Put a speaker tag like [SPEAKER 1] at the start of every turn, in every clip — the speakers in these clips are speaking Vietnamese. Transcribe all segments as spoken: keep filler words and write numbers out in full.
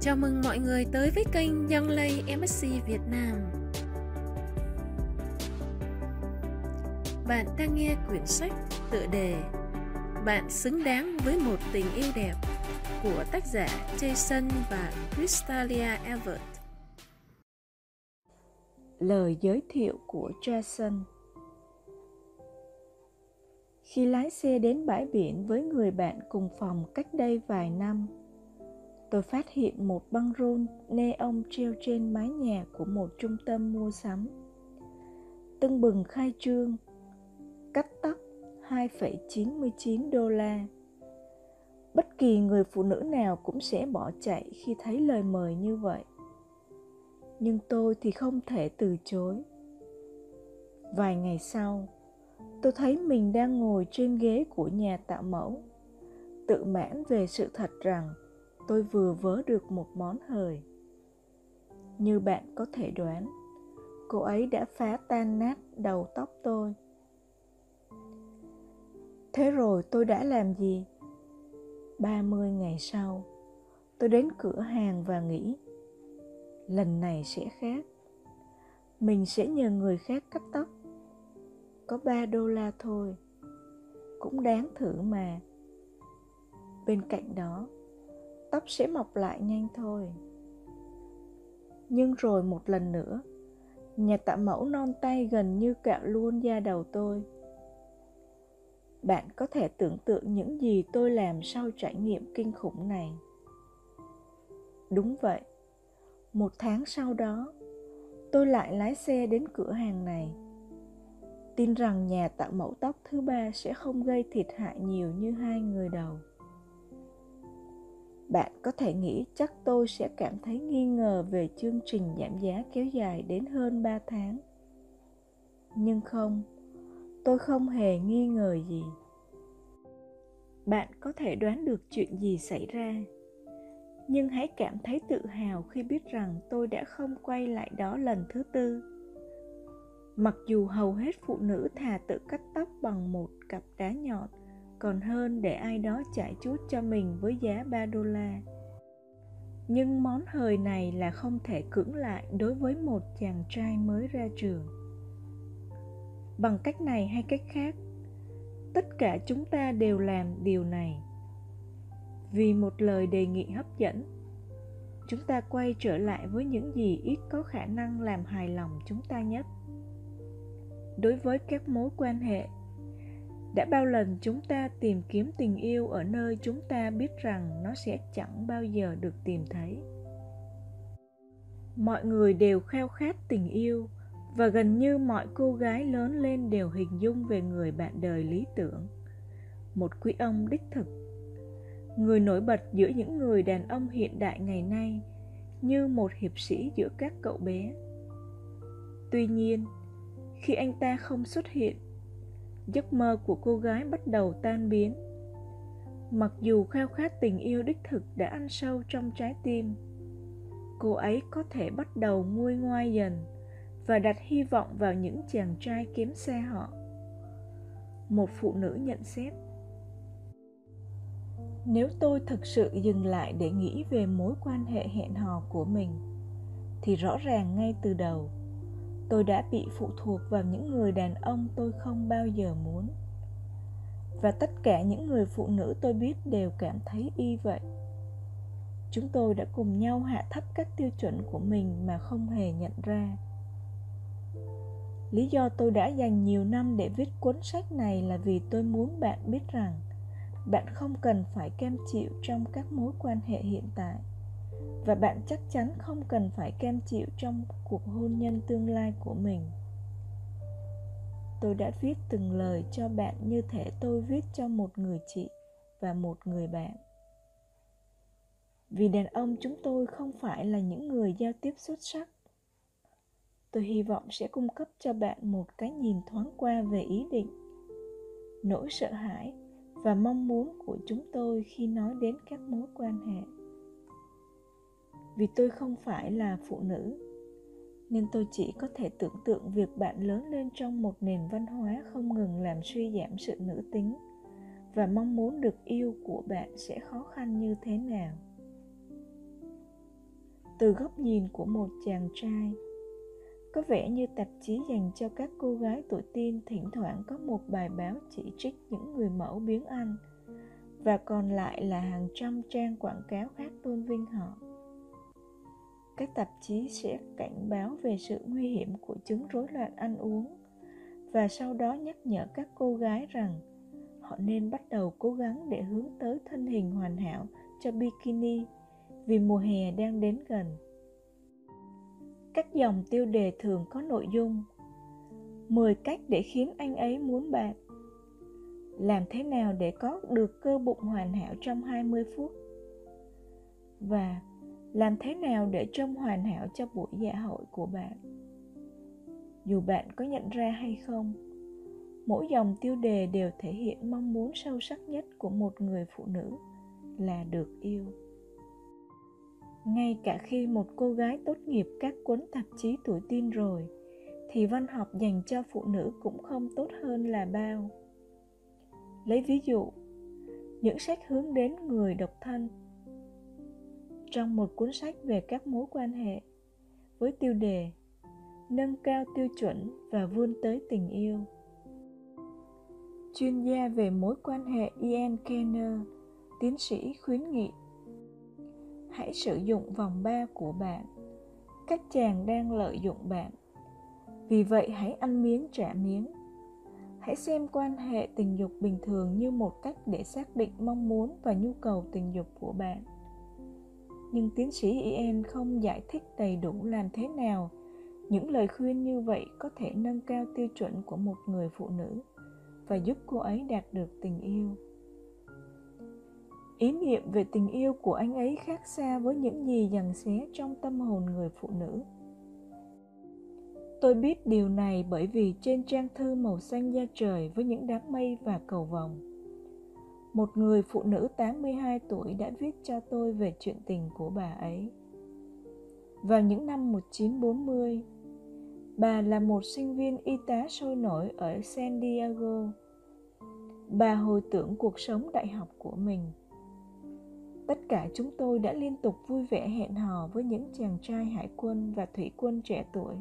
[SPEAKER 1] Chào mừng mọi người tới với kênh Younglay em ét xê Việt Nam. Bạn đang nghe quyển sách tựa đề Bạn xứng đáng với một tình yêu đẹp của tác giả Jason và Crystalia Evert.
[SPEAKER 2] Lời giới thiệu của Jason. Khi lái xe đến bãi biển với người bạn cùng phòng cách đây vài năm, tôi phát hiện một băng rôn neon treo trên mái nhà của một trung tâm mua sắm. Tưng bừng khai trương, cắt tóc hai phẩy chín mươi chín đô la. Bất kỳ người phụ nữ nào cũng sẽ bỏ chạy khi thấy lời mời như vậy. Nhưng tôi thì không thể từ chối. Vài ngày sau, tôi thấy mình đang ngồi trên ghế của nhà tạo mẫu, tự mãn về sự thật rằng tôi vừa vớ được một món hời. Như bạn có thể đoán, cô ấy đã phá tan nát đầu tóc tôi. Thế rồi tôi đã làm gì? ba mươi ngày sau, tôi đến cửa hàng và nghĩ, lần này sẽ khác. Mình sẽ nhờ người khác cắt tóc. Có ba đô la thôi, cũng đáng thử mà. Bên cạnh đó, tóc sẽ mọc lại nhanh thôi. Nhưng rồi một lần nữa, nhà tạo mẫu non tay gần như cạo luôn da đầu tôi. Bạn có thể tưởng tượng những gì tôi làm sau trải nghiệm kinh khủng này. Đúng vậy, một tháng sau đó, tôi lại lái xe đến cửa hàng này, tin rằng nhà tạo mẫu tóc thứ ba sẽ không gây thiệt hại nhiều như hai người đầu. Bạn có thể nghĩ chắc tôi sẽ cảm thấy nghi ngờ về chương trình giảm giá kéo dài đến hơn ba tháng. Nhưng không, tôi không hề nghi ngờ gì. Bạn có thể đoán được chuyện gì xảy ra, nhưng hãy cảm thấy tự hào khi biết rằng tôi đã không quay lại đó lần thứ tư. Mặc dù hầu hết phụ nữ thà tự cắt tóc bằng một cặp đá nhọn còn hơn để ai đó chải chuốt cho mình với giá ba đô la. Nhưng món hời này là không thể cưỡng lại đối với một chàng trai mới ra trường. Bằng cách này hay cách khác, tất cả chúng ta đều làm điều này. Vì một lời đề nghị hấp dẫn, chúng ta quay trở lại với những gì ít có khả năng làm hài lòng chúng ta nhất. Đối với các mối quan hệ, đã bao lần chúng ta tìm kiếm tình yêu ở nơi chúng ta biết rằng nó sẽ chẳng bao giờ được tìm thấy. Mọi người đều khao khát tình yêu, và gần như mọi cô gái lớn lên đều hình dung về người bạn đời lý tưởng, một quý ông đích thực, người nổi bật giữa những người đàn ông hiện đại ngày nay, như một hiệp sĩ giữa các cậu bé. Tuy nhiên, khi anh ta không xuất hiện, giấc mơ của cô gái bắt đầu tan biến. Mặc dù khao khát tình yêu đích thực đã ăn sâu trong trái tim, cô ấy có thể bắt đầu nguôi ngoai dần và đặt hy vọng vào những chàng trai kém xa họ. Một phụ nữ nhận xét: nếu tôi thực sự dừng lại để nghĩ về mối quan hệ hẹn hò của mình, thì rõ ràng ngay từ đầu, tôi đã bị phụ thuộc vào những người đàn ông tôi không bao giờ muốn. Và tất cả những người phụ nữ tôi biết đều cảm thấy y vậy. Chúng tôi đã cùng nhau hạ thấp các tiêu chuẩn của mình mà không hề nhận ra. Lý do tôi đã dành nhiều năm để viết cuốn sách này là vì tôi muốn bạn biết rằng bạn không cần phải cam chịu trong các mối quan hệ hiện tại, và bạn chắc chắn không cần phải cam chịu trong cuộc hôn nhân tương lai của mình. Tôi đã viết từng lời cho bạn như thể tôi viết cho một người chị và một người bạn. Vì đàn ông chúng tôi không phải là những người giao tiếp xuất sắc. Tôi hy vọng sẽ cung cấp cho bạn một cái nhìn thoáng qua về ý định, nỗi sợ hãi và mong muốn của chúng tôi khi nói đến các mối quan hệ. Vì tôi không phải là phụ nữ, nên tôi chỉ có thể tưởng tượng việc bạn lớn lên trong một nền văn hóa không ngừng làm suy giảm sự nữ tính, và mong muốn được yêu của bạn sẽ khó khăn như thế nào. từ góc nhìn của một chàng trai. Có vẻ như tạp chí dành cho các cô gái tuổi teen thỉnh thoảng có một bài báo chỉ trích những người mẫu biếng ăn, và còn lại là hàng trăm trang quảng cáo khác tôn vinh họ. Các tạp chí sẽ cảnh báo về sự nguy hiểm của chứng rối loạn ăn uống, và sau đó nhắc nhở các cô gái rằng họ nên bắt đầu cố gắng để hướng tới thân hình hoàn hảo cho bikini, vì mùa hè đang đến gần. Các dòng tiêu đề thường có nội dung: mười cách để khiến anh ấy muốn bạn, làm thế nào để có được cơ bụng hoàn hảo trong hai mươi phút, và làm thế nào để trông hoàn hảo cho buổi dạ hội của bạn. Dù bạn có nhận ra hay không, mỗi dòng tiêu đề đều thể hiện mong muốn sâu sắc nhất của một người phụ nữ là được yêu. Ngay cả khi một cô gái tốt nghiệp các cuốn tạp chí tuổi teen rồi, thì văn học dành cho phụ nữ cũng không tốt hơn là bao. Lấy ví dụ, những sách hướng đến người độc thân. Trong một cuốn sách về các mối quan hệ, với tiêu đề nâng cao tiêu chuẩn và vươn tới tình yêu, chuyên gia về mối quan hệ Ian Kenner, tiến sĩ khuyến nghị: hãy sử dụng vòng ba của bạn. Các chàng đang lợi dụng bạn. Vì vậy hãy ăn miếng trả miếng. Hãy xem quan hệ tình dục bình thường như một cách để xác định mong muốn và nhu cầu tình dục của bạn. Nhưng tiến sĩ Ian không giải thích đầy đủ làm thế nào những lời khuyên như vậy có thể nâng cao tiêu chuẩn của một người phụ nữ và giúp cô ấy đạt được tình yêu. Ý niệm về tình yêu của anh ấy khác xa với những gì giằng xé trong tâm hồn người phụ nữ. Tôi biết điều này bởi vì trên trang thư màu xanh da trời với những đám mây và cầu vồng, một người phụ nữ tám mươi hai tuổi đã viết cho tôi về chuyện tình của bà ấy. Vào những năm một nghìn chín trăm bốn mươi, bà là một sinh viên y tá sôi nổi ở San Diego. Bà hồi tưởng cuộc sống đại học của mình. Tất cả chúng tôi đã liên tục vui vẻ hẹn hò với những chàng trai hải quân và thủy quân trẻ tuổi.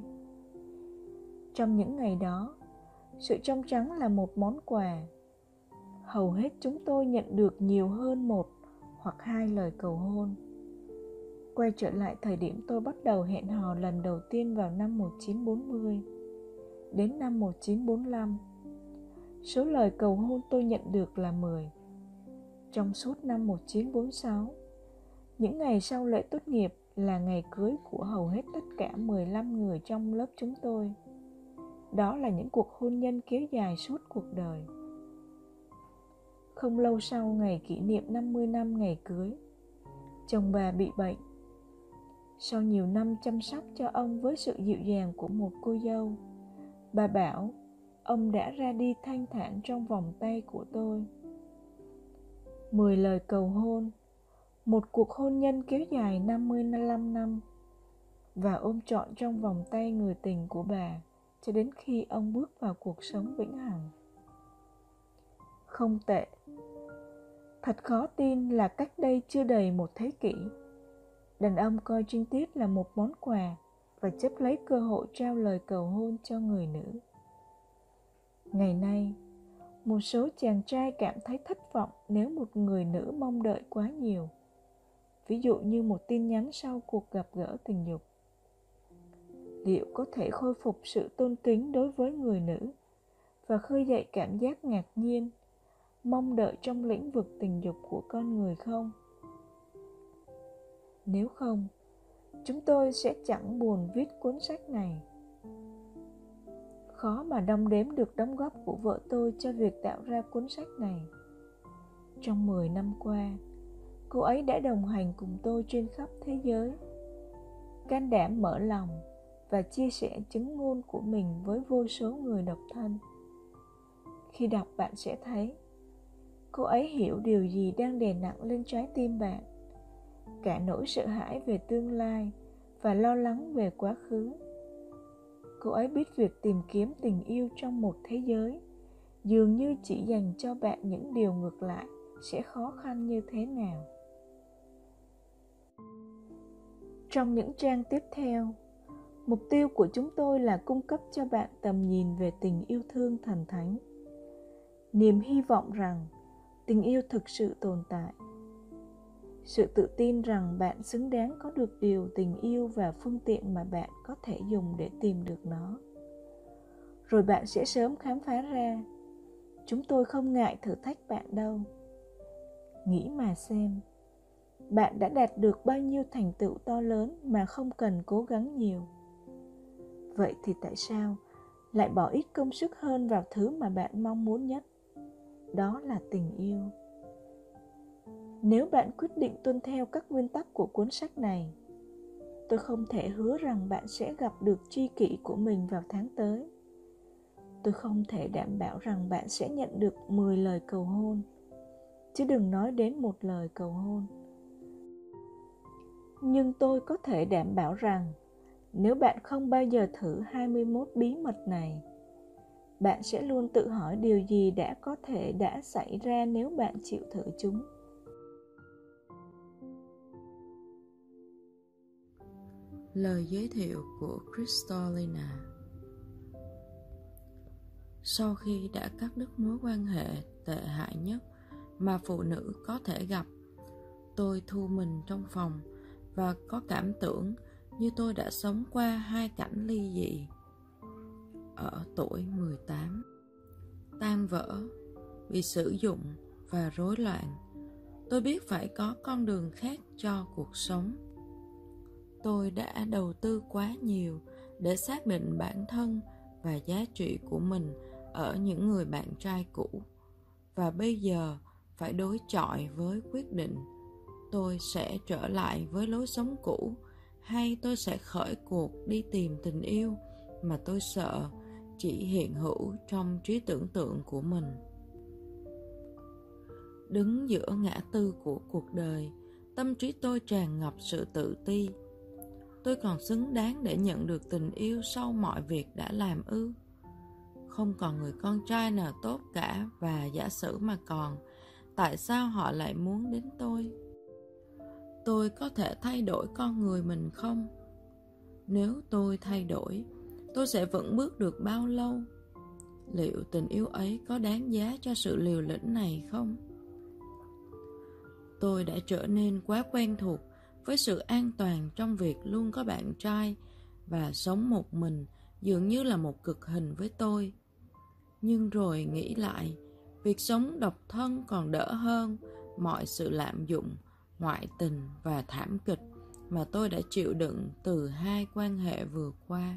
[SPEAKER 2] Trong những ngày đó, sự trong trắng là một món quà. Hầu hết chúng tôi nhận được nhiều hơn một hoặc hai lời cầu hôn. Quay trở lại thời điểm tôi bắt đầu hẹn hò lần đầu tiên vào năm một nghìn chín trăm bốn mươi. Đến năm một nghìn chín trăm bốn mươi lăm, số lời cầu hôn tôi nhận được là mười. Trong suốt năm một nghìn chín trăm bốn mươi sáu, những ngày sau lễ tốt nghiệp là ngày cưới của hầu hết tất cả mười lăm người trong lớp chúng tôi. Đó là những cuộc hôn nhân kéo dài suốt cuộc đời. Không lâu sau ngày kỷ niệm năm mươi năm ngày cưới, chồng bà bị bệnh. Sau nhiều năm chăm sóc cho ông với sự dịu dàng của một cô dâu, bà bảo ông đã ra đi thanh thản trong vòng tay của tôi. Mười lời cầu hôn, một cuộc hôn nhân kéo dài năm mươi lăm năm, và ôm trọn trong vòng tay người tình của bà cho đến khi ông bước vào cuộc sống vĩnh hằng. Không tệ. Thật khó tin là cách đây chưa đầy một thế kỷ, đàn ông coi trinh tiết là một món quà và chấp lấy cơ hội trao lời cầu hôn cho người nữ. Ngày nay, một số chàng trai cảm thấy thất vọng nếu một người nữ mong đợi quá nhiều, ví dụ như một tin nhắn sau cuộc gặp gỡ tình dục. Liệu có thể khôi phục sự tôn kính đối với người nữ và khơi dậy cảm giác ngạc nhiên, mong đợi trong lĩnh vực tình dục của con người không? Nếu không, chúng tôi sẽ chẳng buồn viết cuốn sách này. Khó mà đong đếm được đóng góp của vợ tôi cho việc tạo ra cuốn sách này. Trong mười năm qua, cô ấy đã đồng hành cùng tôi trên khắp thế giới, can đảm mở lòng và chia sẻ chứng ngôn của mình với vô số người độc thân. Khi đọc, bạn sẽ thấy cô ấy hiểu điều gì đang đè nặng lên trái tim bạn, cả nỗi sợ hãi về tương lai và lo lắng về quá khứ. Cô ấy biết việc tìm kiếm tình yêu trong một thế giới dường như chỉ dành cho bạn những điều ngược lại sẽ khó khăn như thế nào. Trong những trang tiếp theo, mục tiêu của chúng tôi là cung cấp cho bạn tầm nhìn về tình yêu thương thần thánh, niềm hy vọng rằng tình yêu thực sự tồn tại, sự tự tin rằng bạn xứng đáng có được điều tình yêu và phương tiện mà bạn có thể dùng để tìm được nó. Rồi bạn sẽ sớm khám phá ra, chúng tôi không ngại thử thách bạn đâu. Nghĩ mà xem, bạn đã đạt được bao nhiêu thành tựu to lớn mà không cần cố gắng nhiều. Vậy thì tại sao lại bỏ ít công sức hơn vào thứ mà bạn mong muốn nhất? Đó là tình yêu. Nếu bạn quyết định tuân theo các nguyên tắc của cuốn sách này, tôi không thể hứa rằng bạn sẽ gặp được tri kỷ của mình vào tháng tới. Tôi không thể đảm bảo rằng bạn sẽ nhận được mười lời cầu hôn, chứ đừng nói đến một lời cầu hôn. Nhưng tôi có thể đảm bảo rằng nếu bạn không bao giờ thử hai mươi mốt bí mật này, bạn sẽ luôn tự hỏi điều gì đã có thể đã xảy ra nếu bạn chịu thử chúng.
[SPEAKER 3] Lời giới thiệu của Kristalina. Sau khi đã cắt đứt mối quan hệ tệ hại nhất mà phụ nữ có thể gặp, tôi thu mình trong phòng và có cảm tưởng như tôi đã sống qua hai cảnh ly dị. Ở tuổi mười tám, tan vỡ, bị sử dụng và rối loạn, tôi biết phải có con đường khác cho cuộc sống. Tôi đã đầu tư quá nhiều để xác định bản thân và giá trị của mình ở những người bạn trai cũ, và bây giờ phải đối chọi với quyết định tôi sẽ trở lại với lối sống cũ hay tôi sẽ khởi cuộc đi tìm tình yêu mà tôi sợ chỉ hiện hữu trong trí tưởng tượng của mình. Đứng giữa ngã tư của cuộc đời, tâm trí tôi tràn ngập sự tự ti. Tôi còn xứng đáng để nhận được tình yêu sau mọi việc đã làm ư? Không còn người con trai nào tốt cả, và giả sử mà còn, tại sao họ lại muốn đến tôi? Tôi có thể thay đổi con người mình không? Nếu tôi thay đổi, tôi sẽ vững bước được bao lâu? Liệu tình yêu ấy có đáng giá cho sự liều lĩnh này không? Tôi đã trở nên quá quen thuộc với sự an toàn trong việc luôn có bạn trai, và sống một mình dường như là một cực hình với tôi. Nhưng rồi nghĩ lại, việc sống độc thân còn đỡ hơn mọi sự lạm dụng, ngoại tình và thảm kịch mà tôi đã chịu đựng từ hai quan hệ vừa qua.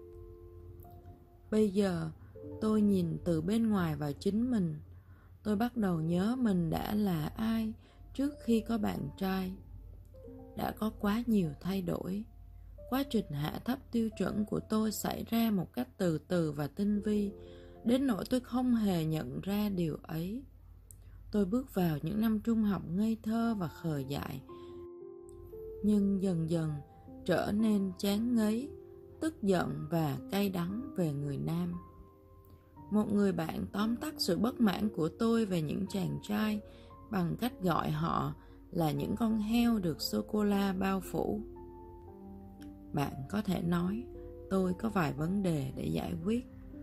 [SPEAKER 3] Bây giờ, tôi nhìn từ bên ngoài vào chính mình. Tôi bắt đầu nhớ mình đã là ai trước khi có bạn trai. Đã có quá nhiều thay đổi. Quá trình hạ thấp tiêu chuẩn của tôi xảy ra một cách từ từ và tinh vi, đến nỗi tôi không hề nhận ra điều ấy. Tôi bước vào những năm trung học ngây thơ và khờ dại, nhưng dần dần trở nên chán ngấy, tức giận và cay đắng về người nam. Một người bạn tóm tắt sự bất mãn của tôi về những chàng trai bằng cách gọi họ là những con heo được sô-cô-la bao phủ. Bạn có thể nói tôi có vài vấn đề để giải quyết.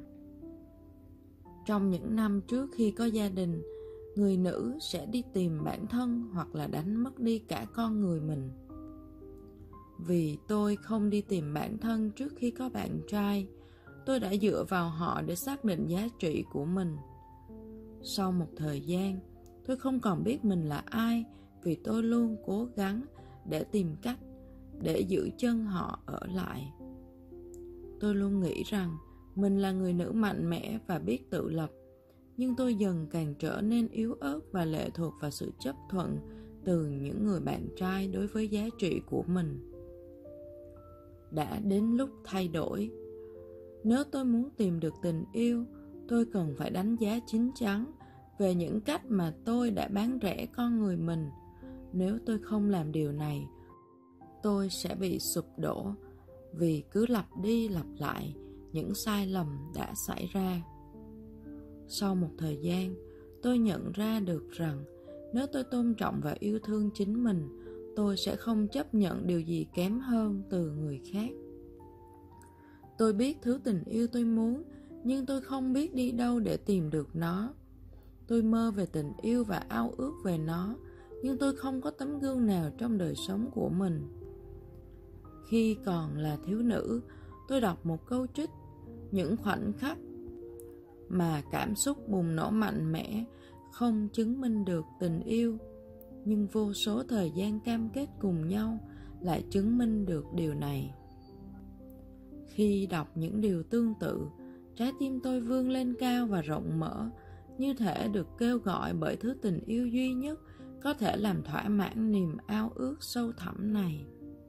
[SPEAKER 3] Trong những năm trước khi có gia đình, người nữ sẽ đi tìm bản thân hoặc là đánh mất đi cả con người mình. Vì tôi không đi tìm bản thân trước khi có bạn trai, tôi đã dựa vào họ để xác định giá trị của mình. Sau một thời gian, tôi không còn biết mình là ai, vì tôi luôn cố gắng để tìm cách để giữ chân họ ở lại. Tôi luôn nghĩ rằng mình là người nữ mạnh mẽ và biết tự lập, nhưng tôi dần càng trở nên yếu ớt và lệ thuộc vào sự chấp thuận từ những người bạn trai đối với giá trị của mình. Đã đến lúc thay đổi. Nếu tôi muốn tìm được tình yêu, tôi cần phải đánh giá chín chắn về những cách mà tôi đã bán rẻ con người mình. Nếu tôi không làm điều này, tôi sẽ bị sụp đổ vì cứ lặp đi lặp lại những sai lầm đã xảy ra. Sau một thời gian, tôi nhận ra được rằng nếu tôi tôn trọng và yêu thương chính mình, tôi sẽ không chấp nhận điều gì kém hơn từ người khác. Tôi biết thứ tình yêu tôi muốn, nhưng tôi không biết đi đâu để tìm được nó. Tôi mơ về tình yêu và ao ước về nó, nhưng tôi không có tấm gương nào trong đời sống của mình. Khi còn là thiếu nữ, tôi đọc một câu trích: những khoảnh khắc mà cảm xúc bùng nổ mạnh mẽ không chứng minh được tình yêu, nhưng vô số thời gian cam kết cùng nhau lại chứng minh được điều này. Khi đọc những điều tương tự, trái tim tôi vươn lên cao và rộng mở, như thể được kêu gọi bởi thứ tình yêu duy nhất có thể làm thỏa mãn niềm ao ước sâu thẳm này.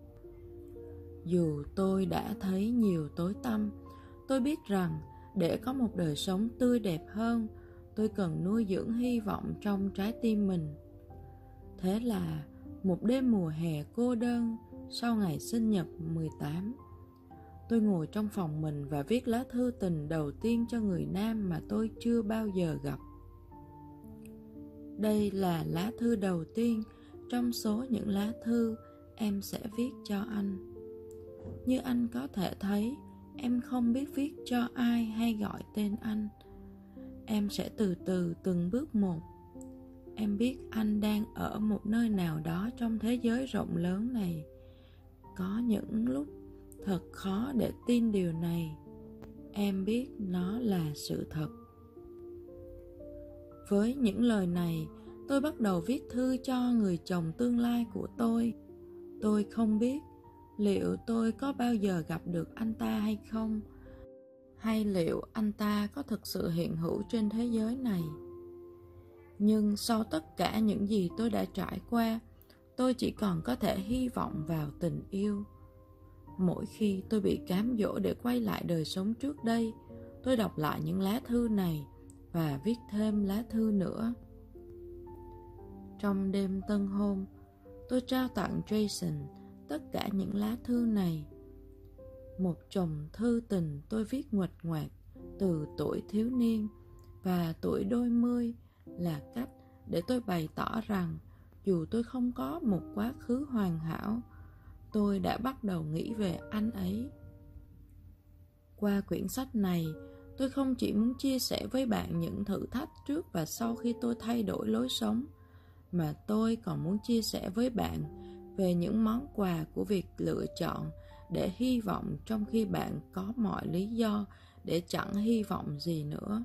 [SPEAKER 3] Dù tôi đã thấy nhiều tối tăm, tôi biết rằng để có một đời sống tươi đẹp hơn, tôi cần nuôi dưỡng hy vọng trong trái tim mình. Thế là một đêm mùa hè cô đơn sau ngày sinh nhật mười tám, tôi ngồi trong phòng mình và viết lá thư tình đầu tiên cho người nam mà tôi chưa bao giờ gặp. Đây là lá thư đầu tiên trong số những lá thư em sẽ viết cho anh. Như anh có thể thấy, em không biết viết cho ai hay gọi tên anh. Em sẽ từ từ từng bước một. Em biết anh đang ở một nơi nào đó trong thế giới rộng lớn này. Có những lúc thật khó để tin điều này. Em biết nó là sự thật. Với những lời này, tôi bắt đầu viết thư cho người chồng tương lai của tôi. Tôi không biết liệu tôi có bao giờ gặp được anh ta hay không, hay liệu anh ta có thực sự hiện hữu trên thế giới này. Nhưng sau tất cả những gì tôi đã trải qua, tôi chỉ còn có thể hy vọng vào tình yêu. Mỗi khi tôi bị cám dỗ để quay lại đời sống trước đây, tôi đọc lại những lá thư này và viết thêm lá thư nữa. Trong đêm tân hôn, tôi trao tặng Jason tất cả những lá thư này. Một chồng thư tình tôi viết nguệch ngoạc từ tuổi thiếu niên và tuổi đôi mươi là cách để tôi bày tỏ rằng dù tôi không có một quá khứ hoàn hảo, tôi đã bắt đầu nghĩ về anh ấy. Qua quyển sách này, tôi không chỉ muốn chia sẻ với bạn những thử thách trước và sau khi tôi thay đổi lối sống, mà tôi còn muốn chia sẻ với bạn về những món quà của việc lựa chọn để hy vọng trong khi bạn có mọi lý do để chẳng hy vọng gì nữa.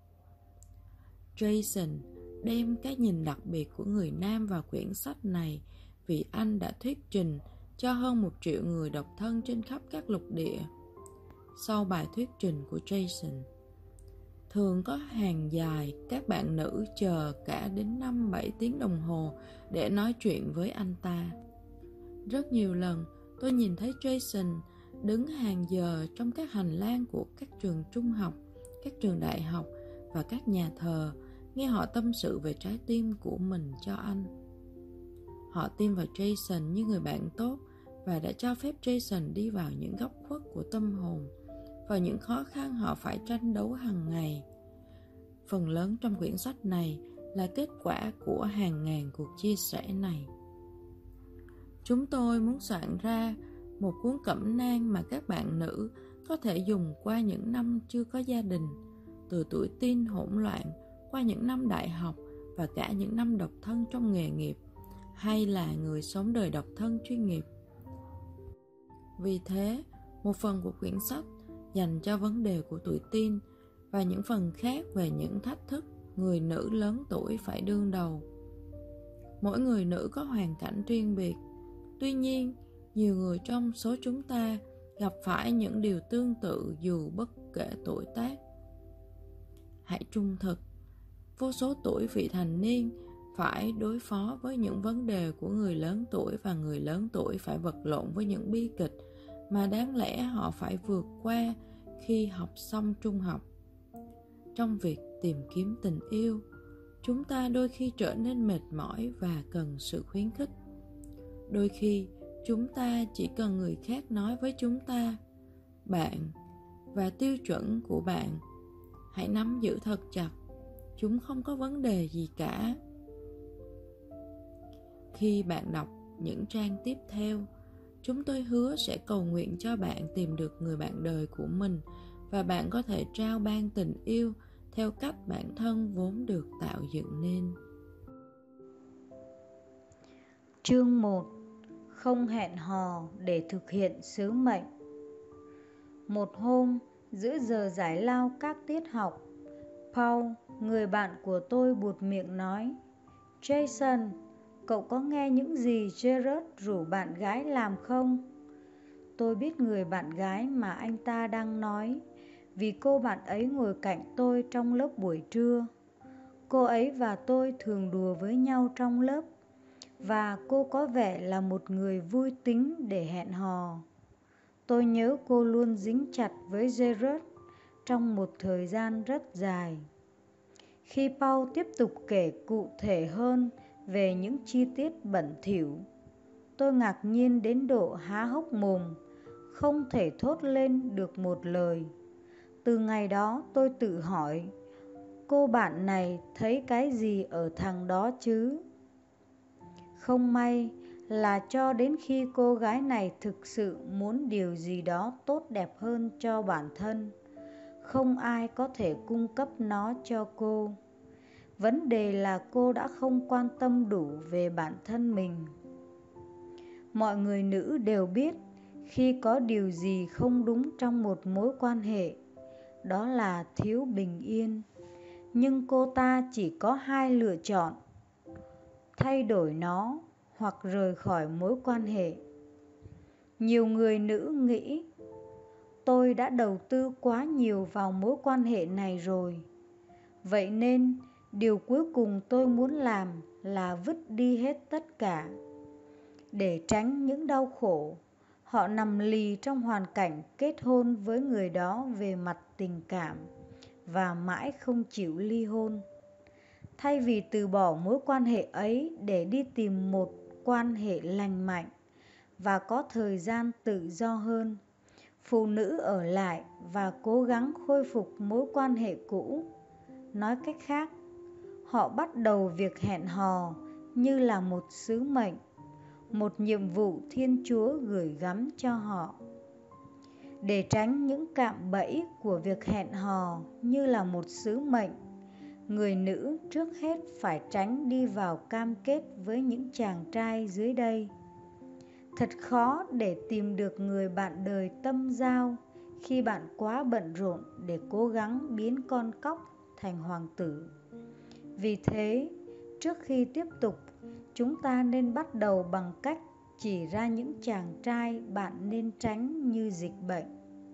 [SPEAKER 3] Jason đem cái nhìn đặc biệt của người nam vào quyển sách này vì anh đã thuyết trình cho hơn một triệu người độc thân trên khắp các lục địa. Sau bài thuyết trình của Jason, thường có hàng dài các bạn nữ chờ cả đến năm bảy tiếng đồng hồ để nói chuyện với anh ta. Rất nhiều lần tôi nhìn thấy Jason đứng hàng giờ trong các hành lang của các trường trung học, các trường đại học và các nhà thờ, nghe họ tâm sự về trái tim của mình cho anh. Họ tin vào Jason như người bạn tốt và đã cho phép Jason đi vào những góc khuất của tâm hồn, vào những khó khăn họ phải tranh đấu hàng ngày. Phần lớn trong quyển sách này là kết quả của hàng ngàn cuộc chia sẻ này. Chúng tôi muốn soạn ra một cuốn cẩm nang mà các bạn nữ có thể dùng qua những năm chưa có gia đình, từ tuổi teen hỗn loạn qua những năm đại học và cả những năm độc thân trong nghề nghiệp, hay là người sống đời độc thân chuyên nghiệp. Vì thế, một phần của quyển sách dành cho vấn đề của tuổi teen và những phần khác về những thách thức người nữ lớn tuổi phải đương đầu. Mỗi người nữ có hoàn cảnh riêng biệt. Tuy nhiên, nhiều người trong số chúng ta gặp phải những điều tương tự dù bất kể tuổi tác. Hãy trung thực. Vô số tuổi vị thành niên phải đối phó với những vấn đề của người lớn tuổi và người lớn tuổi phải vật lộn với những bi kịch mà đáng lẽ họ phải vượt qua khi học xong trung học. Trong việc tìm kiếm tình yêu, chúng ta đôi khi trở nên mệt mỏi và cần sự khuyến khích. Đôi khi chúng ta chỉ cần người khác nói với chúng ta: bạn và tiêu chuẩn của bạn, hãy nắm giữ thật chặt, chúng không có vấn đề gì cả. Khi bạn đọc những trang tiếp theo, chúng tôi hứa sẽ cầu nguyện cho bạn tìm được người bạn đời của mình và bạn có thể trao ban tình yêu theo cách bản thân vốn được tạo dựng nên.
[SPEAKER 4] Chương một. Không hẹn hò để thực hiện sứ mệnh. Một hôm, giữa giờ giải lao các tiết học, Paul, người bạn của tôi buột miệng nói: Jason, cậu có nghe những gì Gerard rủ bạn gái làm không? Tôi biết người bạn gái mà anh ta đang nói, vì cô bạn ấy ngồi cạnh tôi trong lớp buổi trưa. Cô ấy và tôi thường đùa với nhau trong lớp, và cô có vẻ là một người vui tính để hẹn hò. Tôi nhớ cô luôn dính chặt với Gerard trong một thời gian rất dài. Khi Paul tiếp tục kể cụ thể hơn về những chi tiết bẩn thỉu, tôi ngạc nhiên đến độ há hốc mồm, không thể thốt lên được một lời. Từ ngày đó tôi tự hỏi, cô bạn này thấy cái gì ở thằng đó chứ? Không may là cho đến khi cô gái này thực sự muốn điều gì đó tốt đẹp hơn cho bản thân, không ai có thể cung cấp nó cho cô. Vấn đề là cô đã không quan tâm đủ về bản thân mình. Mọi người nữ đều biết khi có điều gì không đúng trong một mối quan hệ, đó là thiếu bình yên. Nhưng cô ta chỉ có hai lựa chọn: thay đổi nó hoặc rời khỏi mối quan hệ. Nhiều người nữ nghĩ, tôi đã đầu tư quá nhiều vào mối quan hệ này rồi, vậy nên điều cuối cùng tôi muốn làm là vứt đi hết tất cả. Để tránh những đau khổ, họ nằm lì trong hoàn cảnh kết hôn với người đó về mặt tình cảm và mãi không chịu ly hôn. Thay vì từ bỏ mối quan hệ ấy để đi tìm một quan hệ lành mạnh và có thời gian tự do hơn, phụ nữ ở lại và cố gắng khôi phục mối quan hệ cũ. Nói cách khác, họ bắt đầu việc hẹn hò như là một sứ mệnh, một nhiệm vụ Thiên Chúa gửi gắm cho họ. Để tránh những cạm bẫy của việc hẹn hò như là một sứ mệnh, người nữ trước hết phải tránh đi vào cam kết với những chàng trai dưới đây. Thật khó để tìm được người bạn đời tâm giao khi bạn quá bận rộn để cố gắng biến con cóc thành hoàng tử. Vì thế, trước khi tiếp tục, chúng ta nên bắt đầu bằng cách chỉ ra những chàng trai bạn nên tránh như dịch bệnh.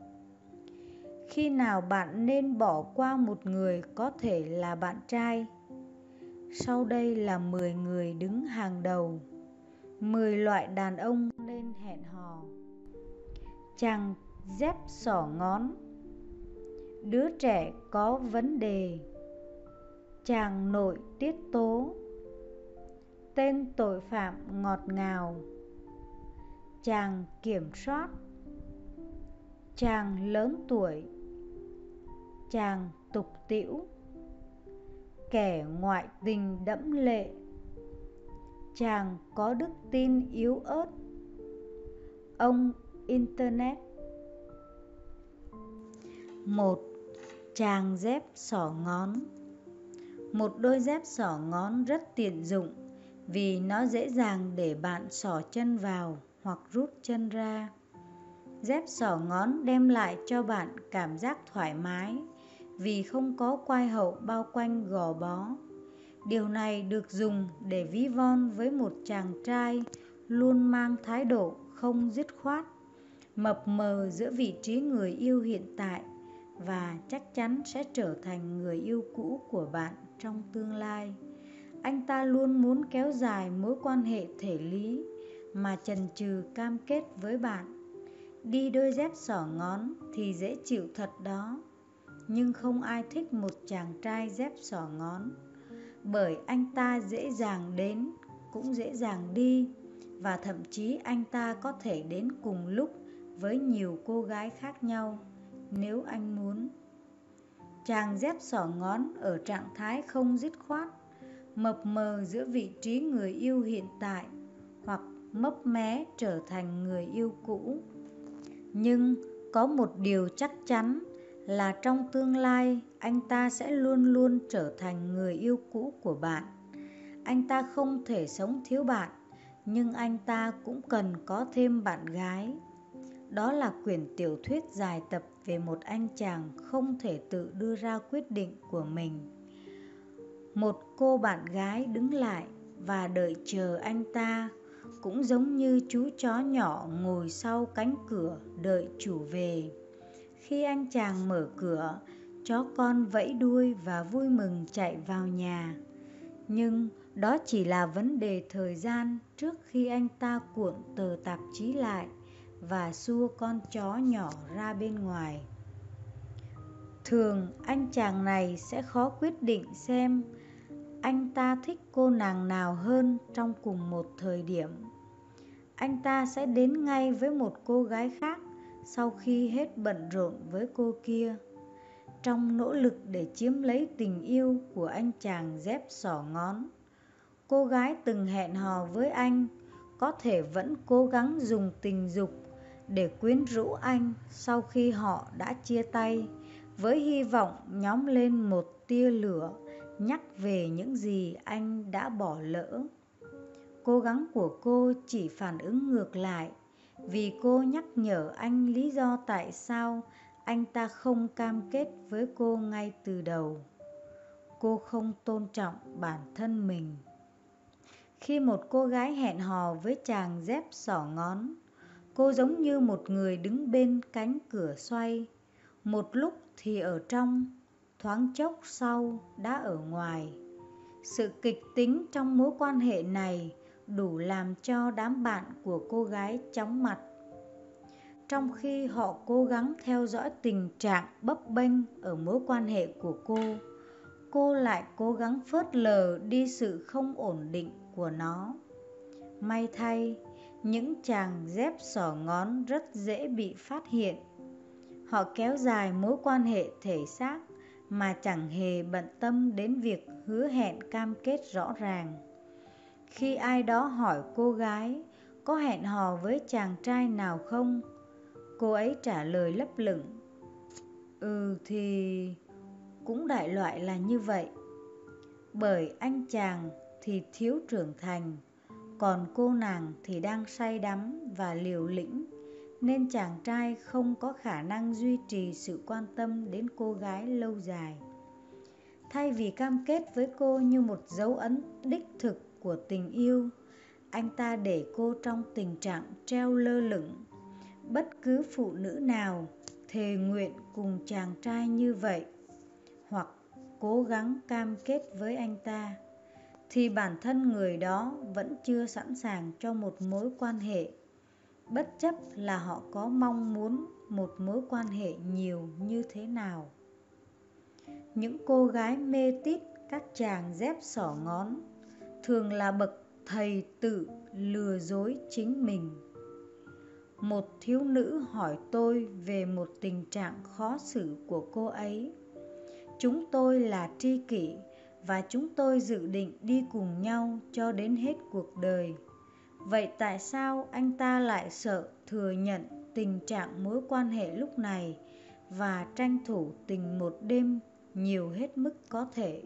[SPEAKER 4] Khi nào bạn nên bỏ qua một người có thể là bạn trai? Sau đây là mười người đứng hàng đầu, mười loại đàn ông nên hẹn hò. Chàng dép xỏ ngón, đứa trẻ có vấn đề, chàng nội tiết tố, tên tội phạm ngọt ngào, chàng kiểm soát, chàng lớn tuổi, chàng tục tĩu, kẻ ngoại tình đẫm lệ, chàng có đức tin yếu ớt, ông Internet. Một. Chàng dép xỏ ngón. Một đôi dép xỏ ngón rất tiện dụng vì nó dễ dàng để bạn xỏ chân vào hoặc rút chân ra. Dép xỏ ngón đem lại cho bạn cảm giác thoải mái vì không có quai hậu bao quanh gò bó. Điều này được dùng để ví von với một chàng trai luôn mang thái độ không dứt khoát, mập mờ giữa vị trí người yêu hiện tại và chắc chắn sẽ trở thành người yêu cũ của bạn trong tương lai. Anh ta luôn muốn kéo dài mối quan hệ thể lý mà chần chừ cam kết với bạn. Đi đôi dép xỏ ngón thì dễ chịu thật đó, nhưng không ai thích một chàng trai dép xỏ ngón, bởi anh ta dễ dàng đến cũng dễ dàng đi, và thậm chí anh ta có thể đến cùng lúc với nhiều cô gái khác nhau nếu anh muốn. Chàng dép xỏ ngón ở trạng thái không dứt khoát, mập mờ giữa vị trí người yêu hiện tại hoặc mấp mé trở thành người yêu cũ. Nhưng có một điều chắc chắn là trong tương lai anh ta sẽ luôn luôn trở thành người yêu cũ của bạn. Anh ta không thể sống thiếu bạn, nhưng anh ta cũng cần có thêm bạn gái. Đó là quyển tiểu thuyết dài tập về một anh chàng không thể tự đưa ra quyết định của mình. Một cô bạn gái đứng lại và đợi chờ anh ta, cũng giống như chú chó nhỏ ngồi sau cánh cửa đợi chủ về. Khi anh chàng mở cửa, chó con vẫy đuôi và vui mừng chạy vào nhà. Nhưng đó chỉ là vấn đề thời gian trước khi anh ta cuộn tờ tạp chí lại và xua con chó nhỏ ra bên ngoài. Thường anh chàng này sẽ khó quyết định xem anh ta thích cô nàng nào hơn trong cùng một thời điểm. Anh ta sẽ đến ngay với một cô gái khác sau khi hết bận rộn với cô kia. Trong nỗ lực để chiếm lấy tình yêu của anh chàng dép xỏ ngón, cô gái từng hẹn hò với anh có thể vẫn cố gắng dùng tình dục để quyến rũ anh sau khi họ đã chia tay, với hy vọng nhóm lên một tia lửa nhắc về những gì anh đã bỏ lỡ. Cố gắng của cô chỉ phản ứng ngược lại, vì cô nhắc nhở anh lý do tại sao anh ta không cam kết với cô ngay từ đầu. Cô không tôn trọng bản thân mình. Khi một cô gái hẹn hò với chàng dép xỏ ngón, cô giống như một người đứng bên cánh cửa xoay, một lúc thì ở trong, thoáng chốc sau đã ở ngoài. Sự kịch tính trong mối quan hệ này đủ làm cho đám bạn của cô gái chóng mặt. Trong khi họ cố gắng theo dõi tình trạng bấp bênh ở mối quan hệ của cô, cô lại cố gắng phớt lờ đi sự không ổn định của nó. May thay, những chàng dép xỏ ngón rất dễ bị phát hiện. Họ kéo dài mối quan hệ thể xác mà chẳng hề bận tâm đến việc hứa hẹn cam kết rõ ràng. Khi ai đó hỏi cô gái có hẹn hò với chàng trai nào không, cô ấy trả lời lấp lửng: Ừ thì cũng đại loại là như vậy. Bởi anh chàng thì thiếu trưởng thành, còn cô nàng thì đang say đắm và liều lĩnh, nên chàng trai không có khả năng duy trì sự quan tâm đến cô gái lâu dài. Thay vì cam kết với cô như một dấu ấn đích thực của tình yêu, anh ta để cô trong tình trạng treo lơ lửng. Bất cứ phụ nữ nào thề nguyện cùng chàng trai như vậy, hoặc cố gắng cam kết với anh ta, thì bản thân người đó vẫn chưa sẵn sàng cho một mối quan hệ, bất chấp là họ có mong muốn một mối quan hệ nhiều như thế nào. Những cô gái mê tít các chàng dép xỏ ngón thường là bậc thầy tự lừa dối chính mình. Một thiếu nữ hỏi tôi về một tình trạng khó xử của cô ấy. Chúng tôi là tri kỷ và chúng tôi dự định đi cùng nhau cho đến hết cuộc đời. Vậy tại sao anh ta lại sợ thừa nhận tình trạng mối quan hệ lúc này và tranh thủ tình một đêm nhiều hết mức có thể?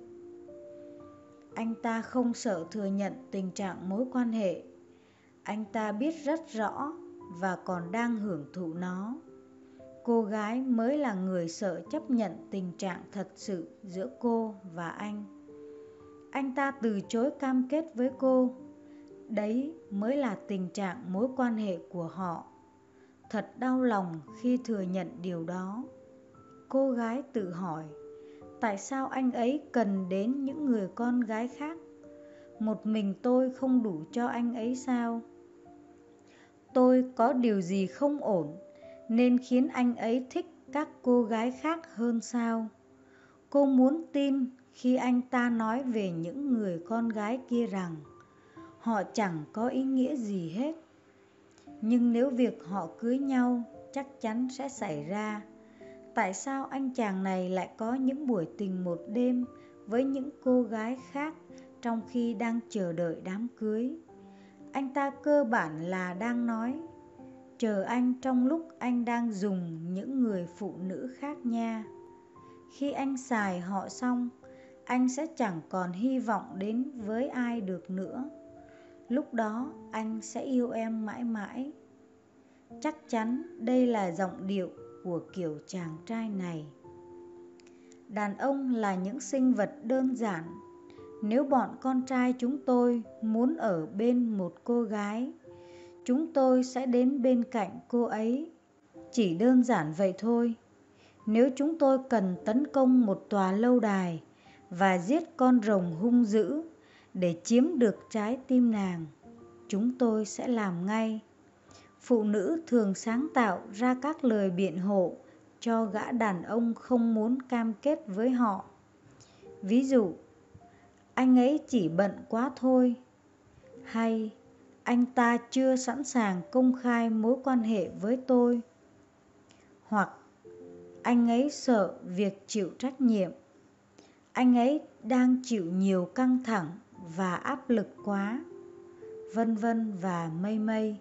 [SPEAKER 4] Anh ta không sợ thừa nhận tình trạng mối quan hệ. Anh ta biết rất rõ và còn đang hưởng thụ nó. Cô gái mới là người sợ chấp nhận tình trạng thật sự giữa cô và anh. Anh ta từ chối cam kết với cô. Đấy mới là tình trạng mối quan hệ của họ. Thật đau lòng khi thừa nhận điều đó. Cô gái tự hỏi, tại sao anh ấy cần đến những người con gái khác? Một mình tôi không đủ cho anh ấy sao? Tôi có điều gì không ổn nên khiến anh ấy thích các cô gái khác hơn sao? Cô muốn tin khi anh ta nói về những người con gái kia rằng họ chẳng có ý nghĩa gì hết. Nhưng nếu việc họ cưới nhau chắc chắn sẽ xảy ra, tại sao anh chàng này lại có những buổi tình một đêm với những cô gái khác trong khi đang chờ đợi đám cưới? anh ta cơ bản là đang nói, chờ anh trong lúc anh đang dùng những người phụ nữ khác nha. Khi anh xài họ xong, anh sẽ chẳng còn hy vọng đến với ai được nữa. Lúc đó anh sẽ yêu em mãi mãi. Chắc chắn đây là giọng điệu của kiểu chàng trai này. Đàn ông là những sinh vật đơn giản. Nếu bọn con trai chúng tôi muốn ở bên một cô gái, chúng tôi sẽ đến bên cạnh cô ấy. Chỉ đơn giản vậy thôi. Nếu chúng tôi cần tấn công một tòa lâu đài và giết con rồng hung dữ để chiếm được trái tim nàng, chúng tôi sẽ làm ngay. Phụ nữ thường sáng tạo ra các lời biện hộ cho gã đàn ông không muốn cam kết với họ. Ví dụ, anh ấy chỉ bận quá thôi, hay anh ta chưa sẵn sàng công khai mối quan hệ với tôi, hoặc anh ấy sợ việc chịu trách nhiệm, anh ấy đang chịu nhiều căng thẳng và áp lực quá, vân vân và mây mây.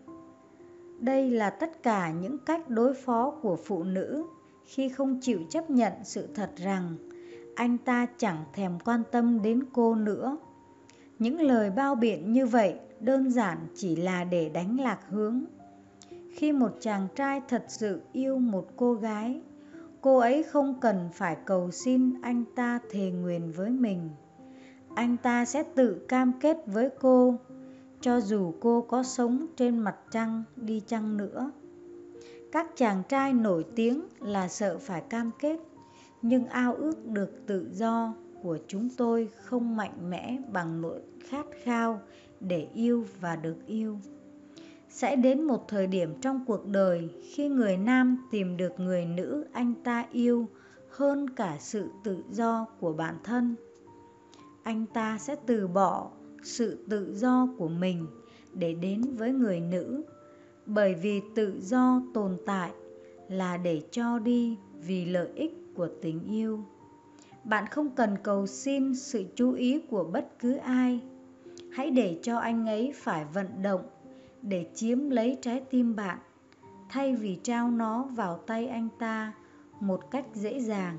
[SPEAKER 4] Đây là tất cả những cách đối phó của phụ nữ khi không chịu chấp nhận sự thật rằng anh ta chẳng thèm quan tâm đến cô nữa. Những lời bao biện như vậy đơn giản chỉ là để đánh lạc hướng. Khi một chàng trai thật sự yêu một cô gái, cô ấy không cần phải cầu xin anh ta thề nguyền với mình. Anh ta sẽ tự cam kết với cô, cho dù cô có sống trên mặt trăng đi chăng nữa. Các chàng trai nổi tiếng là sợ phải cam kết, nhưng ao ước được tự do của chúng tôi không mạnh mẽ bằng nỗi khát khao để yêu và được yêu. Sẽ đến một thời điểm trong cuộc đời khi người nam tìm được người nữ anh ta yêu hơn cả sự tự do của bản thân. Anh ta sẽ từ bỏ sự tự do của mình để đến với người nữ, bởi vì tự do tồn tại là để cho đi vì lợi ích của tình yêu. Bạn không cần cầu xin sự chú ý của bất cứ ai. Hãy để cho anh ấy phải vận động để chiếm lấy trái tim bạn, thay vì trao nó vào tay anh ta một cách dễ dàng.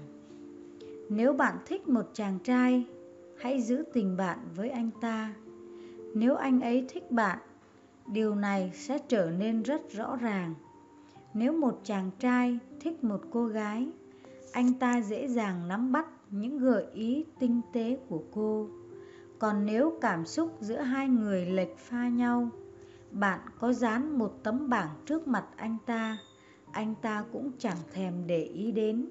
[SPEAKER 4] Nếu bạn thích một chàng trai, hãy giữ tình bạn với anh ta. Nếu anh ấy thích bạn, điều này sẽ trở nên rất rõ ràng. Nếu một chàng trai thích một cô gái, anh ta dễ dàng nắm bắt những gợi ý tinh tế của cô. Còn nếu cảm xúc giữa hai người lệch pha nhau, bạn có dán một tấm bảng trước mặt anh ta, anh ta cũng chẳng thèm để ý đến.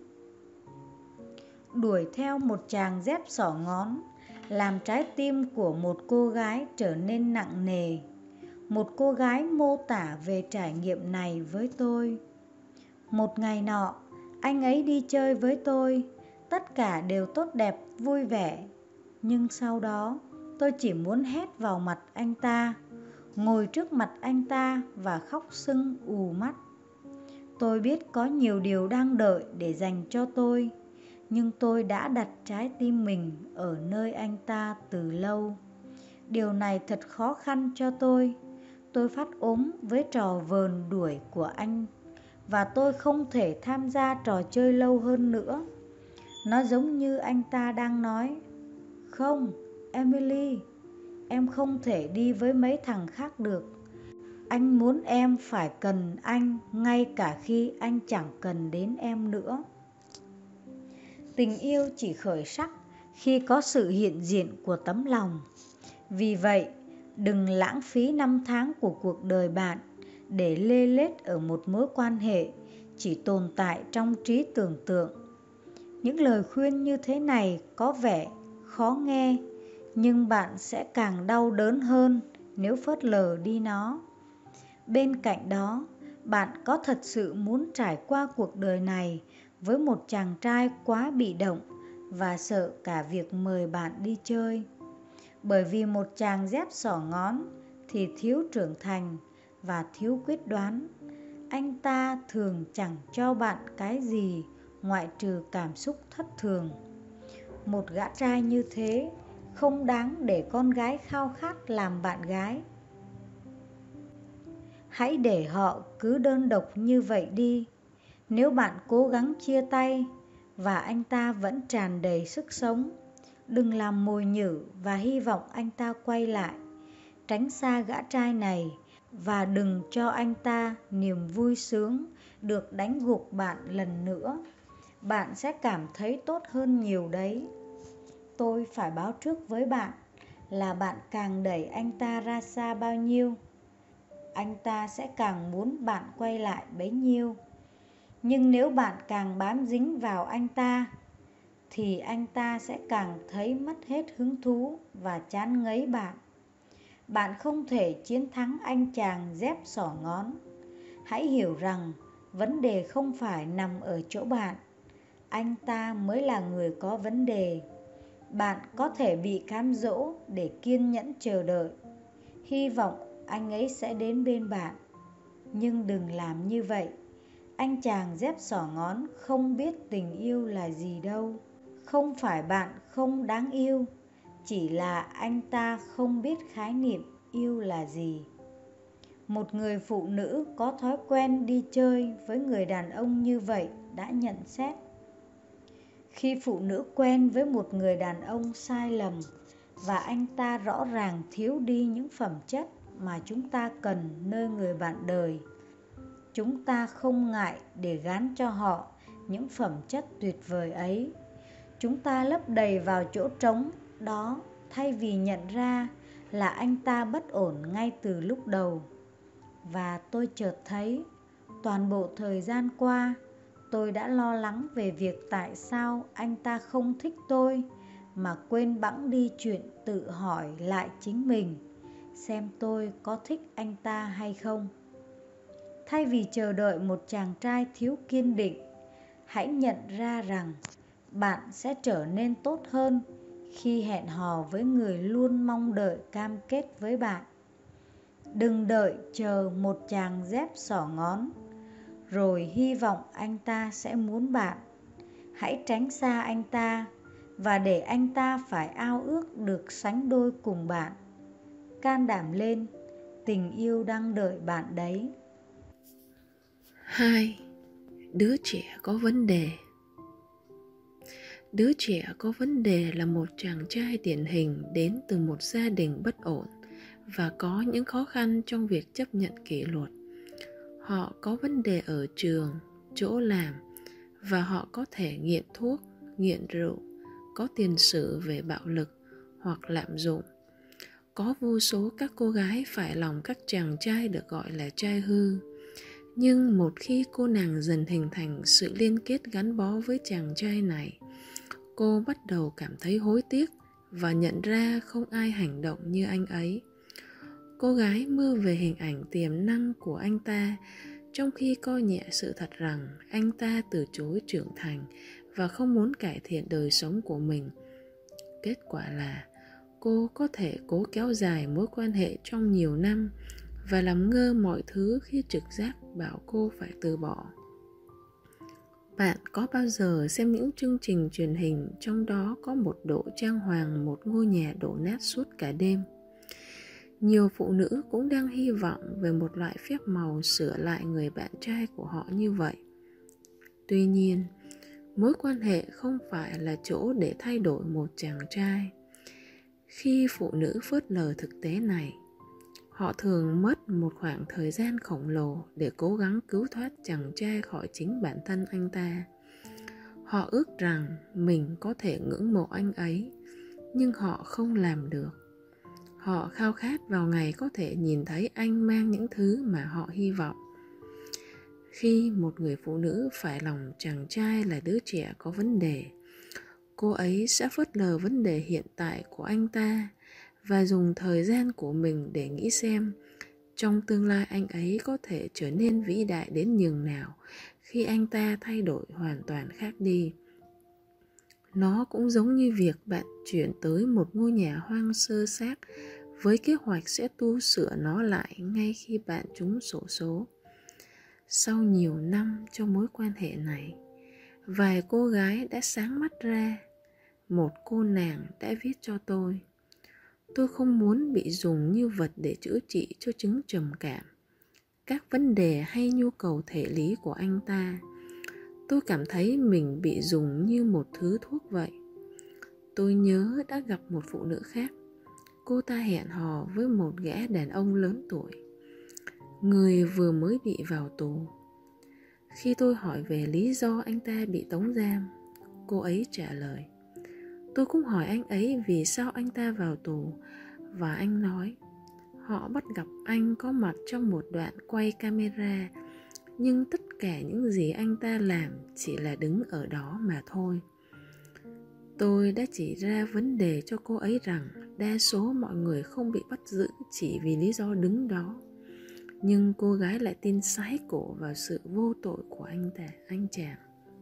[SPEAKER 4] Đuổi theo một chàng dép xỏ ngón làm trái tim của một cô gái trở nên nặng nề. Một cô gái mô tả về trải nghiệm này với tôi. Một ngày nọ, anh ấy đi chơi với tôi, tất cả đều tốt đẹp, vui vẻ. Nhưng sau đó, tôi chỉ muốn hét vào mặt anh ta, ngồi trước mặt anh ta và khóc sưng ù mắt. Tôi biết có nhiều điều đang đợi để dành cho tôi, nhưng tôi đã đặt trái tim mình ở nơi anh ta từ lâu. Điều này thật khó khăn cho tôi. Tôi phát ốm với trò vờn đuổi của anh, và tôi không thể tham gia trò chơi lâu hơn nữa. Nó giống như anh ta đang nói, không, Emily, em không thể đi với mấy thằng khác được. Anh muốn em phải cần anh ngay cả khi anh chẳng cần đến em nữa. Tình yêu chỉ khởi sắc khi có sự hiện diện của tấm lòng. Vì vậy, đừng lãng phí năm tháng của cuộc đời bạn để lê lết ở một mối quan hệ chỉ tồn tại trong trí tưởng tượng. Những lời khuyên như thế này có vẻ khó nghe, nhưng bạn sẽ càng đau đớn hơn nếu phớt lờ đi nó. Bên cạnh đó, bạn có thật sự muốn trải qua cuộc đời này với một chàng trai quá bị động và sợ cả việc mời bạn đi chơi. Bởi vì một chàng dép xỏ ngón thì thiếu trưởng thành và thiếu quyết đoán. Anh ta thường chẳng cho bạn cái gì ngoại trừ cảm xúc thất thường. Một gã trai như thế không đáng để con gái khao khát làm bạn gái. Hãy để họ cứ đơn độc như vậy đi. Nếu bạn cố gắng chia tay và anh ta vẫn tràn đầy sức sống, đừng làm mồi nhử và hy vọng anh ta quay lại. Tránh xa gã trai này và đừng cho anh ta niềm vui sướng được đánh gục bạn lần nữa. Bạn sẽ cảm thấy tốt hơn nhiều đấy. Tôi phải báo trước với bạn là bạn càng đẩy anh ta ra xa bao nhiêu, anh ta sẽ càng muốn bạn quay lại bấy nhiêu. Nhưng nếu bạn càng bám dính vào anh ta, thì anh ta sẽ càng thấy mất hết hứng thú và chán ngấy bạn. Bạn không thể chiến thắng anh chàng dép xỏ ngón. Hãy hiểu rằng vấn đề không phải nằm ở chỗ bạn. Anh ta mới là người có vấn đề. Bạn có thể bị cám dỗ để kiên nhẫn chờ đợi, hy vọng anh ấy sẽ đến bên bạn. Nhưng đừng làm như vậy. Anh chàng dép xỏ ngón không biết tình yêu là gì đâu. Không phải bạn không đáng yêu, chỉ là anh ta không biết khái niệm yêu là gì. Một người phụ nữ có thói quen đi chơi với người đàn ông như vậy đã nhận xét: khi phụ nữ quen với một người đàn ông sai lầm và anh ta rõ ràng thiếu đi những phẩm chất mà chúng ta cần nơi người bạn đời, chúng ta không ngại để gán cho họ những phẩm chất tuyệt vời ấy. Chúng ta lấp đầy vào chỗ trống đó thay vì nhận ra là anh ta bất ổn ngay từ lúc đầu. Và tôi chợt thấy, toàn bộ thời gian qua, tôi đã lo lắng về việc tại sao anh ta không thích tôi, mà quên bẵng đi chuyện tự hỏi lại chính mình, xem tôi có thích anh ta hay không. Thay vì chờ đợi một chàng trai thiếu kiên định, hãy nhận ra rằng bạn sẽ trở nên tốt hơn khi hẹn hò với người luôn mong đợi cam kết với bạn. Đừng đợi chờ một chàng dép xỏ ngón rồi hy vọng anh ta sẽ muốn bạn. Hãy tránh xa anh ta và để anh ta phải ao ước được sánh đôi cùng bạn. Can đảm lên, tình yêu đang đợi bạn đấy.
[SPEAKER 1] Hai. Đứa trẻ có vấn đề. Đứa trẻ có vấn đề là một chàng trai điển hình đến từ một gia đình bất ổn và có những khó khăn trong việc chấp nhận kỷ luật. Họ có vấn đề ở trường, chỗ làm và họ có thể nghiện thuốc, nghiện rượu, có tiền sử về bạo lực hoặc lạm dụng. Có vô số các cô gái phải lòng các chàng trai được gọi là trai hư. Nhưng một khi cô nàng dần hình thành sự liên kết gắn bó với chàng trai này, cô bắt đầu cảm thấy hối tiếc và nhận ra không ai hành động như anh ấy. Cô gái mơ về hình ảnh tiềm năng của anh ta, trong khi coi nhẹ sự thật rằng anh ta từ chối trưởng thành và không muốn cải thiện đời sống của mình. Kết quả là cô có thể cố kéo dài mối quan hệ trong nhiều năm và làm ngơ mọi thứ khi trực giác bảo cô phải từ bỏ. Bạn có bao giờ xem những chương trình truyền hình trong đó có một độ trang hoàng một ngôi nhà đổ nát suốt cả đêm? Nhiều phụ nữ cũng đang hy vọng về một loại phép màu sửa lại người bạn trai của họ như vậy. Tuy nhiên, mối quan hệ không phải là chỗ để thay đổi một chàng trai. Khi phụ nữ phớt lờ thực tế này, họ thường mất một khoảng thời gian khổng lồ để cố gắng cứu thoát chàng trai khỏi chính bản thân anh ta. Họ ước rằng mình có thể ngưỡng mộ anh ấy, nhưng họ không làm được. Họ khao khát vào ngày có thể nhìn thấy anh mang những thứ mà họ hy vọng. Khi một người phụ nữ phải lòng chàng trai là đứa trẻ có vấn đề, cô ấy sẽ phớt lờ vấn đề hiện tại của anh ta và dùng thời gian của mình để nghĩ xem trong tương lai anh ấy có thể trở nên vĩ đại đến nhường nào khi anh ta thay đổi hoàn toàn khác đi. Nó cũng giống như việc bạn chuyển tới một ngôi nhà hoang sơ xác với kế hoạch sẽ tu sửa nó lại ngay khi bạn trúng xổ số. Sau nhiều năm trong mối quan hệ này, vài cô gái đã sáng mắt ra. Một cô nàng đã viết cho tôi: tôi không muốn bị dùng như vật để chữa trị cho chứng trầm cảm. các vấn đề hay nhu cầu thể lý của anh ta. Tôi cảm thấy mình bị dùng như một thứ thuốc vậy. Tôi nhớ đã gặp một phụ nữ khác. Cô ta hẹn hò với một gã đàn ông lớn tuổi, người vừa mới bị vào tù. Khi tôi hỏi về lý do anh ta bị tống giam, cô ấy trả lời. Tôi cũng hỏi anh ấy vì sao anh ta vào tù, và anh nói họ bắt gặp anh có mặt trong một đoạn quay camera, nhưng tất cả những gì anh ta làm chỉ là đứng ở đó mà thôi. Tôi đã chỉ ra vấn đề cho cô ấy rằng đa số mọi người không bị bắt giữ chỉ vì lý do đứng đó. Nhưng cô gái lại tin sái cổ vào sự vô tội của anh ta, anh chàng.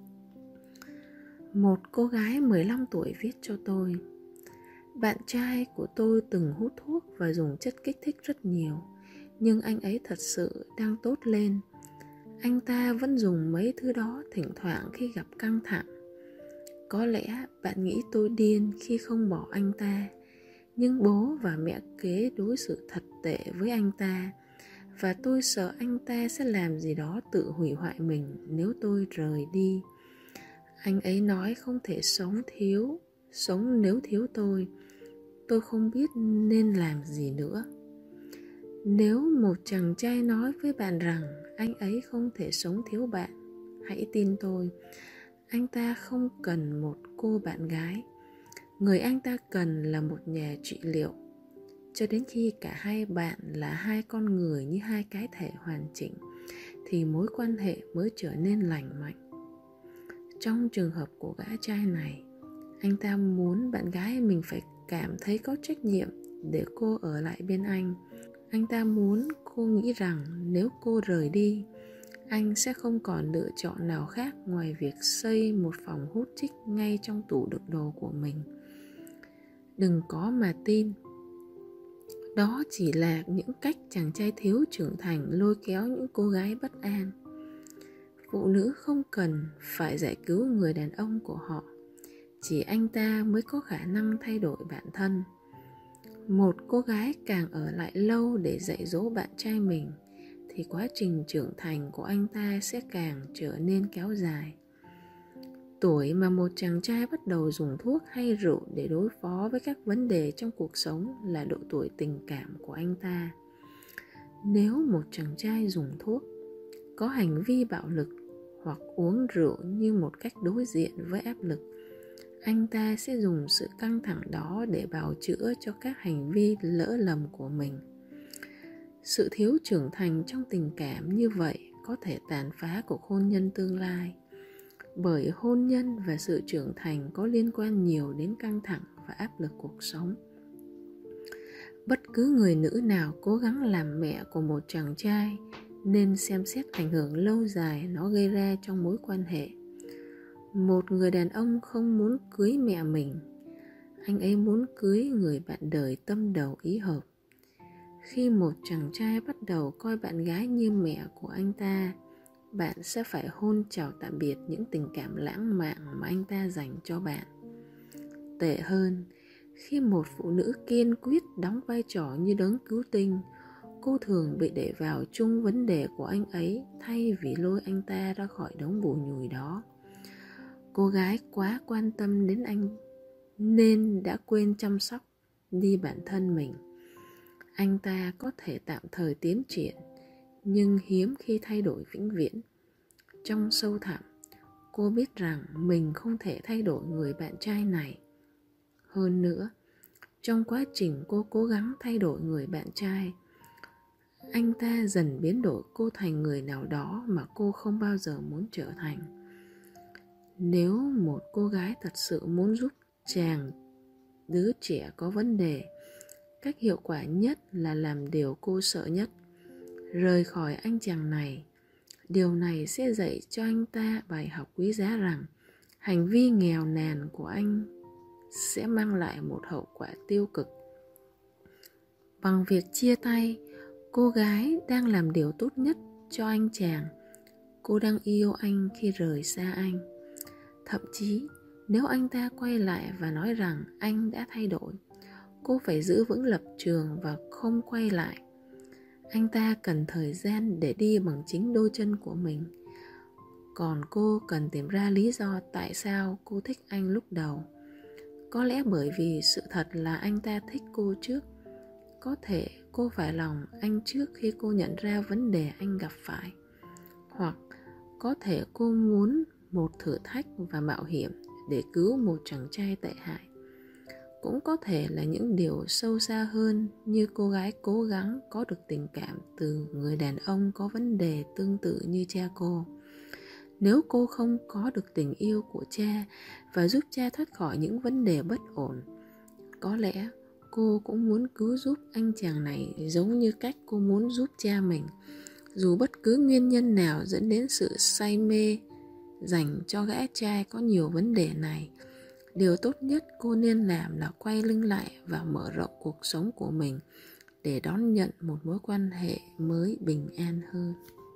[SPEAKER 1] Một cô gái mười lăm tuổi viết cho tôi: bạn trai của tôi từng hút thuốc và dùng chất kích thích rất nhiều, nhưng anh ấy thật sự đang tốt lên. Anh ta vẫn dùng mấy thứ đó thỉnh thoảng khi gặp căng thẳng. Có lẽ bạn nghĩ tôi điên khi không bỏ anh ta, nhưng bố và mẹ kế đối xử thật tệ với anh ta, và tôi sợ anh ta sẽ làm gì đó tự hủy hoại mình nếu tôi rời đi. Anh ấy nói không thể sống thiếu, sống nếu thiếu tôi. Tôi không biết nên làm gì nữa. Nếu một chàng trai nói với bạn rằng anh ấy không thể sống thiếu bạn, hãy tin tôi. Anh ta không cần một cô bạn gái. Người anh ta cần là một nhà trị liệu. Cho đến khi cả hai bạn là hai con người như hai cái thể hoàn chỉnh, thì mối quan hệ mới trở nên lành mạnh. Trong trường hợp của gã trai này, anh ta muốn bạn gái mình phải cảm thấy có trách nhiệm để cô ở lại bên anh. Anh ta muốn cô nghĩ rằng nếu cô rời đi, anh sẽ không còn lựa chọn nào khác ngoài việc xây một phòng hút chích ngay trong tủ đựng đồ của mình. Đừng có mà tin. Đó chỉ là những cách chàng trai thiếu trưởng thành lôi kéo những cô gái bất an. Phụ nữ không cần phải giải cứu người đàn ông của họ. Chỉ anh ta mới có khả năng thay đổi bản thân. Một cô gái càng ở lại lâu để dạy dỗ bạn trai mình, thì quá trình trưởng thành của anh ta sẽ càng trở nên kéo dài. Tuổi mà một chàng trai bắt đầu dùng thuốc hay rượu để đối phó với các vấn đề trong cuộc sống là độ tuổi tình cảm của anh ta. Nếu một chàng trai dùng thuốc, có hành vi bạo lực hoặc uống rượu như một cách đối diện với áp lực, anh ta sẽ dùng sự căng thẳng đó để bào chữa cho các hành vi lỡ lầm của mình. Sự thiếu trưởng thành trong tình cảm như vậy có thể tàn phá cuộc hôn nhân tương lai, bởi hôn nhân và sự trưởng thành có liên quan nhiều đến căng thẳng và áp lực cuộc sống. Bất cứ người nữ nào cố gắng làm mẹ của một chàng trai nên xem xét ảnh hưởng lâu dài nó gây ra trong mối quan hệ. Một người đàn ông không muốn cưới mẹ mình, anh ấy muốn cưới người bạn đời tâm đầu ý hợp. Khi một chàng trai bắt đầu coi bạn gái như mẹ của anh ta, bạn sẽ phải hôn chào tạm biệt những tình cảm lãng mạn mà anh ta dành cho bạn. Tệ hơn, khi một phụ nữ kiên quyết đóng vai trò như đấng cứu tinh, cô thường bị để vào chung vấn đề của anh ấy thay vì lôi anh ta ra khỏi đống bùi nhùi đó. Cô gái quá quan tâm đến anh nên đã quên chăm sóc đi bản thân mình. Anh ta có thể tạm thời tiến triển, nhưng hiếm khi thay đổi vĩnh viễn. Trong sâu thẳm, cô biết rằng mình không thể thay đổi người bạn trai này. Hơn nữa, trong quá trình cô cố gắng thay đổi người bạn trai, anh ta dần biến đổi cô thành người nào đó mà cô không bao giờ muốn trở thành. Nếu một cô gái thật sự muốn giúp chàng đứa trẻ có vấn đề, cách hiệu quả nhất là làm điều cô sợ nhất, rời khỏi anh chàng này. Điều này sẽ dạy cho anh ta bài học quý giá rằng hành vi nghèo nàn của anh sẽ mang lại một hậu quả tiêu cực. Bằng việc chia tay, cô gái đang làm điều tốt nhất cho anh chàng. Cô đang yêu anh khi rời xa anh. Thậm chí, nếu anh ta quay lại và nói rằng anh đã thay đổi, cô phải giữ vững lập trường và không quay lại. anh ta cần thời gian để đi bằng chính đôi chân của mình. Còn cô cần tìm ra lý do tại sao cô thích anh lúc đầu. Có lẽ bởi vì sự thật là anh ta thích cô trước. Có thể cô phải lòng anh trước khi cô nhận ra vấn đề anh gặp phải. Hoặc có thể cô muốn một thử thách và mạo hiểm để cứu một chàng trai tệ hại. Cũng có thể là những điều sâu xa hơn, như cô gái cố gắng có được tình cảm từ người đàn ông có vấn đề tương tự như cha cô. Nếu cô không có được tình yêu của cha và giúp cha thoát khỏi những vấn đề bất ổn, có lẽ cô cũng muốn cứu giúp anh chàng này giống như cách cô muốn giúp cha mình. Dù bất cứ nguyên nhân nào dẫn đến sự say mê dành cho gã trai có nhiều vấn đề này, điều tốt nhất cô nên làm là quay lưng lại và mở rộng cuộc sống của mình để đón nhận một mối quan hệ mới bình an hơn.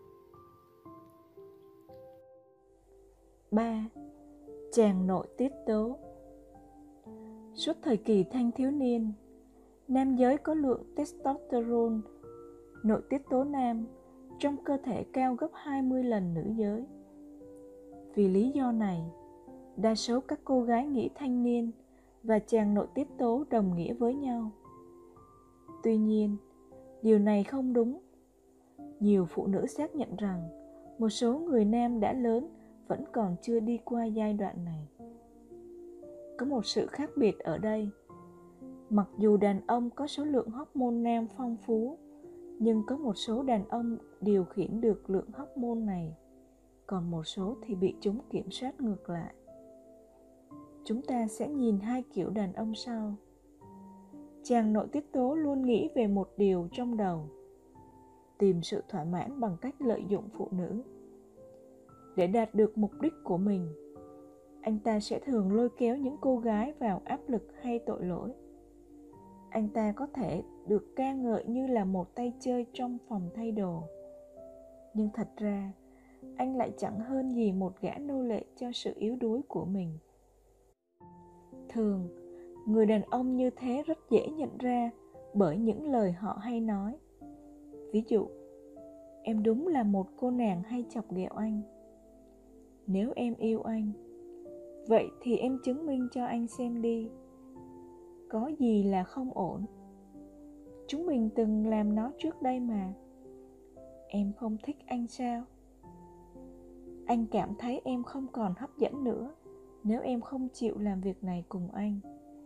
[SPEAKER 2] ba. Chàng nội tiết tố. Suốt thời kỳ thanh thiếu niên, nam giới có lượng testosterone, nội tiết tố nam, trong cơ thể cao gấp hai mươi lần nữ giới. Vì lý do này, đa số các cô gái nghĩ thanh niên và chàng nội tiết tố đồng nghĩa với nhau. Tuy nhiên, điều này không đúng. Nhiều phụ nữ xác nhận rằng một số người nam đã lớn vẫn còn chưa đi qua giai đoạn này. Có một sự khác biệt ở đây. Mặc dù đàn ông có số lượng hormone nam phong phú, nhưng có một số đàn ông điều khiển được lượng hormone này, còn một số thì bị chúng kiểm soát ngược lại. Chúng ta sẽ nhìn hai kiểu đàn ông sau. Chàng nội tiết tố luôn nghĩ về một điều trong đầu: tìm sự thỏa mãn bằng cách lợi dụng phụ nữ. Để đạt được mục đích của mình, anh ta sẽ thường lôi kéo những cô gái vào áp lực hay tội lỗi. Anh ta có thể được ca ngợi như là một tay chơi trong phòng thay đồ, nhưng thật ra anh lại chẳng hơn gì một gã nô lệ cho sự yếu đuối của mình. Thường, người đàn ông như thế rất dễ nhận ra bởi những lời họ hay nói. Ví dụ, em đúng là một cô nàng hay chọc ghẹo anh. Nếu em yêu anh, vậy thì em chứng minh cho anh xem đi. Có gì là không ổn? Chúng mình từng làm nó trước đây mà. Em không thích anh sao? Anh cảm thấy em không còn hấp dẫn nữa nếu em không chịu làm việc này cùng anh.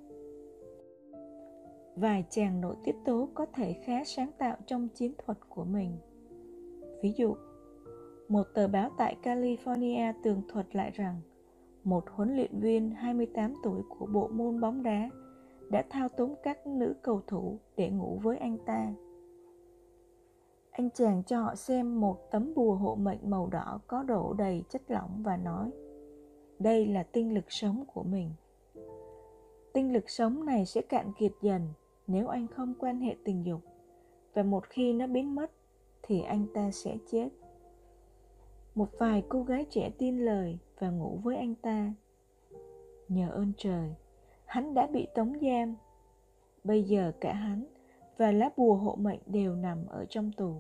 [SPEAKER 2] Vài chàng nội tiết tố có thể khá sáng tạo trong chiến thuật của mình. Ví dụ, một tờ báo tại California tường thuật lại rằng một huấn luyện viên hai mươi tám tuổi của bộ môn bóng đá đã thao túng các nữ cầu thủ để ngủ với anh ta. Anh chàng cho họ xem một tấm bùa hộ mệnh màu đỏ có đổ đầy chất lỏng và nói: đây là tinh lực sống của mình. Tinh lực sống này sẽ cạn kiệt dần nếu anh không quan hệ tình dục, và một khi nó biến mất thì anh ta sẽ chết. Một vài cô gái trẻ tin lời và ngủ với anh ta. Nhờ ơn trời, hắn đã bị tống giam. Bây giờ cả hắn và lá bùa hộ mệnh đều nằm ở trong tù.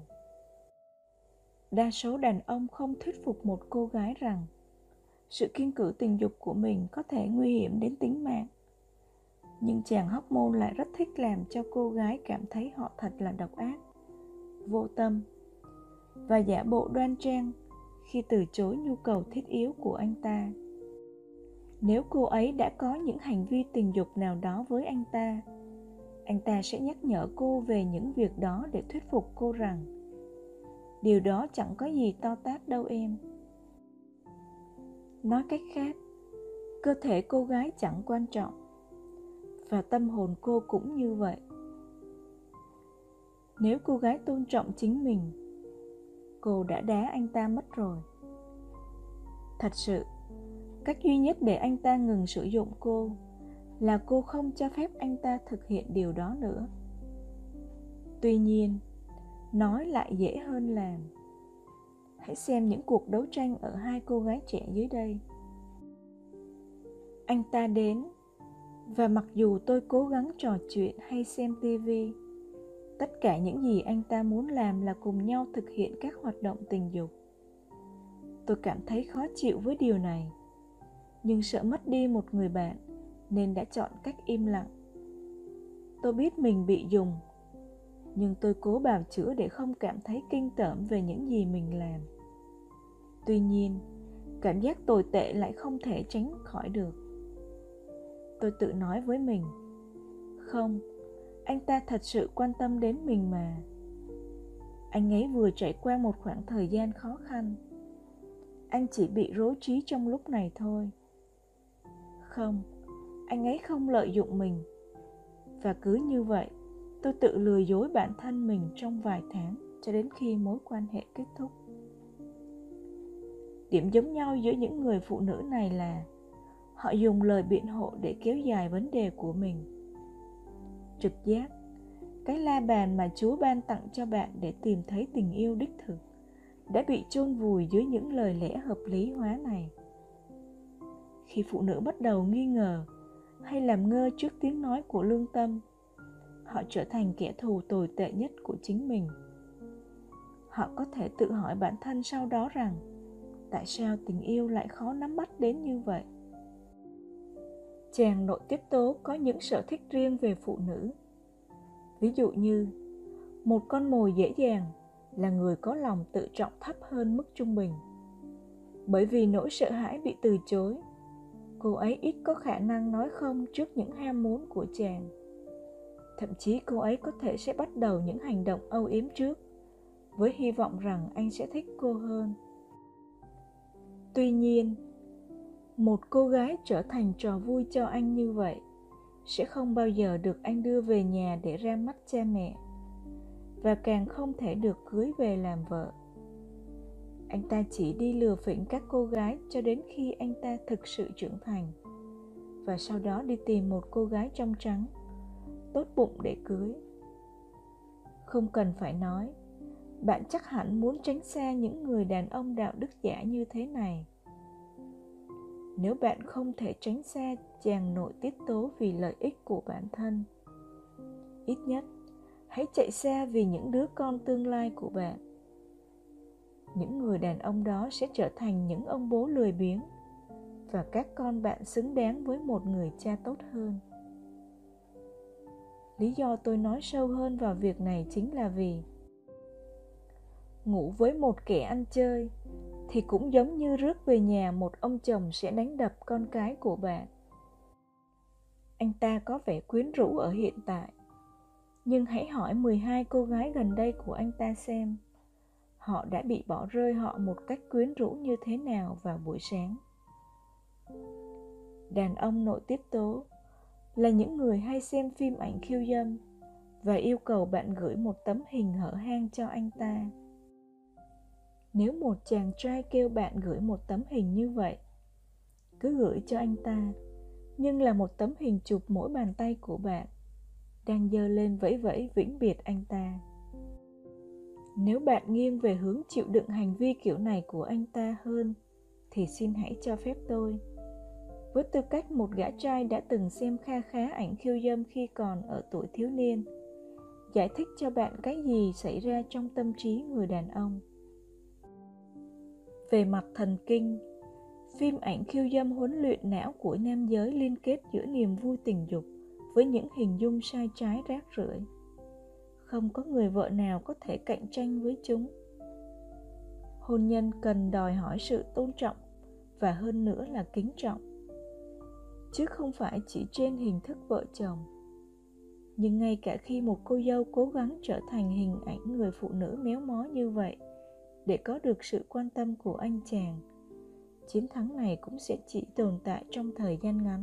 [SPEAKER 2] Đa số đàn ông không thuyết phục một cô gái rằng sự kiêng cữ tình dục của mình có thể nguy hiểm đến tính mạng. Nhưng chàng hormone lại rất thích làm cho cô gái cảm thấy họ thật là độc ác, vô tâm và giả bộ đoan trang khi từ chối nhu cầu thiết yếu của anh ta. Nếu cô ấy đã có những hành vi tình dục nào đó với anh ta, anh ta sẽ nhắc nhở cô về những việc đó để thuyết phục cô rằng điều đó chẳng có gì to tát đâu em. Nói cách khác, cơ thể cô gái chẳng quan trọng, và tâm hồn cô cũng như vậy. Nếu cô gái tôn trọng chính mình, cô đã đá anh ta mất rồi. Thật sự, cách duy nhất để anh ta ngừng sử dụng cô là cô không cho phép anh ta thực hiện điều đó nữa. Tuy nhiên, nói lại dễ hơn làm. Hãy xem những cuộc đấu tranh ở hai cô gái trẻ dưới đây. Anh ta đến, và mặc dù tôi cố gắng trò chuyện hay xem tivi, Tất cả những gì anh ta muốn làm là cùng nhau thực hiện các hoạt động tình dục. Tôi cảm thấy khó chịu với điều này, nhưng sợ mất đi một người bạn nên đã chọn cách im lặng. Tôi biết mình bị dùng, nhưng tôi cố bào chữa để không cảm thấy kinh tởm về những gì mình làm. Tuy nhiên, cảm giác tồi tệ lại không thể tránh khỏi được. Tôi tự nói với mình, không, anh ta thật sự quan tâm đến mình mà. Anh ấy vừa trải qua một khoảng thời gian khó khăn. Anh chỉ bị rối trí trong lúc này thôi. Không, anh ấy không lợi dụng mình. Và cứ như vậy, tôi tự lừa dối bản thân mình trong vài tháng cho đến khi mối quan hệ kết thúc. Điểm giống nhau giữa những người phụ nữ này là họ dùng lời biện hộ để kéo dài vấn đề của mình. Trực giác, cái la bàn mà Chúa ban tặng cho bạn để tìm thấy tình yêu đích thực, đã bị chôn vùi dưới những lời lẽ hợp lý hóa này. Khi phụ nữ bắt đầu nghi ngờ hay làm ngơ trước tiếng nói của lương tâm, họ trở thành kẻ thù tồi tệ nhất của chính mình. Họ có thể tự hỏi bản thân sau đó rằng, tại sao tình yêu lại khó nắm bắt đến như vậy? Chàng nội tiết tố có những sở thích riêng về phụ nữ. Ví dụ như, một con mồi dễ dàng là người có lòng tự trọng thấp hơn mức trung bình. Bởi vì nỗi sợ hãi bị từ chối, cô ấy ít có khả năng nói không trước những ham muốn của chàng. Thậm chí cô ấy có thể sẽ bắt đầu những hành động âu yếm trước, với hy vọng rằng anh sẽ thích cô hơn. Tuy nhiên, một cô gái trở thành trò vui cho anh như vậy sẽ không bao giờ được anh đưa về nhà để ra mắt cha mẹ, và càng không thể được cưới về làm vợ. Anh ta chỉ đi lừa phỉnh các cô gái cho đến khi anh ta thực sự trưởng thành, và sau đó đi tìm một cô gái trong trắng, tốt bụng để cưới. Không cần phải nói, bạn chắc hẳn muốn tránh xa những người đàn ông đạo đức giả như thế này. Nếu bạn không thể tránh xa chàng nội tiết tố vì lợi ích của bản thân, ít nhất hãy chạy xa vì những đứa con tương lai của bạn. Những người đàn ông đó sẽ trở thành những ông bố lười biếng, và các con bạn xứng đáng với một người cha tốt hơn. Lý do tôi nói sâu hơn vào việc này chính là vì ngủ với một kẻ ăn chơi thì cũng giống như rước về nhà một ông chồng sẽ đánh đập con cái của bạn. Anh ta có vẻ quyến rũ ở hiện tại, nhưng hãy hỏi mười hai cô gái gần đây của anh ta xem họ đã bị bỏ rơi họ một cách quyến rũ như thế nào vào buổi sáng. Đàn ông nội tiết tố là những người hay xem phim ảnh khiêu dâm và yêu cầu bạn gửi một tấm hình hở hang cho anh ta. Nếu một chàng trai kêu bạn gửi một tấm hình như vậy, cứ gửi cho anh ta, nhưng là một tấm hình chụp mỗi bàn tay của bạn, đang giơ lên vẫy vẫy vĩnh biệt anh ta. Nếu bạn nghiêng về hướng chịu đựng hành vi kiểu này của anh ta hơn, thì xin hãy cho phép tôi, với tư cách một gã trai đã từng xem kha khá ảnh khiêu dâm khi còn ở tuổi thiếu niên, giải thích cho bạn cái gì xảy ra trong tâm trí người đàn ông. Về mặt thần kinh, phim ảnh khiêu dâm huấn luyện não của nam giới liên kết giữa niềm vui tình dục với những hình dung sai trái rác rưởi. Không có người vợ nào có thể cạnh tranh với chúng. Hôn nhân cần đòi hỏi sự tôn trọng và hơn nữa là kính trọng, chứ không phải chỉ trên hình thức vợ chồng. Nhưng ngay cả khi một cô dâu cố gắng trở thành hình ảnh người phụ nữ méo mó như vậy để có được sự quan tâm của anh chàng, chiến thắng này cũng sẽ chỉ tồn tại trong thời gian ngắn.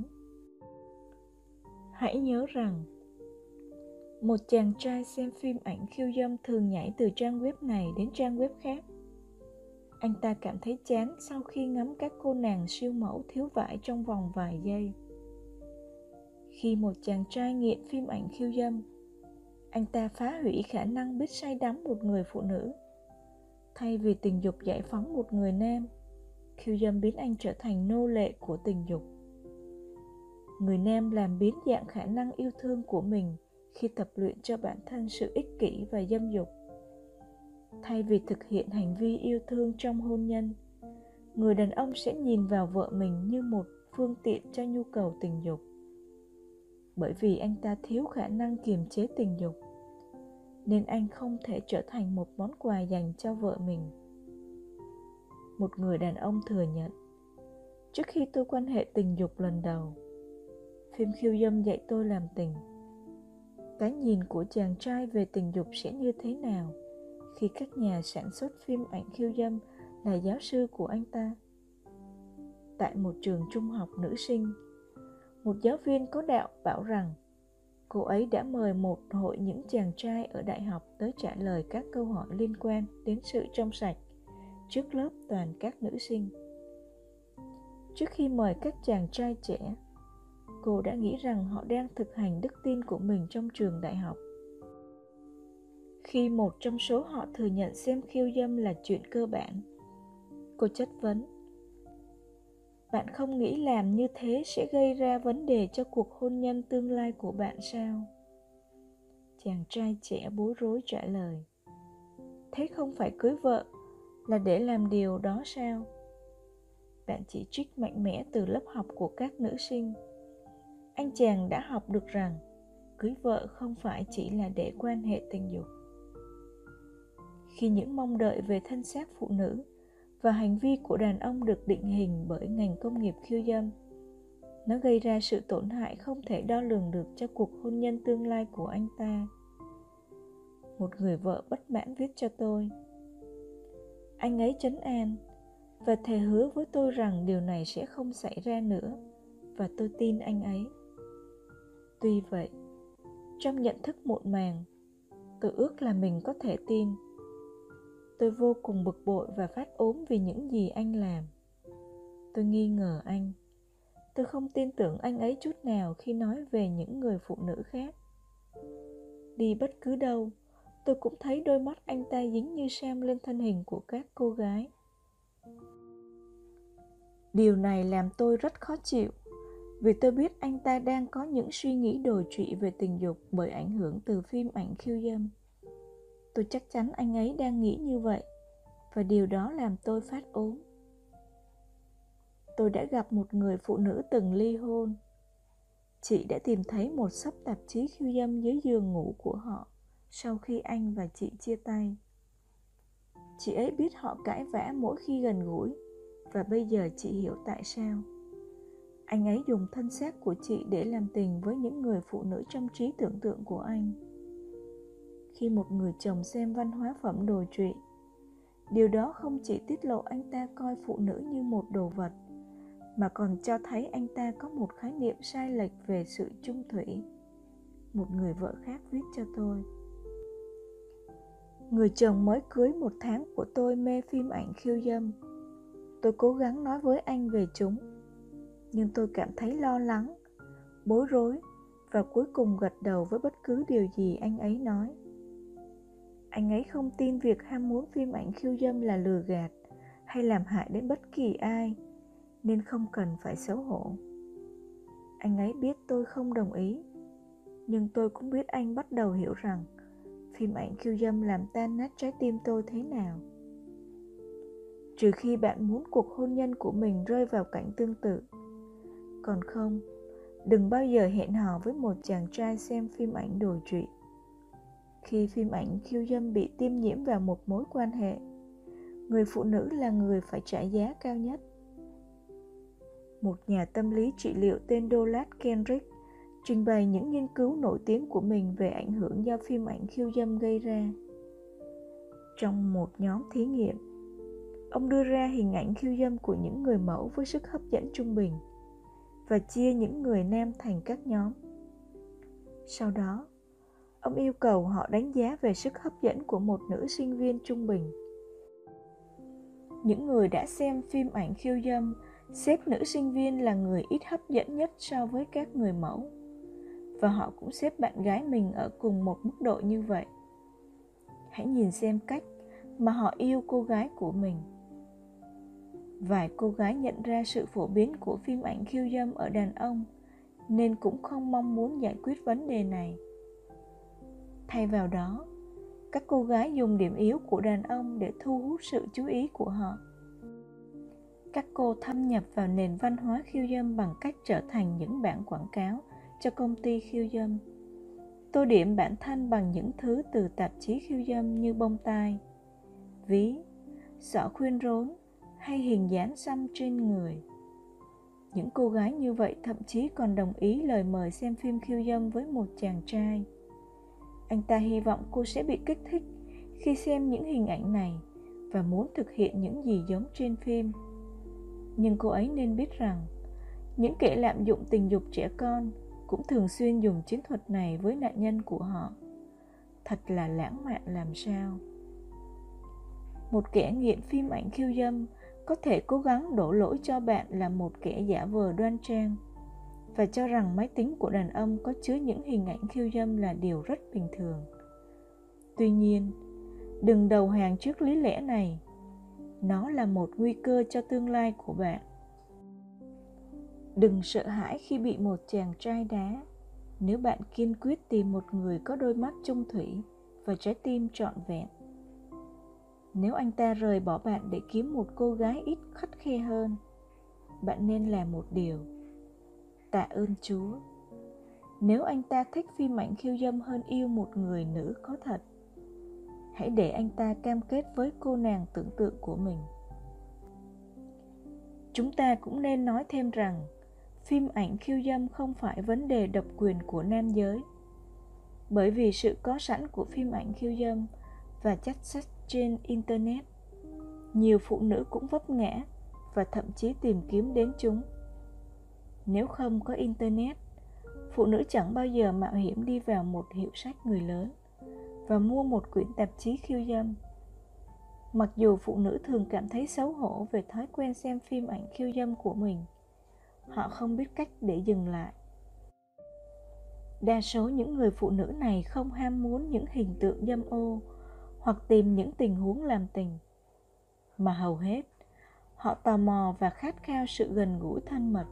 [SPEAKER 2] Hãy nhớ rằng, một chàng trai xem phim ảnh khiêu dâm thường nhảy từ trang web này đến trang web khác. Anh ta cảm thấy chán sau khi ngắm các cô nàng siêu mẫu thiếu vải trong vòng vài giây. Khi một chàng trai nghiện phim ảnh khiêu dâm, anh ta phá hủy khả năng biết say đắm một người phụ nữ. Thay vì tình dục giải phóng một người nam, khiêu dâm biến anh trở thành nô lệ của tình dục. Người nam làm biến dạng khả năng yêu thương của mình khi tập luyện cho bản thân sự ích kỷ và dâm dục. Thay vì thực hiện hành vi yêu thương trong hôn nhân, người đàn ông sẽ nhìn vào vợ mình như một phương tiện cho nhu cầu tình dục. Bởi vì anh ta thiếu khả năng kiềm chế tình dục, nên anh không thể trở thành một món quà dành cho vợ mình. Một người đàn ông thừa nhận, trước khi tôi quan hệ tình dục lần đầu, phim khiêu dâm dạy tôi làm tình. Cái nhìn của chàng trai về tình dục sẽ như thế nào khi các nhà sản xuất phim ảnh khiêu dâm là giáo sư của anh ta? Tại một trường trung học nữ sinh, một giáo viên có đạo bảo rằng cô ấy đã mời một hội những chàng trai ở đại học tới trả lời các câu hỏi liên quan đến sự trong sạch trước lớp toàn các nữ sinh. Trước khi mời các chàng trai trẻ, cô đã nghĩ rằng họ đang thực hành đức tin của mình trong trường đại học. Khi một trong số họ thừa nhận xem khiêu dâm là chuyện cơ bản, cô chất vấn: bạn không nghĩ làm như thế sẽ gây ra vấn đề cho cuộc hôn nhân tương lai của bạn sao? Chàng trai trẻ bối rối trả lời: thế không phải cưới vợ là để làm điều đó sao? Bạn chỉ trích mạnh mẽ từ lớp học của các nữ sinh. Anh chàng đã học được rằng cưới vợ không phải chỉ là để quan hệ tình dục. Khi những mong đợi về thân xác phụ nữ và hành vi của đàn ông được định hình bởi ngành công nghiệp khiêu dâm, nó gây ra sự tổn hại không thể đo lường được cho cuộc hôn nhân tương lai của anh ta. Một người vợ bất mãn viết cho tôi: anh ấy trấn an và thề hứa với tôi rằng điều này sẽ không xảy ra nữa, và tôi tin anh ấy. Tuy vậy, trong nhận thức muộn màng, tôi ước là mình có thể tin. Tôi vô cùng bực bội và phát ốm vì những gì anh làm. Tôi nghi ngờ anh. Tôi không tin tưởng anh ấy chút nào khi nói về những người phụ nữ khác. Đi bất cứ đâu, tôi cũng thấy đôi mắt anh ta dính như sam lên thân hình của các cô gái. Điều này làm tôi rất khó chịu, vì tôi biết anh ta đang có những suy nghĩ đồi trụy về tình dục bởi ảnh hưởng từ phim ảnh khiêu dâm. Tôi chắc chắn anh ấy đang nghĩ như vậy, và điều đó làm tôi phát ốm. Tôi đã gặp một người phụ nữ từng ly hôn. Chị đã tìm thấy một xấp tạp chí khiêu dâm dưới giường ngủ của họ sau khi anh và chị chia tay. Chị ấy biết họ cãi vã mỗi khi gần gũi, và bây giờ chị hiểu tại sao. Anh ấy dùng thân xác của chị để làm tình với những người phụ nữ trong trí tưởng tượng của anh. Khi một người chồng xem văn hóa phẩm đồi trụy, điều đó không chỉ tiết lộ anh ta coi phụ nữ như một đồ vật, mà còn cho thấy anh ta có một khái niệm sai lệch về sự chung thủy. Một người vợ khác viết cho tôi: người chồng mới cưới một tháng của tôi mê phim ảnh khiêu dâm. Tôi cố gắng nói với anh về chúng, nhưng tôi cảm thấy lo lắng, bối rối và cuối cùng gật đầu với bất cứ điều gì anh ấy nói. Anh ấy không tin việc ham muốn phim ảnh khiêu dâm là lừa gạt hay làm hại đến bất kỳ ai, nên không cần phải xấu hổ. Anh ấy biết tôi không đồng ý, nhưng tôi cũng biết anh bắt đầu hiểu rằng phim ảnh khiêu dâm làm tan nát trái tim tôi thế nào. Trừ khi bạn muốn cuộc hôn nhân của mình rơi vào cảnh tương tự. Còn không, đừng bao giờ hẹn hò với một chàng trai xem phim ảnh đồi trụy. Khi phim ảnh khiêu dâm bị tiêm nhiễm vào một mối quan hệ, người phụ nữ là người phải trả giá cao nhất. Một nhà tâm lý trị liệu tên Douglas Kendrick trình bày những nghiên cứu nổi tiếng của mình về ảnh hưởng do phim ảnh khiêu dâm gây ra. Trong một nhóm thí nghiệm, ông đưa ra hình ảnh khiêu dâm của những người mẫu với sức hấp dẫn trung bình và chia những người nam thành các nhóm. Sau đó, ông yêu cầu họ đánh giá về sức hấp dẫn của một nữ sinh viên trung bình. Những người đã xem phim ảnh khiêu dâm xếp nữ sinh viên là người ít hấp dẫn nhất so với các người mẫu, và họ cũng xếp bạn gái mình ở cùng một mức độ như vậy. Hãy nhìn xem cách mà họ yêu cô gái của mình. Vài cô gái nhận ra sự phổ biến của phim ảnh khiêu dâm ở đàn ông, nên cũng không mong muốn giải quyết vấn đề này. Thay vào đó, các cô gái dùng điểm yếu của đàn ông để thu hút sự chú ý của họ. Các cô thâm nhập vào nền văn hóa khiêu dâm bằng cách trở thành những bản quảng cáo cho công ty khiêu dâm, tô điểm bản thân bằng những thứ từ tạp chí khiêu dâm như bông tai, ví, xỏ khuyên rốn hay hình dán xăm trên người. Những cô gái như vậy thậm chí còn đồng ý lời mời xem phim khiêu dâm với một chàng trai. Anh ta hy vọng cô sẽ bị kích thích khi xem những hình ảnh này và muốn thực hiện những gì giống trên phim. Nhưng cô ấy nên biết rằng, những kẻ lạm dụng tình dục trẻ con cũng thường xuyên dùng chiến thuật này với nạn nhân của họ. Thật là lãng mạn làm sao. Một kẻ nghiện phim ảnh khiêu dâm có thể cố gắng đổ lỗi cho bạn là một kẻ giả vờ đoan trang và cho rằng máy tính của đàn ông có chứa những hình ảnh khiêu dâm là điều rất bình thường. Tuy nhiên, đừng đầu hàng trước lý lẽ này. Nó là một nguy cơ cho tương lai của bạn. Đừng sợ hãi khi bị một chàng trai đá, nếu bạn kiên quyết tìm một người có đôi mắt chung thủy và trái tim trọn vẹn. Nếu anh ta rời bỏ bạn để kiếm một cô gái ít khắt khe hơn, bạn nên làm một điều: tạ ơn Chúa. Nếu anh ta thích phim ảnh khiêu dâm hơn yêu một người nữ có thật, hãy để anh ta cam kết với cô nàng tưởng tượng của mình. Chúng ta cũng nên nói thêm rằng, phim ảnh khiêu dâm không phải vấn đề độc quyền của nam giới. Bởi vì sự có sẵn của phim ảnh khiêu dâm và chat sách trên Internet, nhiều phụ nữ cũng vấp ngã và thậm chí tìm kiếm đến chúng. Nếu không có Internet, phụ nữ chẳng bao giờ mạo hiểm đi vào một hiệu sách người lớn và mua một quyển tạp chí khiêu dâm. Mặc dù phụ nữ thường cảm thấy xấu hổ về thói quen xem phim ảnh khiêu dâm của mình, họ không biết cách để dừng lại. Đa số những người phụ nữ này không ham muốn những hình tượng dâm ô hoặc tìm những tình huống làm tình, mà hầu hết họ tò mò và khát khao sự gần gũi thân mật.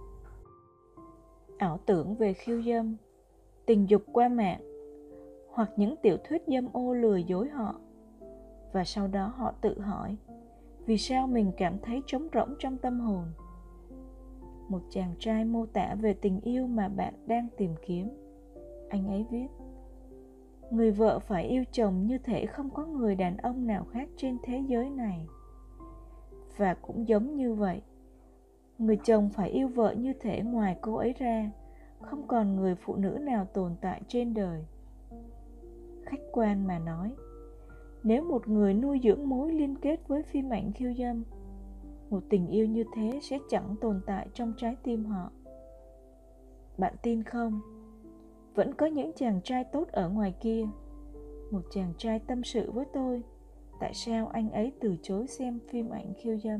[SPEAKER 2] Ảo tưởng về khiêu dâm, tình dục qua mạng hoặc những tiểu thuyết dâm ô lừa dối họ, và sau đó họ tự hỏi vì sao mình cảm thấy trống rỗng trong tâm hồn. Một chàng trai mô tả về tình yêu mà bạn đang tìm kiếm. Anh ấy viết: người vợ phải yêu chồng như thể không có người đàn ông nào khác trên thế giới này. Và cũng giống như vậy, người chồng phải yêu vợ như thể ngoài cô ấy ra, không còn người phụ nữ nào tồn tại trên đời. Khách quan mà nói, nếu một người nuôi dưỡng mối liên kết với phim ảnh khiêu dâm, một tình yêu như thế sẽ chẳng tồn tại trong trái tim họ. Bạn tin không? Vẫn có những chàng trai tốt ở ngoài kia. Một chàng trai tâm sự với tôi tại sao anh ấy từ chối xem phim ảnh khiêu dâm.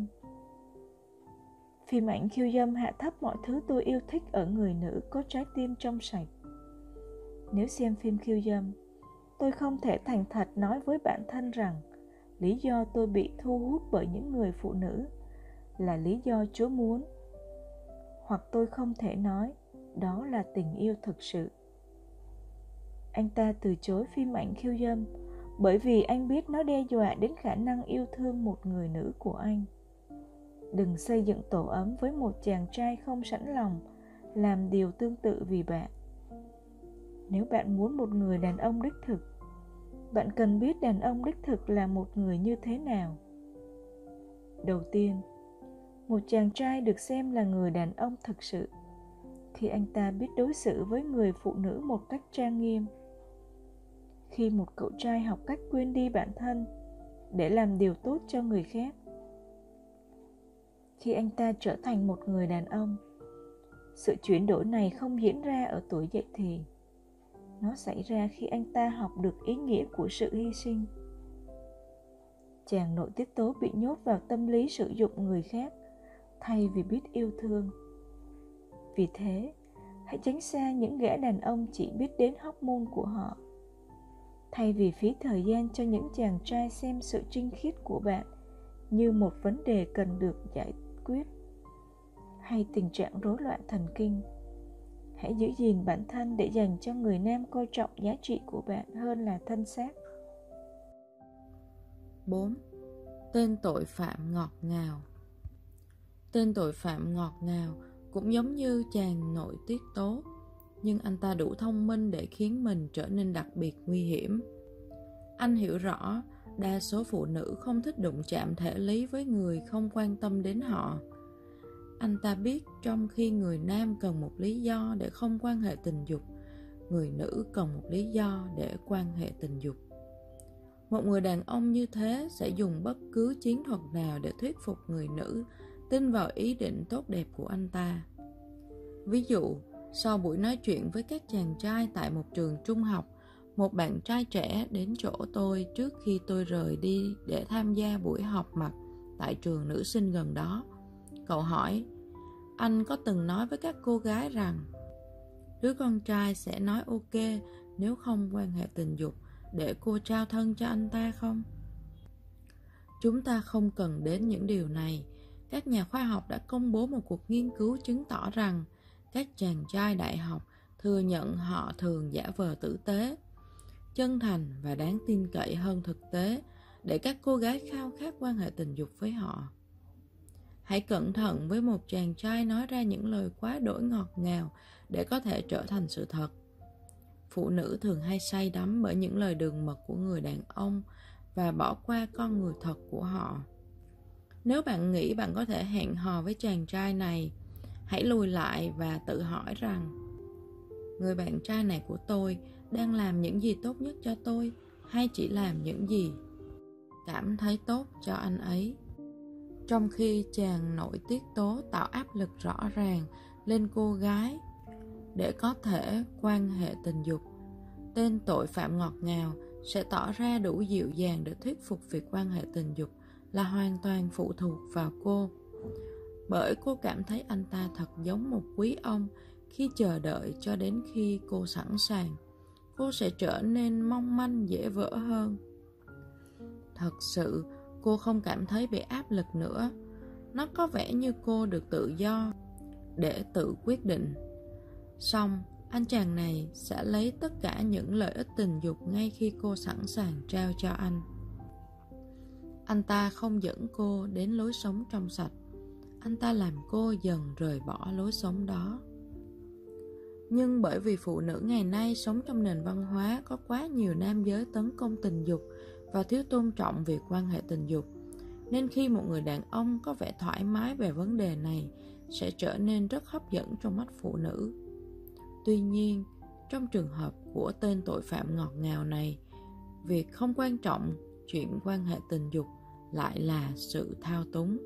[SPEAKER 2] Phim ảnh khiêu dâm hạ thấp mọi thứ tôi yêu thích ở người nữ có trái tim trong sạch. Nếu xem phim khiêu dâm, tôi không thể thành thật nói với bản thân rằng lý do tôi bị thu hút bởi những người phụ nữ là lý do Chúa muốn. Hoặc tôi không thể nói đó là tình yêu thực sự. Anh ta từ chối phim ảnh khiêu dâm bởi vì anh biết nó đe dọa đến khả năng yêu thương một người nữ của anh. Đừng xây dựng tổ ấm với một chàng trai không sẵn lòng làm điều tương tự vì bạn. Nếu bạn muốn một người đàn ông đích thực, bạn cần biết đàn ông đích thực là một người như thế nào. Đầu tiên, một chàng trai được xem là người đàn ông thực sự khi anh ta biết đối xử với người phụ nữ một cách trang nghiêm. Khi một cậu trai học cách quên đi bản thân để làm điều tốt cho người khác. Khi anh ta trở thành một người đàn ông, sự chuyển đổi này không diễn ra ở tuổi dậy thì. Nó xảy ra khi anh ta học được ý nghĩa của sự hy sinh. Chàng nội tiết tố bị nhốt vào tâm lý sử dụng người khác thay vì biết yêu thương. Vì thế, hãy tránh xa những gã đàn ông chỉ biết đến hormone của họ. Thay vì phí thời gian cho những chàng trai xem sự trinh khiết của bạn như một vấn đề cần được giải quyết, hay tình trạng rối loạn thần kinh, Hãy giữ gìn bản thân để dành cho người nam coi trọng giá trị của bạn hơn là thân xác.
[SPEAKER 3] bốn. Tên tội phạm ngọt ngào. Tên tội phạm ngọt ngào cũng giống như chàng nội tiết tố, nhưng anh ta đủ thông minh để khiến mình trở nên đặc biệt nguy hiểm. Anh hiểu rõ đa số phụ nữ không thích đụng chạm thể lý với người không quan tâm đến họ. Anh ta biết trong khi người nam cần một lý do để không quan hệ tình dục, người nữ cần một lý do để quan hệ tình dục. Một người đàn ông như thế sẽ dùng bất cứ chiến thuật nào để thuyết phục người nữ tin vào ý định tốt đẹp của anh ta. Ví dụ, sau buổi nói chuyện với các chàng trai tại một trường trung học, một bạn trai trẻ đến chỗ tôi trước khi tôi rời đi để tham gia buổi họp mặt tại trường nữ sinh gần đó. Cậu hỏi, anh có từng nói với các cô gái rằng đứa con trai sẽ nói ok nếu không quan hệ tình dục để cô trao thân cho anh ta không? Chúng ta không cần đến những điều này. Các nhà khoa học đã công bố một cuộc nghiên cứu chứng tỏ rằng các chàng trai đại học thừa nhận họ thường giả vờ tử tế, chân thành và đáng tin cậy hơn thực tế để các cô gái khao khát quan hệ tình dục với họ. Hãy cẩn thận với một chàng trai nói ra những lời quá đỗi ngọt ngào để có thể trở thành sự thật. Phụ nữ thường hay say đắm bởi những lời đường mật của người đàn ông và bỏ qua con người thật của họ. Nếu bạn nghĩ bạn có thể hẹn hò với chàng trai này, hãy lùi lại và tự hỏi rằng người bạn trai này của tôi đang làm những gì tốt nhất cho tôi hay chỉ làm những gì cảm thấy tốt cho anh ấy. Trong khi chàng nội tiết tố tạo áp lực rõ ràng lên cô gái để có thể quan hệ tình dục, tên tội phạm ngọt ngào sẽ tỏ ra đủ dịu dàng để thuyết phục việc quan hệ tình dục là hoàn toàn phụ thuộc vào cô. Bởi cô cảm thấy anh ta thật giống một quý ông khi chờ đợi cho đến khi cô sẵn sàng, cô sẽ trở nên mong manh dễ vỡ hơn. Thật sự, cô không cảm thấy bị áp lực nữa. Nó có vẻ như cô được tự do để tự quyết định. Song, anh chàng này sẽ lấy tất cả những lợi ích tình dục ngay khi cô sẵn sàng trao cho anh. Anh ta không dẫn cô đến lối sống trong sạch. Anh ta làm cô dần rời bỏ lối sống đó. Nhưng bởi vì phụ nữ ngày nay sống trong nền văn hóa có quá nhiều nam giới tấn công tình dục và thiếu tôn trọng việc quan hệ tình dục, nên khi một người đàn ông có vẻ thoải mái về vấn đề này sẽ trở nên rất hấp dẫn trong mắt phụ nữ. Tuy nhiên, trong trường hợp của tên tội phạm ngọt ngào này, việc không quan trọng chuyện quan hệ tình dục lại là sự thao túng.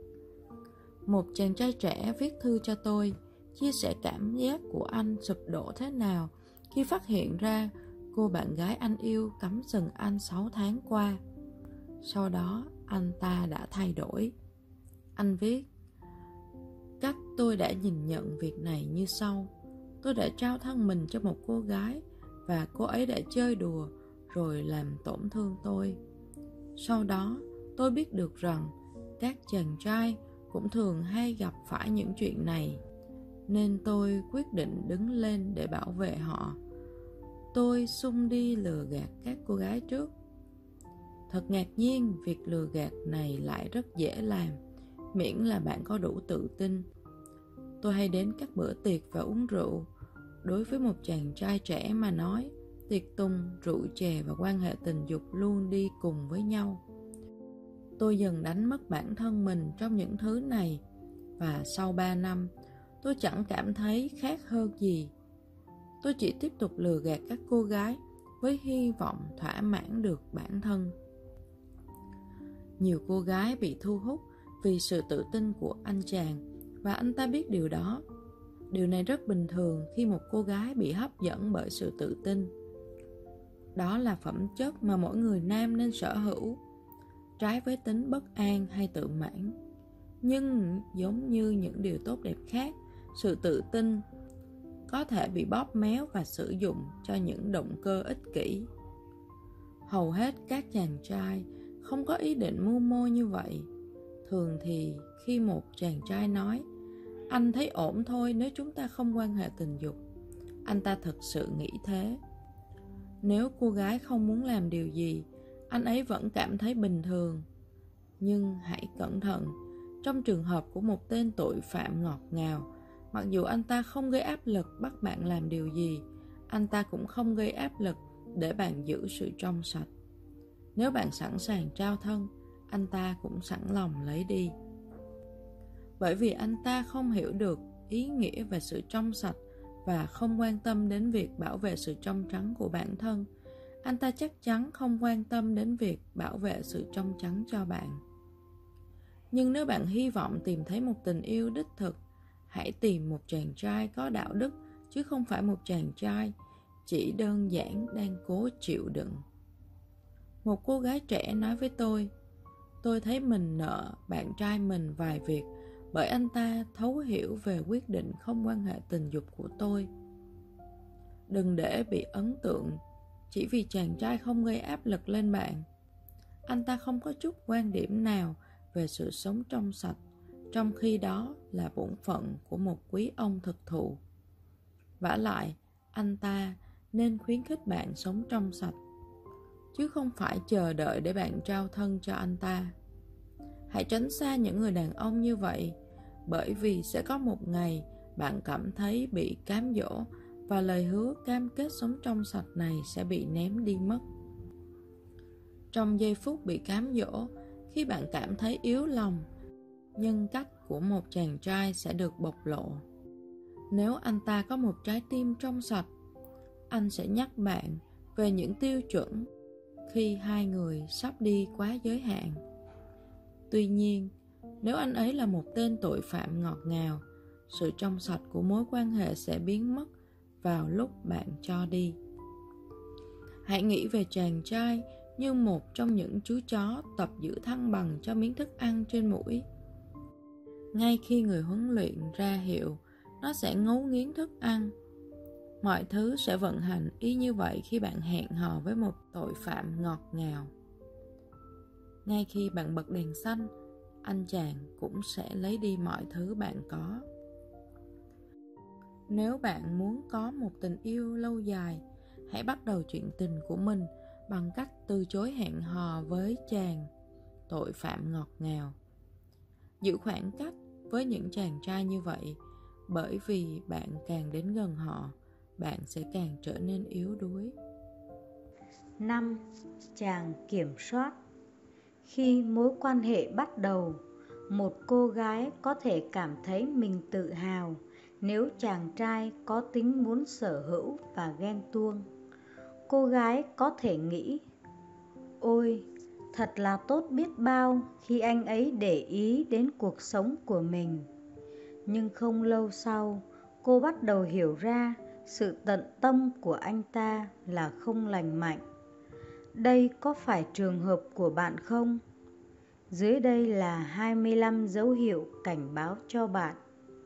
[SPEAKER 3] Một chàng trai trẻ viết thư cho tôi, chia sẻ cảm giác của anh sụp đổ thế nào khi phát hiện ra cô bạn gái anh yêu cắm sừng anh sáu tháng qua. Sau đó, anh ta đã thay đổi. Anh viết, cách tôi đã nhìn nhận việc này như sau. Tôi đã trao thân mình cho một cô gái và cô ấy đã chơi đùa rồi làm tổn thương tôi. Sau đó, tôi biết được rằng các chàng trai cũng thường hay gặp phải những chuyện này, nên tôi quyết định đứng lên để bảo vệ họ. Tôi xung đi lừa gạt các cô gái trước. Thật ngạc nhiên, việc lừa gạt này lại rất dễ làm, miễn là bạn có đủ tự tin. Tôi hay đến các bữa tiệc và uống rượu. Đối với một chàng trai trẻ mà nói, tiệc tùng, rượu chè và quan hệ tình dục luôn đi cùng với nhau. Tôi dần đánh mất bản thân mình trong những thứ này, và sau ba năm, tôi chẳng cảm thấy khác hơn gì. Tôi chỉ tiếp tục lừa gạt các cô gái với hy vọng thỏa mãn được bản thân. Nhiều cô gái bị thu hút vì sự tự tin của anh chàng, và anh ta biết điều đó. Điều này rất bình thường khi một cô gái bị hấp dẫn bởi sự tự tin. Đó là phẩm chất mà mỗi người nam nên sở hữu, trái với tính bất an hay tự mãn. Nhưng giống như những điều tốt đẹp khác, sự tự tin có thể bị bóp méo và sử dụng cho những động cơ ích kỷ. Hầu hết các chàng trai không có ý định mưu mô như vậy. Thường thì khi một chàng trai nói, anh thấy ổn thôi nếu chúng ta không quan hệ tình dục, Anh ta thực sự nghĩ thế. Nếu cô gái không muốn làm điều gì, anh ấy vẫn cảm thấy bình thường. Nhưng hãy cẩn thận, trong trường hợp của một tên tội phạm ngọt ngào, mặc dù anh ta không gây áp lực bắt bạn làm điều gì, anh ta cũng không gây áp lực để bạn giữ sự trong sạch. Nếu bạn sẵn sàng trao thân, anh ta cũng sẵn lòng lấy đi. Bởi vì anh ta không hiểu được ý nghĩa về sự trong sạch và không quan tâm đến việc bảo vệ sự trong trắng của bản thân, anh ta chắc chắn không quan tâm đến việc bảo vệ sự trong trắng cho bạn. Nhưng nếu bạn hy vọng tìm thấy một tình yêu đích thực, hãy tìm một chàng trai có đạo đức, chứ không phải một chàng trai chỉ đơn giản đang cố chịu đựng. Một cô gái trẻ nói với tôi, tôi thấy mình nợ bạn trai mình vài việc bởi anh ta thấu hiểu về quyết định không quan hệ tình dục của tôi. Đừng để bị ấn tượng chỉ vì chàng trai không gây áp lực lên bạn. Anh ta không có chút quan điểm nào về sự sống trong sạch, trong khi đó là bổn phận của một quý ông thực thụ. Vả lại, anh ta nên khuyến khích bạn sống trong sạch, chứ không phải chờ đợi để bạn trao thân cho anh ta. Hãy tránh xa những người đàn ông như vậy, bởi vì sẽ có một ngày bạn cảm thấy bị cám dỗ và lời hứa cam kết sống trong sạch này sẽ bị ném đi mất. Trong giây phút bị cám dỗ, khi bạn cảm thấy yếu lòng, nhân cách của một chàng trai sẽ được bộc lộ. Nếu anh ta có một trái tim trong sạch, anh sẽ nhắc bạn về những tiêu chuẩn khi hai người sắp đi quá giới hạn. Tuy nhiên, nếu anh ấy là một tên tội phạm ngọt ngào, sự trong sạch của mối quan hệ sẽ biến mất vào lúc bạn cho đi. Hãy nghĩ về chàng trai như một trong những chú chó tập giữ thăng bằng cho miếng thức ăn trên mũi. Ngay khi người huấn luyện ra hiệu, nó sẽ ngấu nghiến thức ăn. Mọi thứ sẽ vận hành y như vậy khi bạn hẹn hò với một tội phạm ngọt ngào. Ngay khi bạn bật đèn xanh, anh chàng cũng sẽ lấy đi mọi thứ bạn có. Nếu bạn muốn có một tình yêu lâu dài, hãy bắt đầu chuyện tình của mình bằng cách từ chối hẹn hò với chàng tội phạm ngọt ngào. Giữ khoảng cách với những chàng trai như vậy, bởi vì bạn càng đến gần họ, bạn sẽ càng trở nên yếu đuối.
[SPEAKER 4] năm. Chàng kiểm soát. Khi mối quan hệ bắt đầu, một cô gái có thể cảm thấy mình tự hào nếu chàng trai có tính muốn sở hữu và ghen tuông. Cô gái có thể nghĩ, ôi, thật là tốt biết bao khi anh ấy để ý đến cuộc sống của mình. Nhưng không lâu sau, cô bắt đầu hiểu ra sự tận tâm của anh ta là không lành mạnh. Đây có phải trường hợp của bạn không? Dưới đây là hai mươi lăm dấu hiệu cảnh báo cho bạn.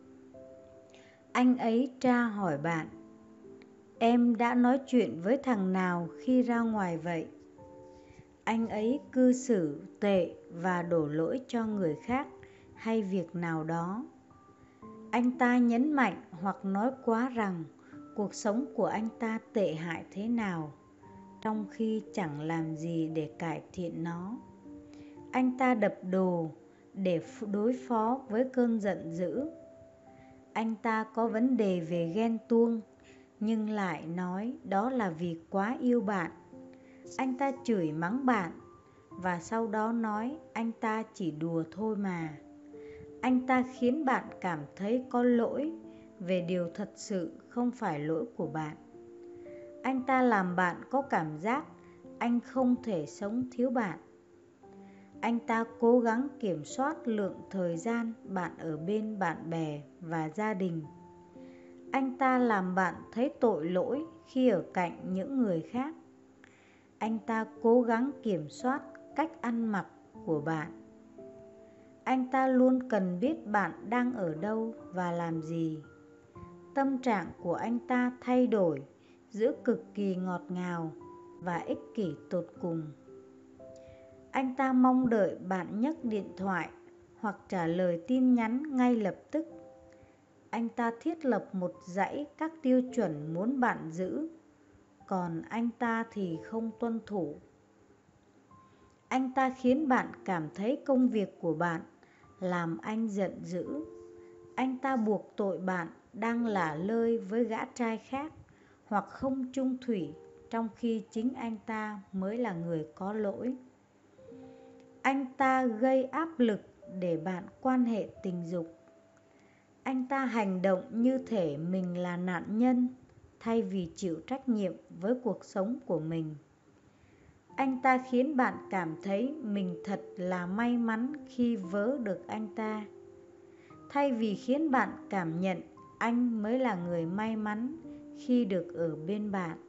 [SPEAKER 4] Anh ấy tra hỏi bạn, em đã nói chuyện với thằng nào khi ra ngoài vậy? Anh ấy cư xử tệ và đổ lỗi cho người khác hay việc nào đó. Anh ta nhấn mạnh hoặc nói quá rằng cuộc sống của anh ta tệ hại thế nào, trong khi chẳng làm gì để cải thiện nó. Anh ta đập đồ để đối phó với cơn giận dữ. Anh ta có vấn đề về ghen tuông, nhưng lại nói đó là vì quá yêu bạn. Anh ta chửi mắng bạn, và sau đó nói anh ta chỉ đùa thôi mà. Anh ta khiến bạn cảm thấy có lỗi về điều thật sự không phải lỗi của bạn. Anh ta làm bạn có cảm giác anh không thể sống thiếu bạn. Anh ta cố gắng kiểm soát lượng thời gian bạn ở bên bạn bè và gia đình. Anh ta làm bạn thấy tội lỗi khi ở cạnh những người khác. Anh ta cố gắng kiểm soát cách ăn mặc của bạn. Anh ta luôn cần biết bạn đang ở đâu và làm gì. Tâm trạng của anh ta thay đổi giữa cực kỳ ngọt ngào và ích kỷ tột cùng. Anh ta mong đợi bạn nhấc điện thoại hoặc trả lời tin nhắn ngay lập tức. anh ta thiết lập một dãy các tiêu chuẩn muốn bạn giữ, còn anh ta thì không tuân thủ. Anh ta khiến bạn cảm thấy công việc của bạn làm anh giận dữ. Anh ta buộc tội bạn đang lả lơi với gã trai khác hoặc không chung thủy, trong khi chính anh ta mới là người có lỗi. Anh ta gây áp lực để bạn quan hệ tình dục. Anh ta hành động như thể mình là nạn nhân thay vì chịu trách nhiệm với cuộc sống của mình. Anh ta khiến bạn cảm thấy mình thật là may mắn khi vớ được anh ta, thay vì khiến bạn cảm nhận anh mới là người may mắn khi được ở bên bạn.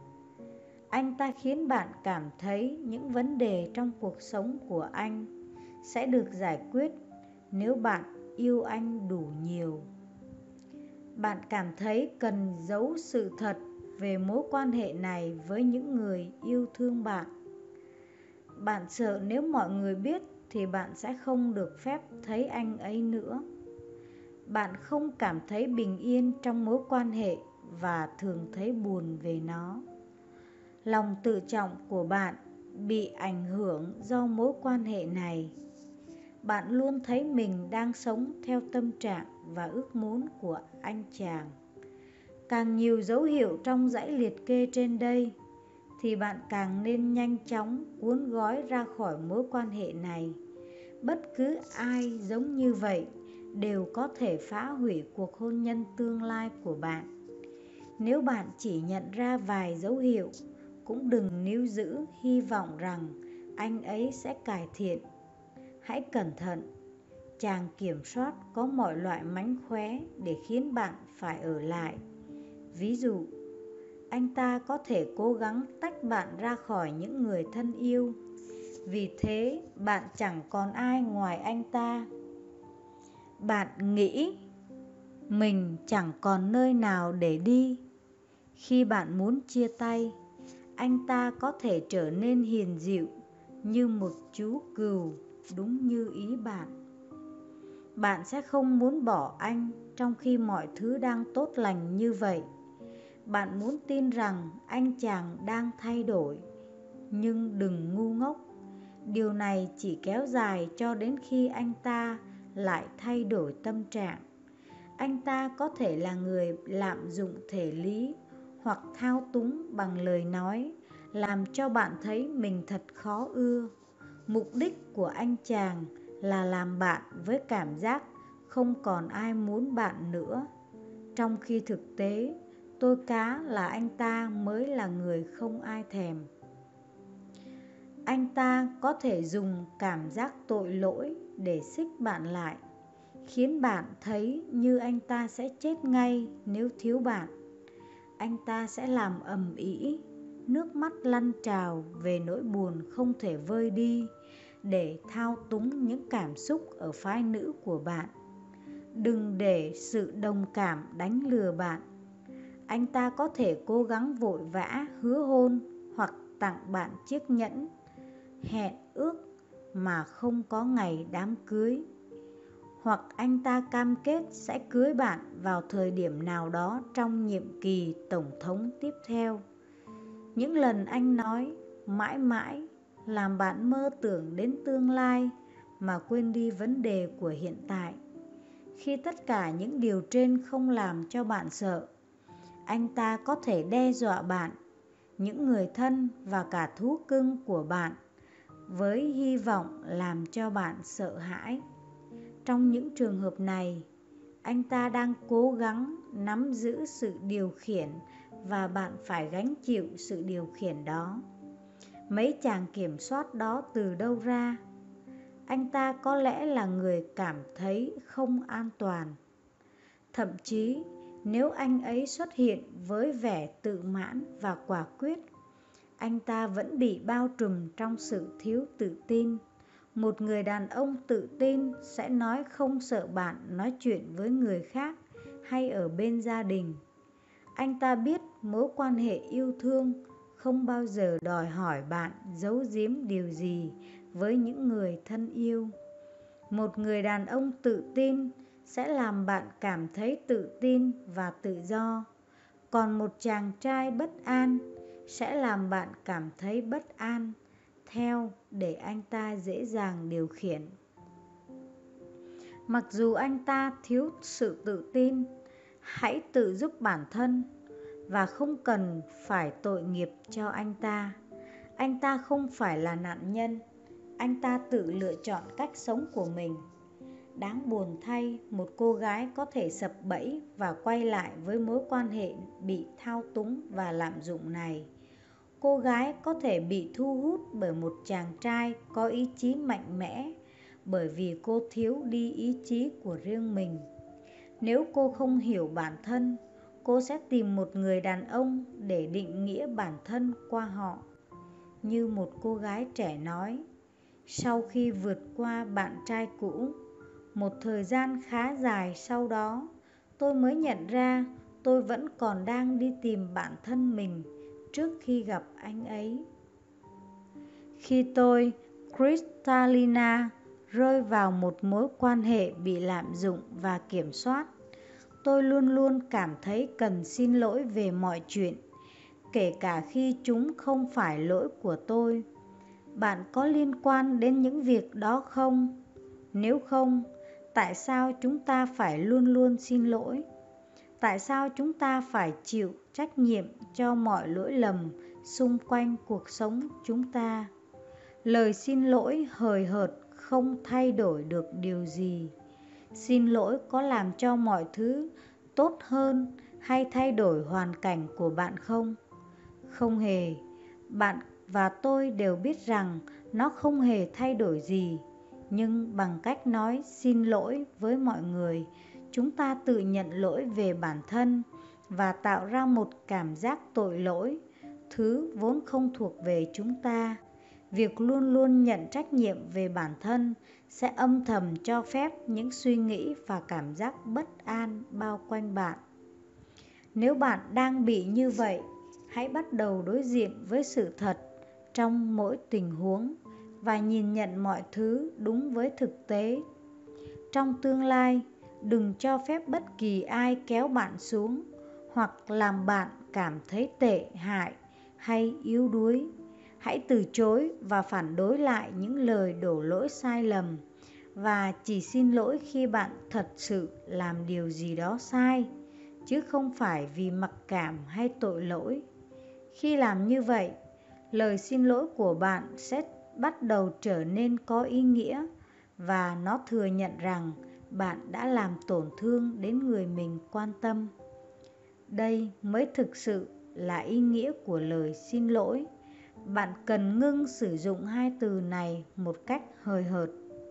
[SPEAKER 4] Anh ta khiến bạn cảm thấy những vấn đề trong cuộc sống của anh sẽ được giải quyết nếu bạn yêu anh đủ nhiều. Bạn cảm thấy cần giấu sự thật về mối quan hệ này với những người yêu thương bạn. Bạn sợ nếu mọi người biết thì bạn sẽ không được phép thấy anh ấy nữa. Bạn không cảm thấy bình yên trong mối quan hệ và thường thấy buồn về nó. Lòng tự trọng của bạn bị ảnh hưởng do mối quan hệ này. Bạn luôn thấy mình đang sống theo tâm trạng và ước muốn của anh chàng. Càng nhiều dấu hiệu trong dãy liệt kê trên đây thì bạn càng nên nhanh chóng cuốn gói ra khỏi mối quan hệ này. Bất cứ ai giống như vậy đều có thể phá hủy cuộc hôn nhân tương lai của bạn. Nếu bạn chỉ nhận ra vài dấu hiệu, cũng đừng níu giữ hy vọng rằng anh ấy sẽ cải thiện. Hãy cẩn thận, chàng kiểm soát có mọi loại mánh khóe để khiến bạn phải ở lại. Ví dụ, anh ta có thể cố gắng tách bạn ra khỏi những người thân yêu, vì thế bạn chẳng còn ai ngoài anh ta. Bạn nghĩ mình chẳng còn nơi nào để đi. Khi bạn muốn chia tay, anh ta có thể trở nên hiền dịu như một chú cừu, đúng như ý bạn. Bạn sẽ không muốn bỏ anh trong khi mọi thứ đang tốt lành như vậy. Bạn muốn tin rằng anh chàng đang thay đổi, nhưng đừng ngu ngốc. Điều này chỉ kéo dài cho đến khi anh ta lại thay đổi tâm trạng. Anh ta có thể là người lạm dụng thể lý hoặc thao túng bằng lời nói, làm cho bạn thấy mình thật khó ưa. Mục đích của anh chàng là làm bạn với cảm giác không còn ai muốn bạn nữa, trong khi thực tế tôi cá là anh ta mới là người không ai thèm. Anh ta có thể dùng cảm giác tội lỗi để xích bạn lại, khiến bạn thấy như anh ta sẽ chết ngay nếu thiếu bạn. Anh ta sẽ làm ầm ĩ, nước mắt lăn trào về nỗi buồn không thể vơi đi, để thao túng những cảm xúc ở phái nữ của bạn. Đừng để sự đồng cảm đánh lừa bạn. Anh ta có thể cố gắng vội vã hứa hôn hoặc tặng bạn chiếc nhẫn hẹn ước mà không có ngày đám cưới. Hoặc anh ta cam kết sẽ cưới bạn vào thời điểm nào đó trong nhiệm kỳ tổng thống tiếp theo. Những lần anh nói mãi mãi làm bạn mơ tưởng đến tương lai mà quên đi vấn đề của hiện tại. Khi tất cả những điều trên không làm cho bạn sợ, anh ta có thể đe dọa bạn, những người thân và cả thú cưng của bạn, với hy vọng làm cho bạn sợ hãi. Trong những trường hợp này, anh ta đang cố gắng nắm giữ sự điều khiển và bạn phải gánh chịu sự điều khiển đó. Mấy chàng kiểm soát đó từ đâu ra? Anh ta có lẽ là người cảm thấy không an toàn. Thậm chí, nếu anh ấy xuất hiện với vẻ tự mãn và quả quyết, anh ta vẫn bị bao trùm trong sự thiếu tự tin. Một người đàn ông tự tin sẽ nói không sợ bạn nói chuyện với người khác hay ở bên gia đình. Anh ta biết mối quan hệ yêu thương không bao giờ đòi hỏi bạn giấu giếm điều gì với những người thân yêu. Một người đàn ông tự tin sẽ làm bạn cảm thấy tự tin và tự do, còn một chàng trai bất an sẽ làm bạn cảm thấy bất an theo để anh ta dễ dàng điều khiển. Mặc dù anh ta thiếu sự tự tin, hãy tự giúp bản thân và không cần phải tội nghiệp cho anh ta. Anh ta không phải là nạn nhân, anh ta tự lựa chọn cách sống của mình. Đáng buồn thay, một cô gái có thể sập bẫy và quay lại với mối quan hệ bị thao túng và lạm dụng này. Cô gái có thể bị thu hút bởi một chàng trai có ý chí mạnh mẽ bởi vì cô thiếu đi ý chí của riêng mình. Nếu cô không hiểu bản thân, cô sẽ tìm một người đàn ông để định nghĩa bản thân qua họ. Như một cô gái trẻ nói, sau khi vượt qua bạn trai cũ, một thời gian khá dài sau đó, tôi mới nhận ra tôi vẫn còn đang đi tìm bản thân mình trước khi gặp anh ấy. Khi tôi, Kristalina, rơi vào một mối quan hệ bị lạm dụng và kiểm soát, tôi luôn luôn cảm thấy cần xin lỗi về mọi chuyện, kể cả khi chúng không phải lỗi của tôi. Bạn có liên quan đến những việc đó không? Nếu không, tại sao chúng ta phải luôn luôn xin lỗi? Tại sao chúng ta phải chịu trách nhiệm cho mọi lỗi lầm xung quanh cuộc sống chúng ta? Lời xin lỗi hời hợt không thay đổi được điều gì. Xin lỗi có làm cho mọi thứ tốt hơn hay thay đổi hoàn cảnh của bạn không? Không hề. Bạn và tôi đều biết rằng nó không hề thay đổi gì. Nhưng bằng cách nói xin lỗi với mọi người, chúng ta tự nhận lỗi về bản thân và tạo ra một cảm giác tội lỗi, thứ vốn không thuộc về chúng ta. Việc luôn luôn nhận trách nhiệm về bản thân sẽ âm thầm cho phép những suy nghĩ và cảm giác bất an bao quanh bạn. Nếu bạn đang bị như vậy, hãy bắt đầu đối diện với sự thật trong mỗi tình huống và nhìn nhận mọi thứ đúng với thực tế. Trong tương lai, đừng cho phép bất kỳ ai kéo bạn xuống hoặc làm bạn cảm thấy tệ hại hay yếu đuối. Hãy từ chối và phản đối lại những lời đổ lỗi sai lầm và chỉ xin lỗi khi bạn thật sự làm điều gì đó sai, chứ không phải vì mặc cảm hay tội lỗi. Khi làm như vậy, lời xin lỗi của bạn sẽ bắt đầu trở nên có ý nghĩa và nó thừa nhận rằng bạn đã làm tổn thương đến người mình quan tâm. Đây mới thực sự là ý nghĩa của lời xin lỗi. Bạn cần ngưng sử dụng hai từ này một cách hời hợt.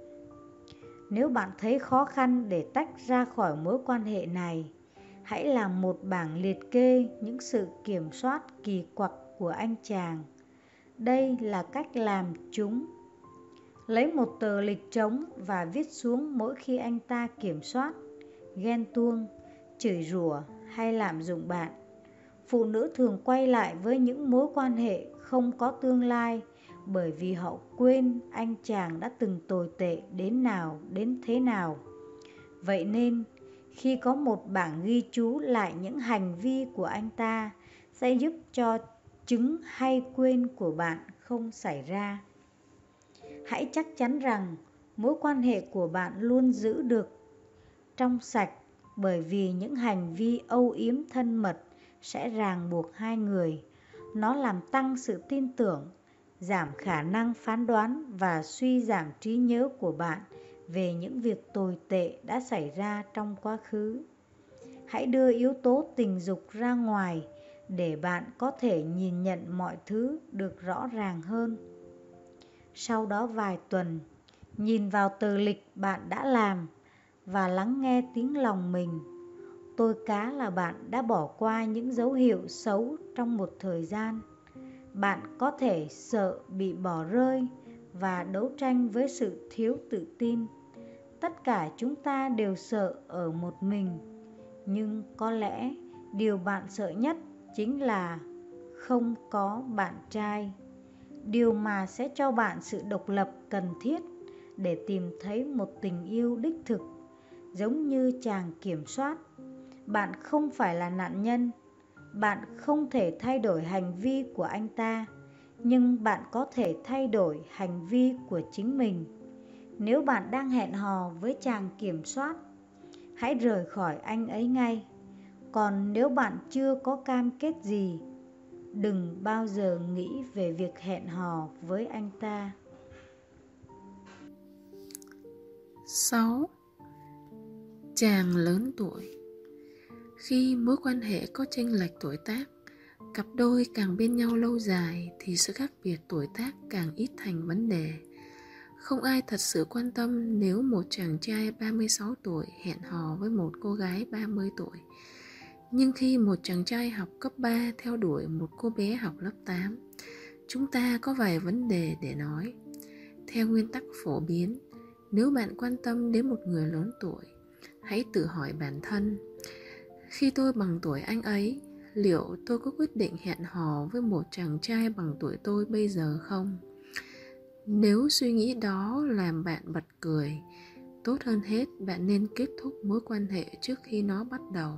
[SPEAKER 4] Nếu bạn thấy khó khăn để tách ra khỏi mối quan hệ này, hãy làm một bảng liệt kê những sự kiểm soát kỳ quặc của anh chàng. Đây là cách làm chúng. Lấy một tờ lịch trống và viết xuống mỗi khi anh ta kiểm soát, ghen tuông, chửi rủa hay lạm dụng bạn. Phụ nữ thường quay lại với những mối quan hệ không có tương lai bởi vì họ quên anh chàng đã từng tồi tệ đến nào đến thế nào. Vậy nên, khi có một bảng ghi chú lại những hành vi của anh ta sẽ giúp cho chứng hay quên của bạn không xảy ra. Hãy chắc chắn rằng mối quan hệ của bạn luôn giữ được trong sạch, bởi vì những hành vi âu yếm thân mật sẽ ràng buộc hai người. Nó làm tăng sự tin tưởng, giảm khả năng phán đoán và suy giảm trí nhớ của bạn về những việc tồi tệ đã xảy ra trong quá khứ. Hãy đưa yếu tố tình dục ra ngoài để bạn có thể nhìn nhận mọi thứ được rõ ràng hơn. Sau đó vài tuần, nhìn vào tờ lịch bạn đã làm và lắng nghe tiếng lòng mình. Tôi cá là bạn đã bỏ qua những dấu hiệu xấu trong một thời gian. Bạn có thể sợ bị bỏ rơi và đấu tranh với sự thiếu tự tin. Tất cả chúng ta đều sợ ở một mình, nhưng có lẽ điều bạn sợ nhất chính là không có bạn trai. Điều mà sẽ cho bạn sự độc lập cần thiết để tìm thấy một tình yêu đích thực. giống như chàng kiểm soát. Bạn không phải là nạn nhân. Bạn không thể thay đổi hành vi của anh ta, nhưng bạn có thể thay đổi hành vi của chính mình. Nếu bạn đang hẹn hò với chàng kiểm soát, hãy rời khỏi anh ấy ngay. Còn nếu bạn chưa có cam kết gì, đừng bao giờ nghĩ về việc hẹn hò với anh ta.
[SPEAKER 1] sáu. Chàng lớn tuổi. Khi mối quan hệ có chênh lệch tuổi tác, cặp đôi càng bên nhau lâu dài thì sự khác biệt tuổi tác càng ít thành vấn đề. Không ai thật sự quan tâm nếu một chàng trai ba mươi sáu tuổi hẹn hò với một cô gái ba mươi tuổi. Nhưng khi một chàng trai học cấp ba theo đuổi một cô bé học lớp tám, chúng ta có vài vấn đề để nói. Theo nguyên tắc phổ biến, nếu bạn quan tâm đến một người lớn tuổi, hãy tự hỏi bản thân: khi tôi bằng tuổi anh ấy, liệu tôi có quyết định hẹn hò với một chàng trai bằng tuổi tôi bây giờ không? Nếu suy nghĩ đó làm bạn bật cười, tốt hơn hết bạn nên kết thúc mối quan hệ trước khi nó bắt đầu.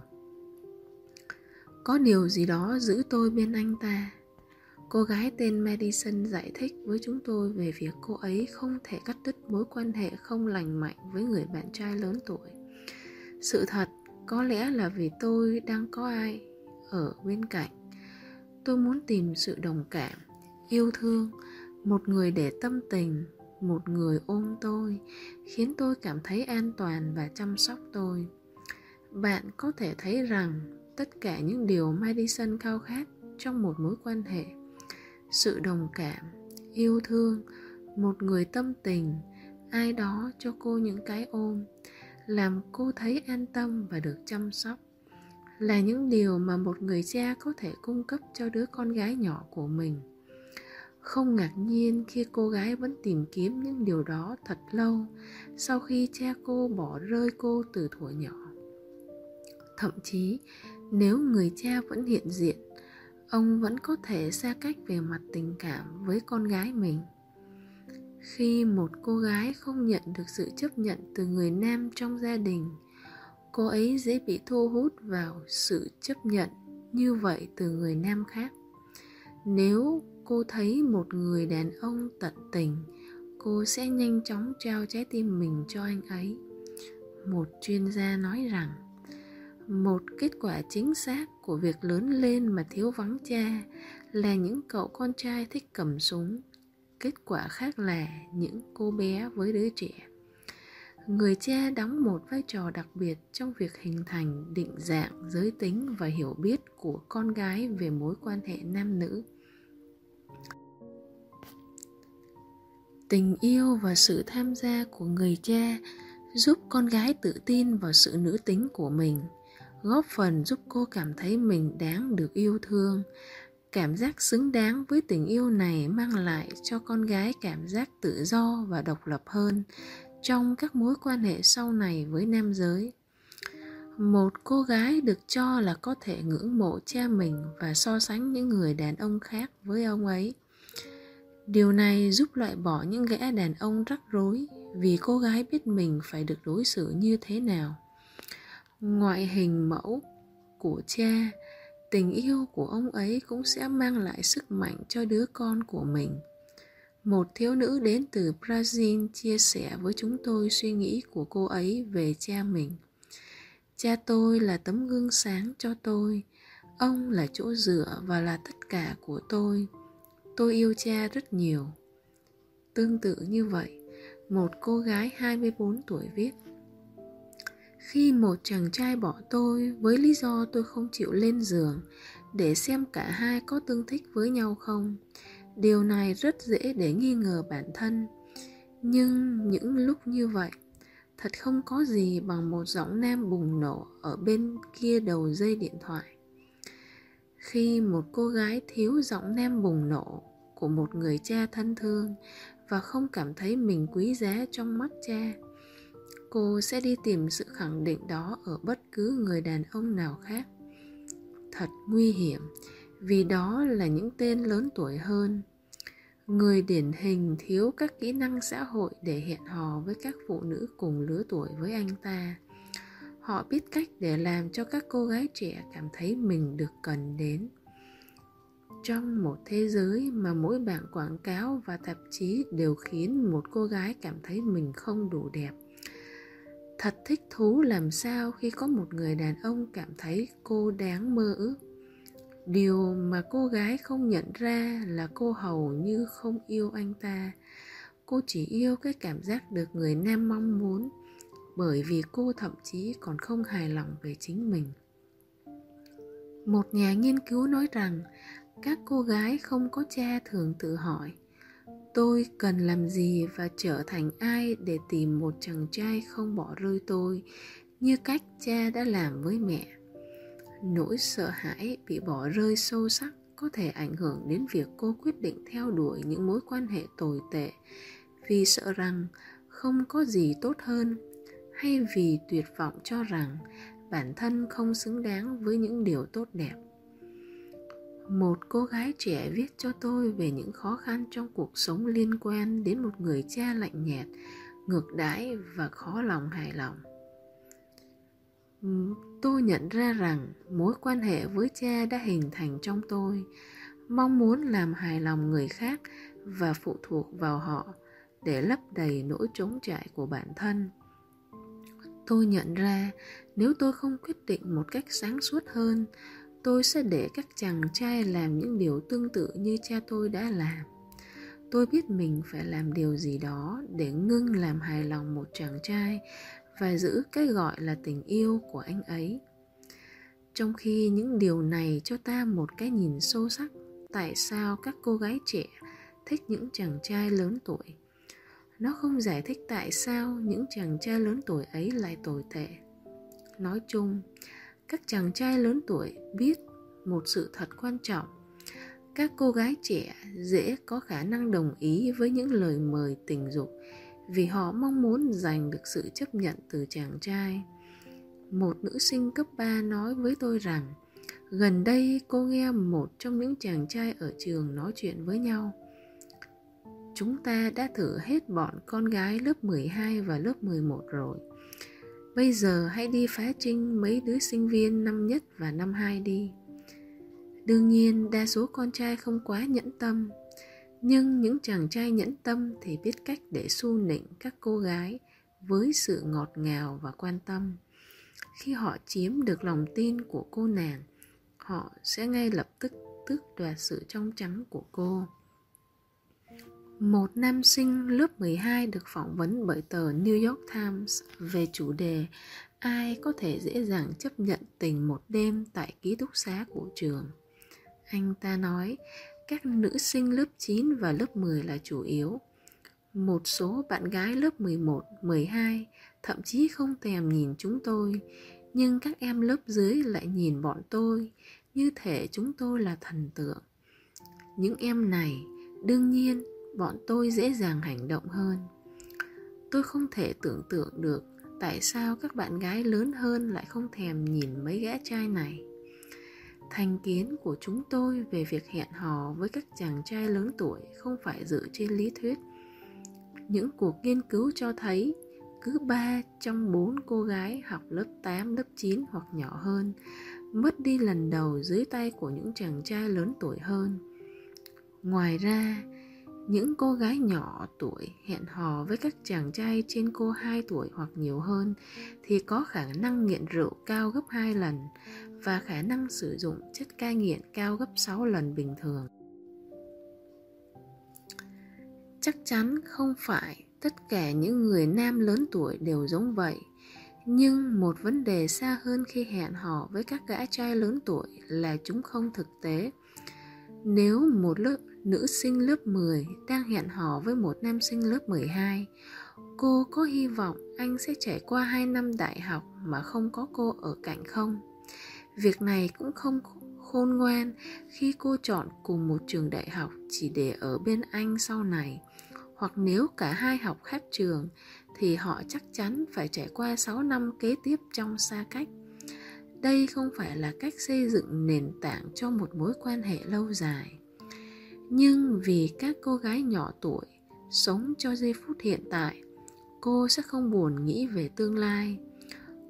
[SPEAKER 1] Có điều gì đó giữ tôi bên anh ta. Cô gái tên Madison giải thích với chúng tôi về việc cô ấy không thể cắt đứt mối quan hệ không lành mạnh với người bạn trai lớn tuổi. Sự thật có lẽ là vì tôi đang có ai ở bên cạnh. Tôi muốn tìm sự đồng cảm, yêu thương, một người để tâm tình, một người ôm tôi, khiến tôi cảm thấy an toàn và chăm sóc tôi. Bạn có thể thấy rằng tất cả những điều Madison khao khát trong một mối quan hệ: sự đồng cảm, yêu thương, một người tâm tình, ai đó cho cô những cái ôm, làm cô thấy an tâm và được chăm sóc, là những điều mà một người cha có thể cung cấp cho đứa con gái nhỏ của mình. Không ngạc nhiên khi cô gái vẫn tìm kiếm những điều đó thật lâu sau khi cha cô bỏ rơi cô từ thuở nhỏ. Thậm chí, nếu người cha vẫn hiện diện, ông vẫn có thể xa cách về mặt tình cảm với con gái mình. Khi một cô gái không nhận được sự chấp nhận từ người nam trong gia đình, cô ấy dễ bị thu hút vào sự chấp nhận như vậy từ người nam khác. Nếu cô thấy một người đàn ông tận tình, cô sẽ nhanh chóng trao trái tim mình cho anh ấy. Một chuyên gia nói rằng, một kết quả chính xác của việc lớn lên mà thiếu vắng cha là những cậu con trai thích cầm súng. Kết quả khác là những cô bé với đứa trẻ. Người cha đóng một vai trò đặc biệt trong việc hình thành định dạng giới tính và hiểu biết của con gái về mối quan hệ nam nữ. Tình yêu và sự tham gia của người cha giúp con gái tự tin vào sự nữ tính của mình, góp phần giúp cô cảm thấy mình đáng được yêu thương. Cảm giác xứng đáng với tình yêu này mang lại cho con gái cảm giác tự do và độc lập hơn trong các mối quan hệ sau này với nam giới. Một cô gái được cho là có thể ngưỡng mộ cha mình và so sánh những người đàn ông khác với ông ấy. Điều này giúp loại bỏ những gã đàn ông rắc rối vì cô gái biết mình phải được đối xử như thế nào. Ngoại hình mẫu của cha, tình yêu của ông ấy cũng sẽ mang lại sức mạnh cho đứa con của mình. Một thiếu nữ đến từ Brazil chia sẻ với chúng tôi suy nghĩ của cô ấy về cha mình. Cha tôi là tấm gương sáng cho tôi. Ông là chỗ dựa và là tất cả của tôi. Tôi yêu cha rất nhiều. Tương tự như vậy, một cô gái hai mươi bốn tuổi viết: khi một chàng trai bỏ tôi với lý do tôi không chịu lên giường để xem cả hai có tương thích với nhau không, điều này rất dễ để nghi ngờ bản thân. Nhưng những lúc như vậy, thật không có gì bằng một giọng nam bùng nổ ở bên kia đầu dây điện thoại. Khi một cô gái thiếu giọng nam bùng nổ của một người cha thân thương và không cảm thấy mình quý giá trong mắt cha, cô sẽ đi tìm sự khẳng định đó ở bất cứ người đàn ông nào khác. Thật nguy hiểm, vì đó là những tên lớn tuổi hơn. Người điển hình thiếu các kỹ năng xã hội để hẹn hò với các phụ nữ cùng lứa tuổi với anh ta. Họ biết cách để làm cho các cô gái trẻ cảm thấy mình được cần đến. Trong một thế giới mà mỗi bảng quảng cáo và tạp chí đều khiến một cô gái cảm thấy mình không đủ đẹp, thật thích thú làm sao khi có một người đàn ông cảm thấy cô đáng mơ ước. Điều mà cô gái không nhận ra là cô hầu như không yêu anh ta. Cô chỉ yêu cái cảm giác được người nam mong muốn, bởi vì cô thậm chí còn không hài lòng về chính mình. Một nhà nghiên cứu nói rằng các cô gái không có cha thường tự hỏi: tôi cần làm gì và trở thành ai để tìm một chàng trai không bỏ rơi tôi như cách cha đã làm với mẹ. Nỗi sợ hãi bị bỏ rơi sâu sắc có thể ảnh hưởng đến việc cô quyết định theo đuổi những mối quan hệ tồi tệ vì sợ rằng không có gì tốt hơn, hay vì tuyệt vọng cho rằng bản thân không xứng đáng với những điều tốt đẹp. Một cô gái trẻ viết cho tôi về những khó khăn trong cuộc sống liên quan đến một người cha lạnh nhạt, ngược đãi và khó lòng hài lòng. Tôi nhận ra rằng mối quan hệ với cha đã hình thành trong tôi, mong muốn làm hài lòng người khác và phụ thuộc vào họ để lấp đầy nỗi trống trải của bản thân. Tôi nhận ra nếu tôi không quyết định một cách sáng suốt hơn, tôi sẽ để các chàng trai làm những điều tương tự như cha tôi đã làm. Tôi biết mình phải làm điều gì đó để ngưng làm hài lòng một chàng trai và giữ cái gọi là tình yêu của anh ấy. Trong khi những điều này cho ta một cái nhìn sâu sắc tại sao các cô gái trẻ thích những chàng trai lớn tuổi. Nó không giải thích tại sao những chàng trai lớn tuổi ấy lại tồi tệ. Nói chung, các chàng trai lớn tuổi biết một sự thật quan trọng: các cô gái trẻ dễ có khả năng đồng ý với những lời mời tình dục vì họ mong muốn giành được sự chấp nhận từ chàng trai. Một nữ sinh cấp ba nói với tôi rằng gần đây cô nghe một trong những chàng trai ở trường nói chuyện với nhau: chúng ta đã thử hết bọn con gái lớp mười hai và lớp mười một rồi. Bây giờ hãy đi phá trinh mấy đứa sinh viên năm nhất và năm hai đi. Đương nhiên đa số con trai không quá nhẫn tâm, nhưng những chàng trai nhẫn tâm thì biết cách để xu nịnh các cô gái với sự ngọt ngào và quan tâm. Khi họ chiếm được lòng tin của cô nàng, họ sẽ ngay lập tức tước đoạt sự trong trắng của cô. Một nam sinh lớp mười hai được phỏng vấn bởi tờ New York Times về chủ đề ai có thể dễ dàng chấp nhận tình một đêm tại ký túc xá của trường. Anh ta nói các nữ sinh lớp chín và lớp mười là chủ yếu. Một số bạn gái lớp mười một, mười hai thậm chí không thèm nhìn chúng tôi, nhưng các em lớp dưới lại nhìn bọn tôi như thể chúng tôi là thần tượng. Những em này, đương nhiên, bọn tôi dễ dàng hành động hơn. Tôi không thể tưởng tượng được tại sao các bạn gái lớn hơn lại không thèm nhìn mấy gã trai này. Thành kiến của chúng tôi về việc hẹn hò với các chàng trai lớn tuổi không phải dựa trên lý thuyết. Những cuộc nghiên cứu cho thấy cứ ba trong bốn cô gái học lớp tám, lớp chín hoặc nhỏ hơn mất đi lần đầu dưới tay của những chàng trai lớn tuổi hơn. Ngoài ra, những cô gái nhỏ tuổi hẹn hò với các chàng trai trên cô hai tuổi hoặc nhiều hơn thì có khả năng nghiện rượu cao gấp hai lần và khả năng sử dụng chất cai nghiện cao gấp sáu lần bình thường. Chắc chắn không phải tất cả những người nam lớn tuổi đều giống vậy, nhưng một vấn đề xa hơn khi hẹn hò với các gã trai lớn tuổi là chúng không thực tế. Nếu một lớp nữ sinh lớp mười đang hẹn hò với một nam sinh lớp mười hai, cô có hy vọng anh sẽ trải qua hai năm đại học mà không có cô ở cạnh không? Việc này cũng không khôn ngoan khi cô chọn cùng một trường đại học chỉ để ở bên anh sau này, hoặc nếu cả hai học khác trường thì họ chắc chắn phải trải qua sáu năm kế tiếp trong xa cách. Đây không phải là cách xây dựng nền tảng cho một mối quan hệ lâu dài. Nhưng vì các cô gái nhỏ tuổi sống cho giây phút hiện tại, cô sẽ không buồn nghĩ về tương lai.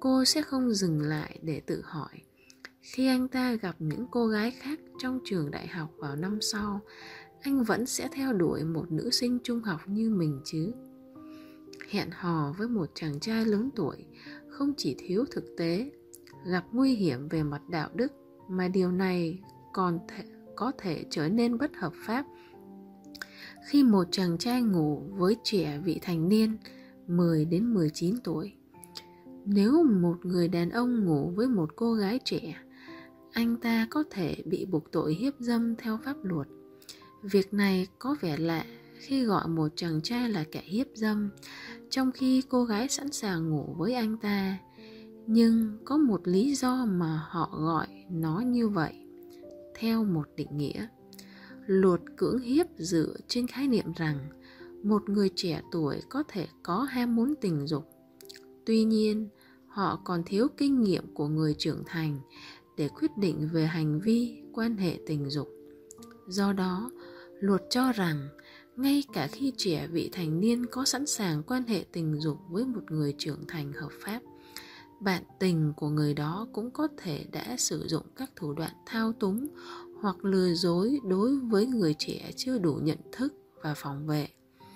[SPEAKER 1] cô sẽ không dừng lại để tự hỏi, khi anh ta gặp những cô gái khác trong trường đại học vào năm sau, anh vẫn sẽ theo đuổi một nữ sinh trung học như mình chứ? Hẹn hò với một chàng trai lớn tuổi không chỉ thiếu thực tế, gặp nguy hiểm về mặt đạo đức, mà điều này còn thể, có thể trở nên bất hợp pháp. Khi một chàng trai ngủ với trẻ vị thành niên mười đến mười chín tuổi. Nếu một người đàn ông ngủ với một cô gái trẻ, anh ta có thể bị buộc tội hiếp dâm theo pháp luật. Việc này có vẻ lạ khi gọi một chàng trai là kẻ hiếp dâm, trong khi cô gái sẵn sàng ngủ với anh ta. Nhưng có một lý do mà họ gọi nó như vậy. Theo một định nghĩa, luật cưỡng hiếp dựa trên khái niệm rằng một người trẻ tuổi có thể có ham muốn tình dục. Tuy nhiên, họ còn thiếu kinh nghiệm của người trưởng thành để quyết định về hành vi quan hệ tình dục. Do đó, luật cho rằng ngay cả khi trẻ vị thành niên có sẵn sàng quan hệ tình dục với một người trưởng thành hợp pháp, bạn tình của người đó cũng có thể đã sử dụng các thủ đoạn thao túng hoặc lừa dối đối với người trẻ chưa đủ nhận thức và phòng vệ.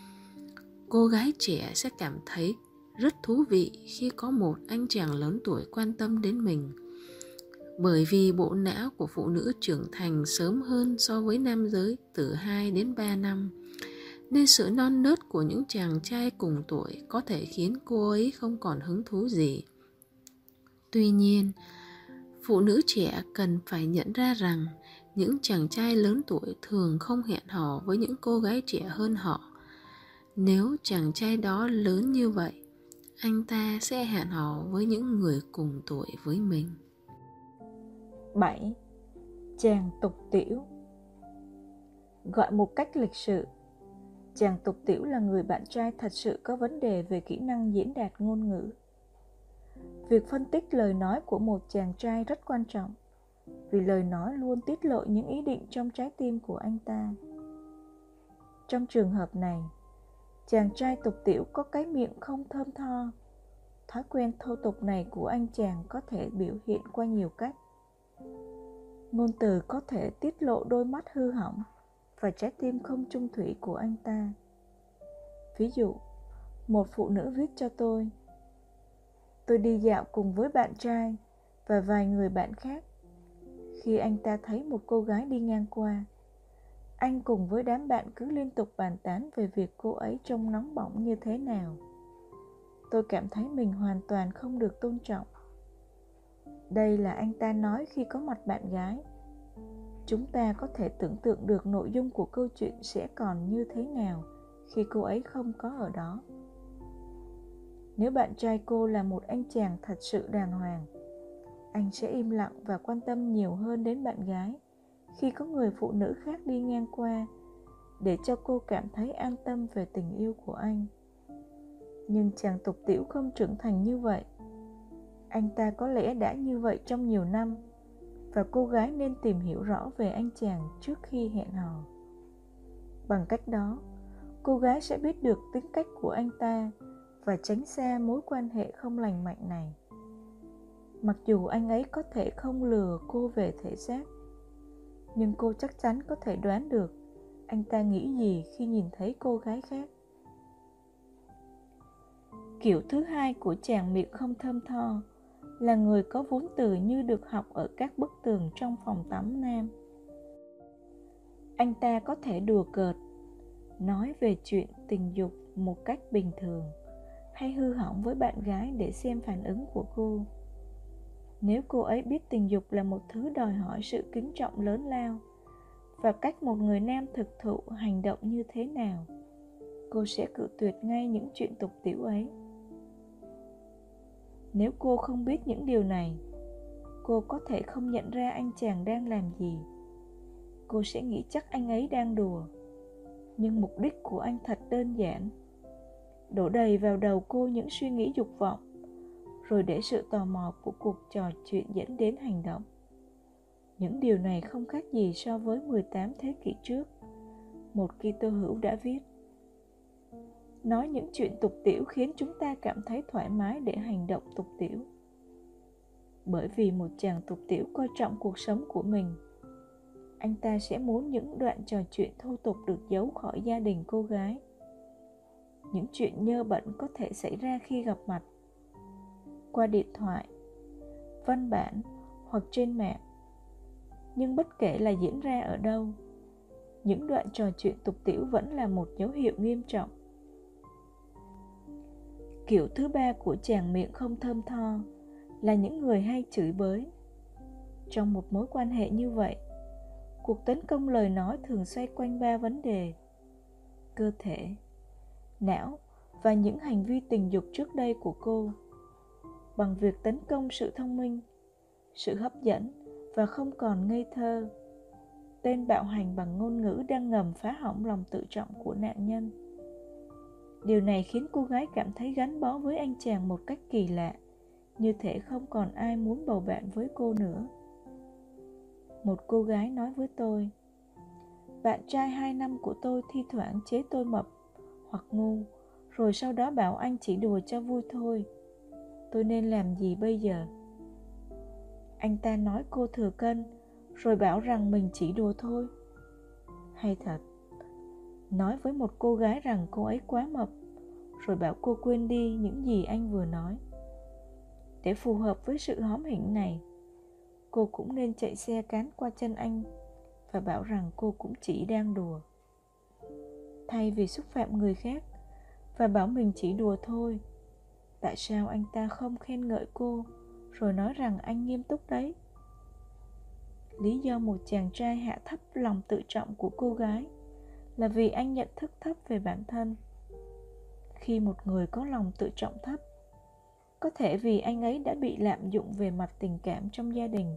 [SPEAKER 1] Cô gái trẻ sẽ cảm thấy rất thú vị khi có một anh chàng lớn tuổi quan tâm đến mình. Bởi vì bộ não của phụ nữ trưởng thành sớm hơn so với nam giới từ hai đến ba năm, nên sự non nớt của những chàng trai cùng tuổi có thể khiến cô ấy không còn hứng thú gì. Tuy nhiên, phụ nữ trẻ cần phải nhận ra rằng những chàng trai lớn tuổi thường không hẹn hò với những cô gái trẻ hơn họ. Nếu chàng trai đó lớn như vậy, anh ta sẽ hẹn hò với những người cùng tuổi với mình.
[SPEAKER 2] bảy. Chàng tục tiểu. Gọi một cách lịch sự, chàng tục tiểu là người bạn trai thật sự có vấn đề về kỹ năng diễn đạt ngôn ngữ. Việc phân tích lời nói của một chàng trai rất quan trọng, vì lời nói luôn tiết lộ những ý định trong trái tim của anh ta. Trong trường hợp này, chàng trai tục tiểu có cái miệng không thơm tho. Thói quen thô tục này của anh chàng có thể biểu hiện qua nhiều cách. Ngôn từ có thể tiết lộ đôi mắt hư hỏng và trái tim không chung thủy của anh ta. Ví dụ, một phụ nữ viết cho tôi: tôi đi dạo cùng với bạn trai và vài người bạn khác. Khi anh ta thấy một cô gái đi ngang qua, anh cùng với đám bạn cứ liên tục bàn tán về việc cô ấy trông nóng bỏng như thế nào. Tôi cảm thấy mình hoàn toàn không được tôn trọng. Đây là anh ta nói khi có mặt bạn gái. Chúng ta có thể tưởng tượng được nội dung của câu chuyện sẽ còn như thế nào khi cô ấy không có ở đó. Nếu bạn trai cô là một anh chàng thật sự đàng hoàng, anh sẽ im lặng và quan tâm nhiều hơn đến bạn gái khi có người phụ nữ khác đi ngang qua, để cho cô cảm thấy an tâm về tình yêu của anh. Nhưng chàng tục tiểu không trưởng thành như vậy. Anh ta có lẽ đã như vậy trong nhiều năm, và cô gái nên tìm hiểu rõ về anh chàng trước khi hẹn hò. Bằng cách đó, cô gái sẽ biết được tính cách của anh ta và tránh xa mối quan hệ không lành mạnh này. Mặc dù anh ấy có thể không lừa cô về thể xác, nhưng cô chắc chắn có thể đoán được anh ta nghĩ gì khi nhìn thấy cô gái khác. Kiểu thứ hai của chàng miệng không thơm tho là người có vốn từ như được học ở các bức tường trong phòng tắm nam. Anh ta có thể đùa cợt, nói về chuyện tình dục một cách bình thường, hay hư hỏng với bạn gái để xem phản ứng của cô. Nếu cô ấy biết tình dục là một thứ đòi hỏi sự kính trọng lớn lao và cách một người nam thực thụ hành động như thế nào, cô sẽ cự tuyệt ngay những chuyện tục tĩu ấy. Nếu cô không biết những điều này, cô có thể không nhận ra anh chàng đang làm gì. Cô sẽ nghĩ chắc anh ấy đang đùa, nhưng mục đích của anh thật đơn giản: đổ đầy vào đầu cô những suy nghĩ dục vọng, rồi để sự tò mò của cuộc trò chuyện dẫn đến hành động. Những điều này không khác gì so với mười tám thế kỷ trước, một Kitô hữu đã viết: nói những chuyện tục tĩu khiến chúng ta cảm thấy thoải mái để hành động tục tĩu. Bởi vì một chàng tục tĩu coi trọng cuộc sống của mình, anh ta sẽ muốn những đoạn trò chuyện thô tục được giấu khỏi gia đình cô gái. Những chuyện nhơ bẩn có thể xảy ra khi gặp mặt, qua điện thoại, văn bản hoặc trên mạng. Nhưng bất kể là diễn ra ở đâu, những đoạn trò chuyện tục tĩu vẫn là một dấu hiệu nghiêm trọng. Kiểu thứ ba của chàng miệng không thơm tho là những người hay chửi bới. Trong một mối quan hệ như vậy, cuộc tấn công lời nói thường xoay quanh ba vấn đề: cơ thể, não và những hành vi tình dục trước đây của cô. Bằng việc tấn công sự thông minh, sự hấp dẫn và không còn ngây thơ, tên bạo hành bằng ngôn ngữ đang ngầm phá hỏng lòng tự trọng của nạn nhân. Điều này khiến cô gái cảm thấy gắn bó với anh chàng một cách kỳ lạ, như thể không còn ai muốn bầu bạn với cô nữa. Một cô gái nói với tôi: bạn trai hai năm của tôi thi thoảng chế tôi mập hoặc ngu, rồi sau đó bảo anh chỉ đùa cho vui thôi. Tôi nên làm gì bây giờ? Anh ta nói cô thừa cân, rồi bảo rằng mình chỉ đùa thôi. Hay thật. Nói với một cô gái rằng cô ấy quá mập, rồi bảo cô quên đi những gì anh vừa nói. Để phù hợp với sự hóm hỉnh này, cô cũng nên chạy xe cán qua chân anh và bảo rằng cô cũng chỉ đang đùa. Thay vì xúc phạm người khác và bảo mình chỉ đùa thôi, tại sao anh ta không khen ngợi cô rồi nói rằng anh nghiêm túc đấy? Lý do một chàng trai hạ thấp lòng tự trọng của cô gái là vì anh nhận thức thấp về bản thân. Khi một người có lòng tự trọng thấp, có thể vì anh ấy đã bị lạm dụng về mặt tình cảm trong gia đình,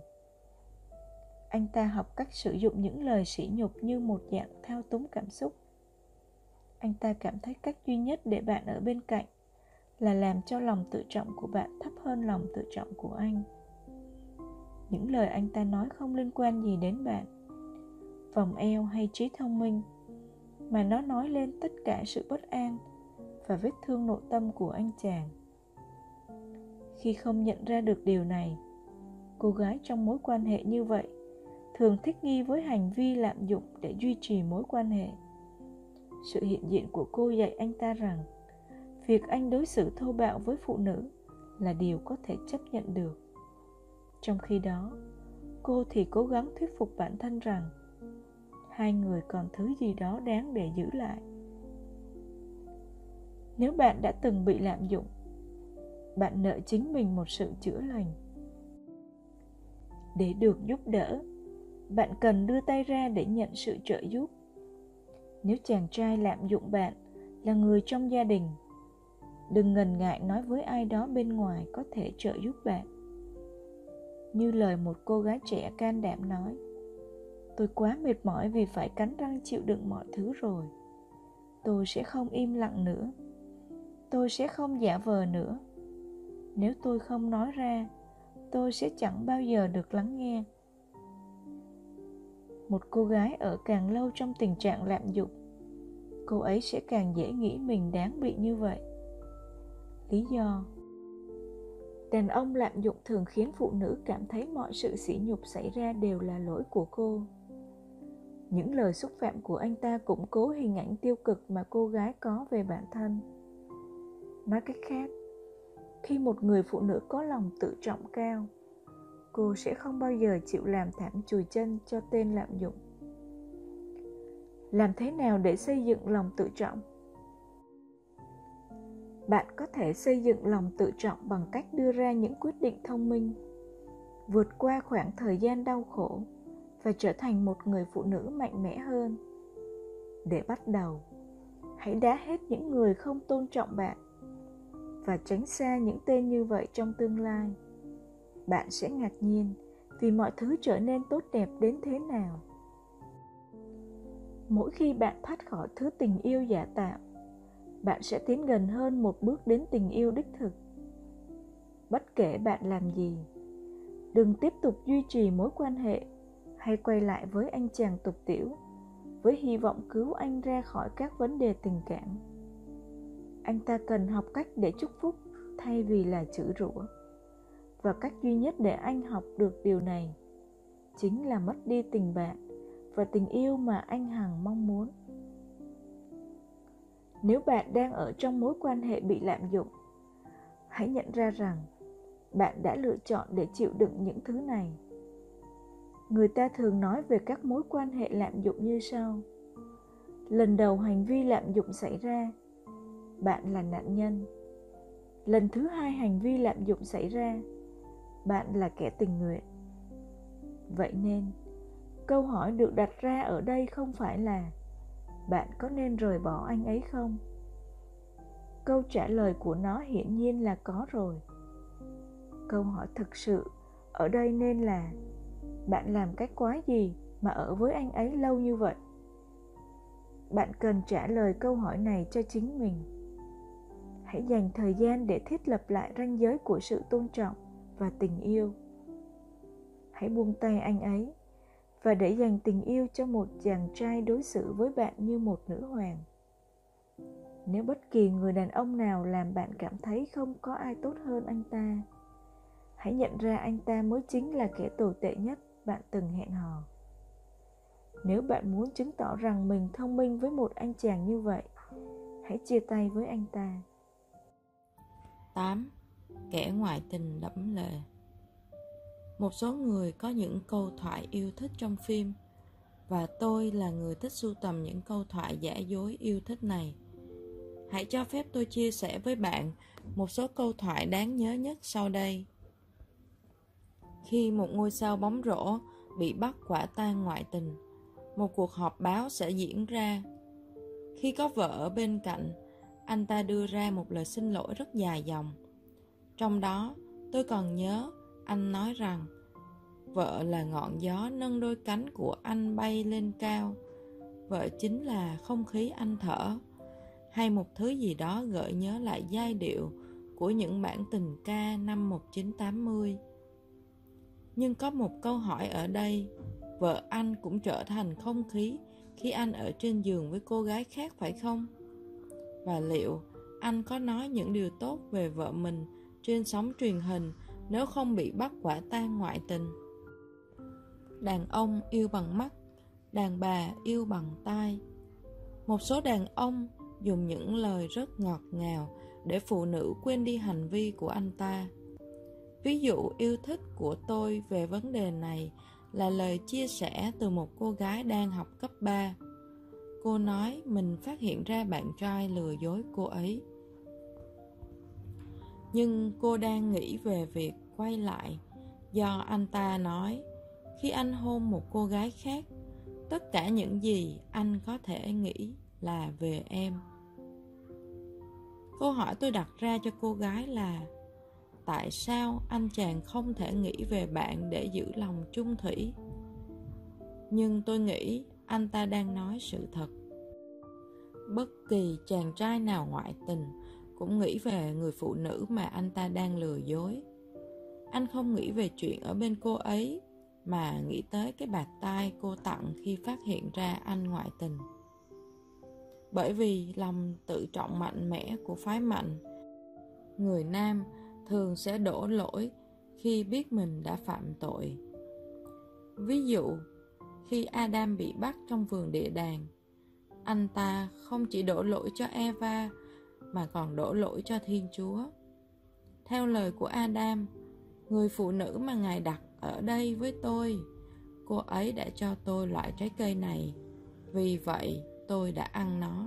[SPEAKER 2] anh ta học cách sử dụng những lời sỉ nhục như một dạng thao túng cảm xúc. Anh ta cảm thấy cách duy nhất để bạn ở bên cạnh là làm cho lòng tự trọng của bạn thấp hơn lòng tự trọng của anh. Những lời anh ta nói không liên quan gì đến bạn, vòng eo hay trí thông minh, mà nó nói lên tất cả sự bất an và vết thương nội tâm của anh chàng. Khi không nhận ra được điều này, cô gái trong mối quan hệ như vậy thường thích nghi với hành vi lạm dụng để duy trì mối quan hệ. Sự hiện diện của cô dạy anh ta rằng việc anh đối xử thô bạo với phụ nữ là điều có thể chấp nhận được. Trong khi đó, cô thì cố gắng thuyết phục bản thân rằng hai người còn thứ gì đó đáng để giữ lại. Nếu bạn đã từng bị lạm dụng, bạn nợ chính mình một sự chữa lành. Để được giúp đỡ, bạn cần đưa tay ra để nhận sự trợ giúp. Nếu chàng trai lạm dụng bạn là người trong gia đình, đừng ngần ngại nói với ai đó bên ngoài có thể trợ giúp bạn. Như lời một cô gái trẻ can đảm nói: tôi quá mệt mỏi vì phải cắn răng chịu đựng mọi thứ rồi. Tôi sẽ không im lặng nữa. Tôi sẽ không giả vờ nữa. Nếu tôi không nói ra, tôi sẽ chẳng bao giờ được lắng nghe. Một cô gái ở càng lâu trong tình trạng lạm dụng, cô ấy sẽ càng dễ nghĩ mình đáng bị như vậy. Lý do: đàn ông lạm dụng thường khiến phụ nữ cảm thấy mọi sự sỉ nhục xảy ra đều là lỗi của cô. Những lời xúc phạm của anh ta củng cố hình ảnh tiêu cực mà cô gái có về bản thân. Nói cách khác, khi một người phụ nữ có lòng tự trọng cao, cô sẽ không bao giờ chịu làm thảm chùi chân cho tên lạm dụng. Làm thế nào để xây dựng lòng tự trọng? Bạn có thể xây dựng lòng tự trọng bằng cách đưa ra những quyết định thông minh, vượt qua khoảng thời gian đau khổ và trở thành một người phụ nữ mạnh mẽ hơn. Để bắt đầu, hãy đá hết những người không tôn trọng bạn và tránh xa những tên như vậy trong tương lai. Bạn sẽ ngạc nhiên vì mọi thứ trở nên tốt đẹp đến thế nào. Mỗi khi bạn thoát khỏi thứ tình yêu giả tạo, bạn sẽ tiến gần hơn một bước đến tình yêu đích thực. Bất kể bạn làm gì, đừng tiếp tục duy trì mối quan hệ hay quay lại với anh chàng tục tĩu với hy vọng cứu anh ra khỏi các vấn đề tình cảm. Anh ta cần học cách để chúc phúc thay vì là chửi rủa, và cách duy nhất để anh học được điều này chính là mất đi tình bạn và tình yêu mà anh hằng mong muốn. Nếu bạn đang ở trong mối quan hệ bị lạm dụng, hãy nhận ra rằng bạn đã lựa chọn để chịu đựng những thứ này. Người ta thường nói về các mối quan hệ lạm dụng như sau. Lần đầu hành vi lạm dụng xảy ra, bạn là nạn nhân. Lần thứ hai hành vi lạm dụng xảy ra, bạn là kẻ tình nguyện. Vậy nên, câu hỏi được đặt ra ở đây không phải là bạn có nên rời bỏ anh ấy không? Câu trả lời của nó hiển nhiên là có rồi. Câu hỏi thực sự ở đây nên là bạn làm cái quái gì mà ở với anh ấy lâu như vậy? Bạn cần trả lời câu hỏi này cho chính mình. Hãy dành thời gian để thiết lập lại ranh giới của sự tôn trọng và tình yêu. Hãy buông tay anh ấy và để dành tình yêu cho một chàng trai đối xử với bạn như một nữ hoàng. Nếu bất kỳ người đàn ông nào làm bạn cảm thấy không có ai tốt hơn anh ta, hãy nhận ra anh ta mới chính là kẻ tồi tệ nhất bạn từng hẹn hò. Nếu bạn muốn chứng tỏ rằng mình thông minh với một anh chàng như vậy, hãy chia tay với anh ta.
[SPEAKER 3] tám. Kẻ ngoại tình đẫm lệ. Một số người có những câu thoại yêu thích trong phim, và tôi là người thích sưu tầm những câu thoại giả dối yêu thích này. Hãy cho phép tôi chia sẻ với bạn một số câu thoại đáng nhớ nhất sau đây. Khi một ngôi sao bóng rổ bị bắt quả tang ngoại tình, một cuộc họp báo sẽ diễn ra. Khi có vợ ở bên cạnh, anh ta đưa ra một lời xin lỗi rất dài dòng. Trong đó, tôi còn nhớ anh nói rằng vợ là ngọn gió nâng đôi cánh của anh bay lên cao, vợ chính là không khí anh thở, hay một thứ gì đó gợi nhớ lại giai điệu của những bản tình ca năm một nghìn chín trăm tám mươi. Nhưng có một câu hỏi ở đây, vợ anh cũng trở thành không khí khi anh ở trên giường với cô gái khác phải không? Và liệu anh có nói những điều tốt về vợ mình trên sóng truyền hình nếu không bị bắt quả tang ngoại tình? Đàn ông yêu bằng mắt, đàn bà yêu bằng tai. Một số đàn ông dùng những lời rất ngọt ngào để phụ nữ quên đi hành vi của anh ta. Ví dụ yêu thích của tôi về vấn đề này là lời chia sẻ từ một cô gái đang học cấp ba. Cô nói mình phát hiện ra bạn trai lừa dối cô ấy. Nhưng cô đang nghĩ về việc quay lại, do anh ta nói, khi anh hôn một cô gái khác, tất cả những gì anh có thể nghĩ là về em. Câu hỏi tôi đặt ra cho cô gái là, tại sao anh chàng không thể nghĩ về bạn để giữ lòng chung thủy? Nhưng tôi nghĩ anh ta đang nói sự thật. Bất kỳ chàng trai nào ngoại tình cũng nghĩ về người phụ nữ mà anh ta đang lừa dối. Anh không nghĩ về chuyện ở bên cô ấy, mà nghĩ tới cái bạt tai cô tặng khi phát hiện ra anh ngoại tình. Bởi vì lòng tự trọng mạnh mẽ của phái mạnh, người nam thường sẽ đổ lỗi khi biết mình đã phạm tội. Ví dụ, khi Adam bị bắt trong vườn địa đàng, anh ta không chỉ đổ lỗi cho Eva mà còn đổ lỗi cho Thiên Chúa. Theo lời của Adam, người phụ nữ mà Ngài đặt ở đây với tôi, cô ấy đã cho tôi loại trái cây này, vì vậy tôi đã ăn nó.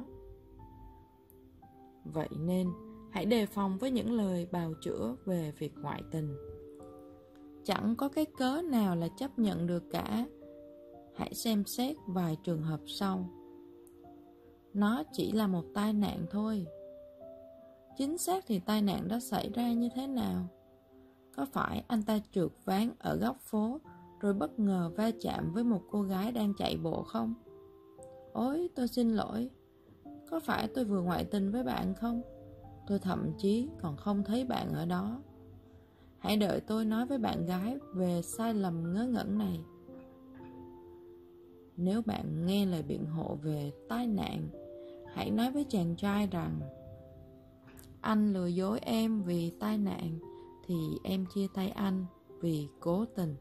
[SPEAKER 3] Vậy nên, hãy đề phòng với những lời bào chữa về việc ngoại tình. Chẳng có cái cớ nào là chấp nhận được cả. Hãy xem xét vài trường hợp sau. Nó chỉ là một tai nạn thôi. Chính xác thì tai nạn đó xảy ra như thế nào? Có phải anh ta trượt ván ở góc phố rồi bất ngờ va chạm với một cô gái đang chạy bộ không? Ôi, tôi xin lỗi. Có phải tôi vừa ngoại tình với bạn không? Tôi thậm chí còn không thấy bạn ở đó. Hãy đợi tôi nói với bạn gái về sai lầm ngớ ngẩn này. Nếu bạn nghe lời biện hộ về tai nạn, hãy nói với chàng trai rằng anh lừa dối em vì tai nạn thì em chia tay anh vì cố tình.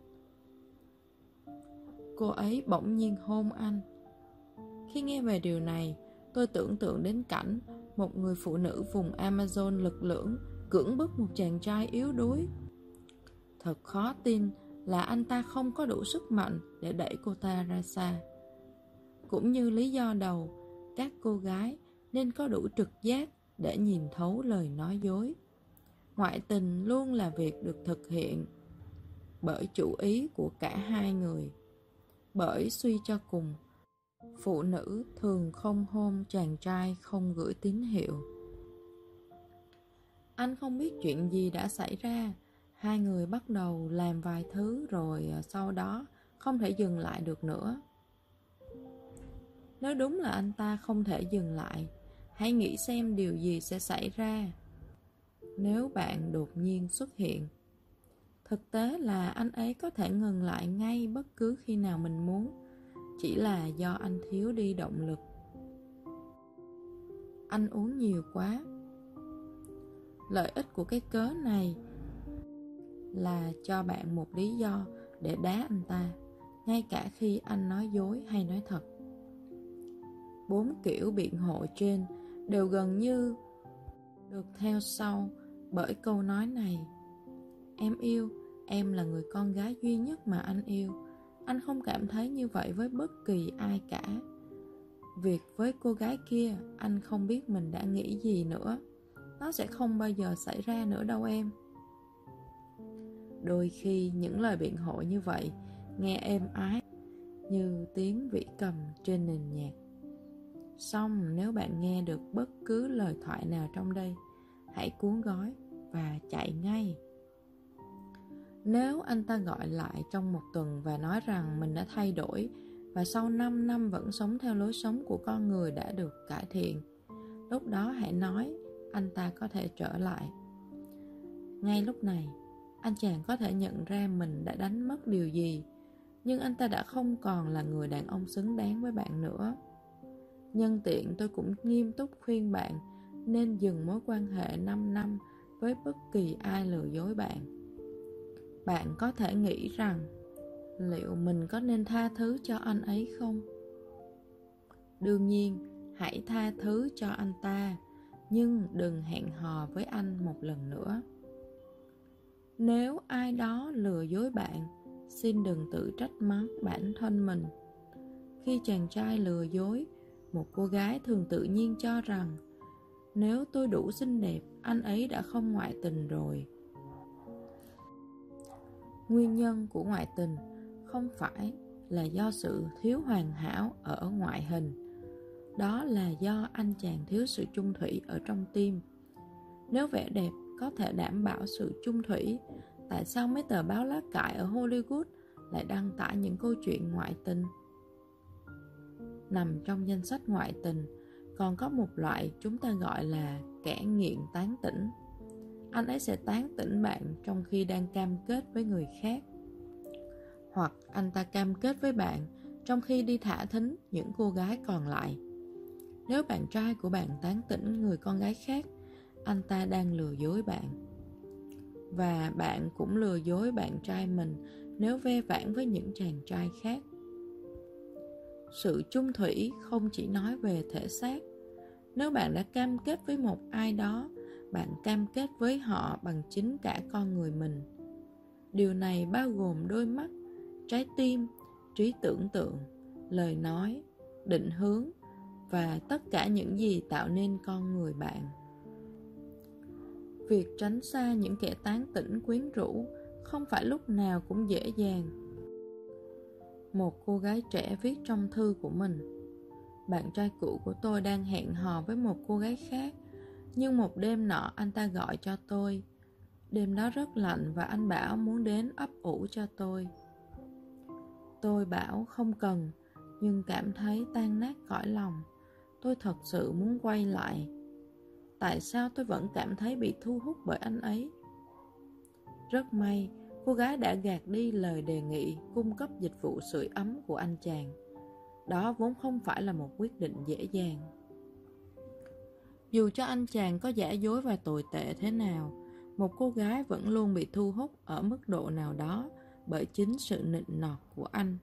[SPEAKER 3] Cô ấy bỗng nhiên hôn anh. Khi nghe về điều này, tôi tưởng tượng đến cảnh một người phụ nữ vùng Amazon lực lưỡng cưỡng bức một chàng trai yếu đuối. Thật khó tin là anh ta không có đủ sức mạnh để đẩy cô ta ra xa. Cũng như lý do đầu, các cô gái nên có đủ trực giác để nhìn thấu lời nói dối. Ngoại tình luôn là việc được thực hiện bởi chủ ý của cả hai người. Bởi suy cho cùng, phụ nữ thường không hôn chàng trai không gửi tín hiệu. Anh không biết chuyện gì đã xảy ra. Hai người bắt đầu làm vài thứ rồi sau đó không thể dừng lại được nữa. Nếu đúng là anh ta không thể dừng lại, hãy nghĩ xem điều gì sẽ xảy ra nếu bạn đột nhiên xuất hiện. Thực tế là anh ấy có thể ngừng lại ngay bất cứ khi nào mình muốn, chỉ là do anh thiếu đi động lực. Anh uống nhiều quá. Lợi ích của cái cớ này là cho bạn một lý do để đá anh ta, ngay cả khi anh nói dối hay nói thật. Bốn kiểu biện hộ trên đều gần như được theo sau bởi câu nói này: em yêu, em là người con gái duy nhất mà anh yêu. Anh không cảm thấy như vậy với bất kỳ ai cả. Việc với cô gái kia, anh không biết mình đã nghĩ gì nữa. Nó sẽ không bao giờ xảy ra nữa đâu em. Đôi khi những lời biện hộ như vậy nghe êm ái như tiếng vĩ cầm trên nền nhạc. Song nếu bạn nghe được bất cứ lời thoại nào trong đây, hãy cuốn gói và chạy ngay. Nếu anh ta gọi lại trong một tuần và nói rằng mình đã thay đổi và sau năm năm vẫn sống theo lối sống của con người đã được cải thiện, lúc đó hãy nói anh ta có thể trở lại. Ngay lúc này, anh chàng có thể nhận ra mình đã đánh mất điều gì, nhưng anh ta đã không còn là người đàn ông xứng đáng với bạn nữa. Nhân tiện tôi cũng nghiêm túc khuyên bạn nên dừng mối quan hệ năm năm với bất kỳ ai lừa dối bạn. Bạn có thể nghĩ rằng liệu mình có nên tha thứ cho anh ấy không? Đương nhiên, hãy tha thứ cho anh ta, nhưng đừng hẹn hò với anh một lần nữa. Nếu ai đó lừa dối bạn, xin đừng tự trách mắng bản thân mình. Khi chàng trai lừa dối, một cô gái thường tự nhiên cho rằng nếu tôi đủ xinh đẹp, anh ấy đã không ngoại tình rồi. Nguyên nhân của ngoại tình không phải là do sự thiếu hoàn hảo ở ngoại hình. Đó là do anh chàng thiếu sự chung thủy ở trong tim. Nếu vẻ đẹp có thể đảm bảo sự chung thủy, tại sao mấy tờ báo lá cải ở Hollywood lại đăng tải những câu chuyện ngoại tình? Nằm trong danh sách ngoại tình, còn có một loại chúng ta gọi là kẻ nghiện tán tỉnh. Anh ấy sẽ tán tỉnh bạn trong khi đang cam kết với người khác. Hoặc anh ta cam kết với bạn trong khi đi thả thính những cô gái còn lại. Nếu bạn trai của bạn tán tỉnh người con gái khác, anh ta đang lừa dối bạn. Và bạn cũng lừa dối bạn trai mình nếu ve vãn với những chàng trai khác. Sự chung thủy không chỉ nói về thể xác. Nếu bạn đã cam kết với một ai đó, bạn cam kết với họ bằng chính cả con người mình. Điều này bao gồm đôi mắt, trái tim, trí tưởng tượng, lời nói, định hướng và tất cả những gì tạo nên con người bạn. Việc tránh xa những kẻ tán tỉnh quyến rũ không phải lúc nào cũng dễ dàng. Một cô gái trẻ viết trong thư của mình: bạn trai cũ của tôi đang hẹn hò với một cô gái khác, nhưng một đêm nọ anh ta gọi cho tôi. Đêm đó rất lạnh và anh bảo muốn đến ấp ủ cho tôi. Tôi bảo không cần, nhưng cảm thấy tan nát cõi lòng. Tôi thật sự muốn quay lại. Tại sao tôi vẫn cảm thấy bị thu hút bởi anh ấy? Rất may, cô gái đã gạt đi lời đề nghị cung cấp dịch vụ sưởi ấm của anh chàng. Đó vốn không phải là một quyết định dễ dàng. Dù cho anh chàng có giả dối và tồi tệ thế nào, một cô gái vẫn luôn bị thu hút ở mức độ nào đó bởi chính sự nịnh nọt của anh.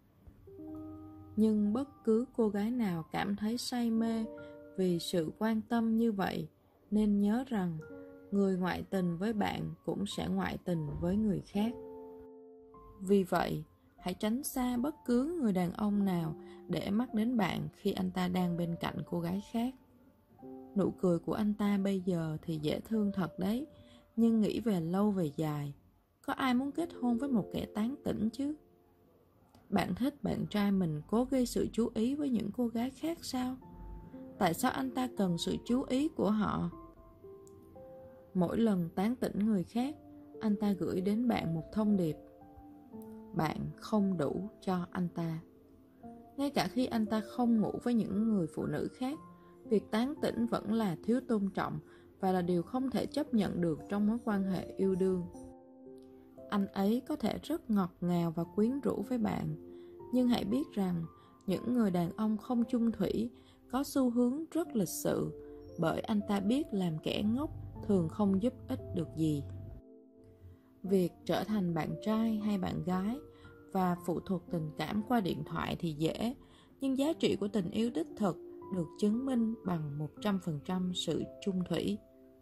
[SPEAKER 3] Nhưng bất cứ cô gái nào cảm thấy say mê vì sự quan tâm như vậy nên nhớ rằng người ngoại tình với bạn cũng sẽ ngoại tình với người khác. Vì vậy, hãy tránh xa bất cứ người đàn ông nào để mắt đến bạn khi anh ta đang bên cạnh cô gái khác. Nụ cười của anh ta bây giờ thì dễ thương thật đấy, nhưng nghĩ về lâu về dài, có ai muốn kết hôn với một kẻ tán tỉnh chứ? Bạn thích bạn trai mình cố gây sự chú ý với những cô gái khác sao? Tại sao anh ta cần sự chú ý của họ? Mỗi lần tán tỉnh người khác, anh ta gửi đến bạn một thông điệp: bạn không đủ cho anh ta. Ngay cả khi anh ta không ngủ với những người phụ nữ khác, việc tán tỉnh vẫn là thiếu tôn trọng và là điều không thể chấp nhận được trong mối quan hệ yêu đương. Anh ấy có thể rất ngọt ngào và quyến rũ với bạn, nhưng hãy biết rằng những người đàn ông không chung thủy có xu hướng rất lịch sự, bởi anh ta biết làm kẻ ngốc thường không giúp ích được gì. Việc trở thành bạn trai hay bạn gái và phụ thuộc tình cảm qua điện thoại thì dễ, nhưng giá trị của tình yêu đích thực được chứng minh bằng một trăm phần trăm sự chung thủy.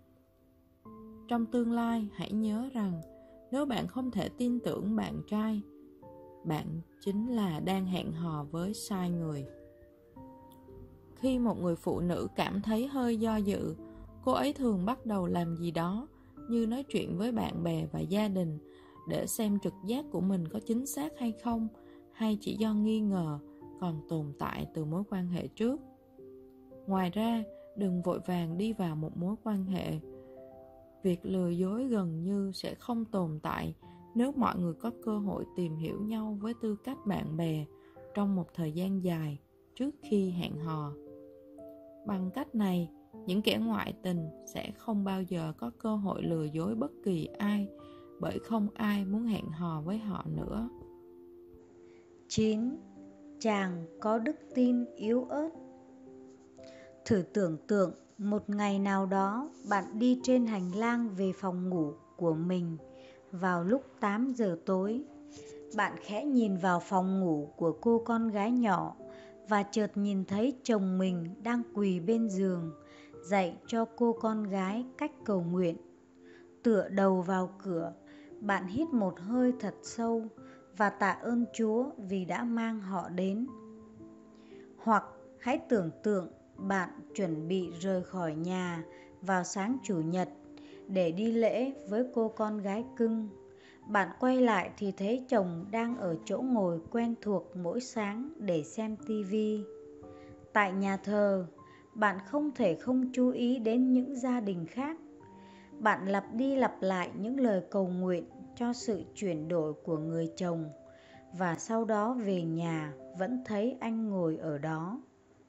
[SPEAKER 3] Trong tương lai, hãy nhớ rằng nếu bạn không thể tin tưởng bạn trai, bạn chính là đang hẹn hò với sai người. Khi một người phụ nữ cảm thấy hơi do dự, cô ấy thường bắt đầu làm gì đó như nói chuyện với bạn bè và gia đình để xem trực giác của mình có chính xác hay không, hay chỉ do nghi ngờ còn tồn tại từ mối quan hệ trước. Ngoài ra, đừng vội vàng đi vào một mối quan hệ. Việc lừa dối gần như sẽ không tồn tại nếu mọi người có cơ hội tìm hiểu nhau với tư cách bạn bè trong một thời gian dài trước khi hẹn hò. Bằng cách này, những kẻ ngoại tình sẽ không bao giờ có cơ hội lừa dối bất kỳ ai, bởi không ai muốn hẹn hò với họ nữa.
[SPEAKER 4] chín. Chàng có đức tin yếu ớt. Thử tưởng tượng một ngày nào đó bạn đi trên hành lang về phòng ngủ của mình vào lúc tám giờ tối. Bạn khẽ nhìn vào phòng ngủ của cô con gái nhỏ và chợt nhìn thấy chồng mình đang quỳ bên giường dạy cho cô con gái cách cầu nguyện. Tựa đầu vào cửa, bạn hít một hơi thật sâu và tạ ơn Chúa vì đã mang họ đến. Hoặc hãy tưởng tượng bạn chuẩn bị rời khỏi nhà vào sáng Chủ nhật để đi lễ với cô con gái cưng. Bạn quay lại thì thấy chồng đang ở chỗ ngồi quen thuộc mỗi sáng để xem tivi. Tại nhà thờ, bạn không thể không chú ý đến những gia đình khác. Bạn lặp đi lặp lại những lời cầu nguyện cho sự chuyển đổi của người chồng, và sau đó về nhà vẫn thấy anh ngồi ở đó.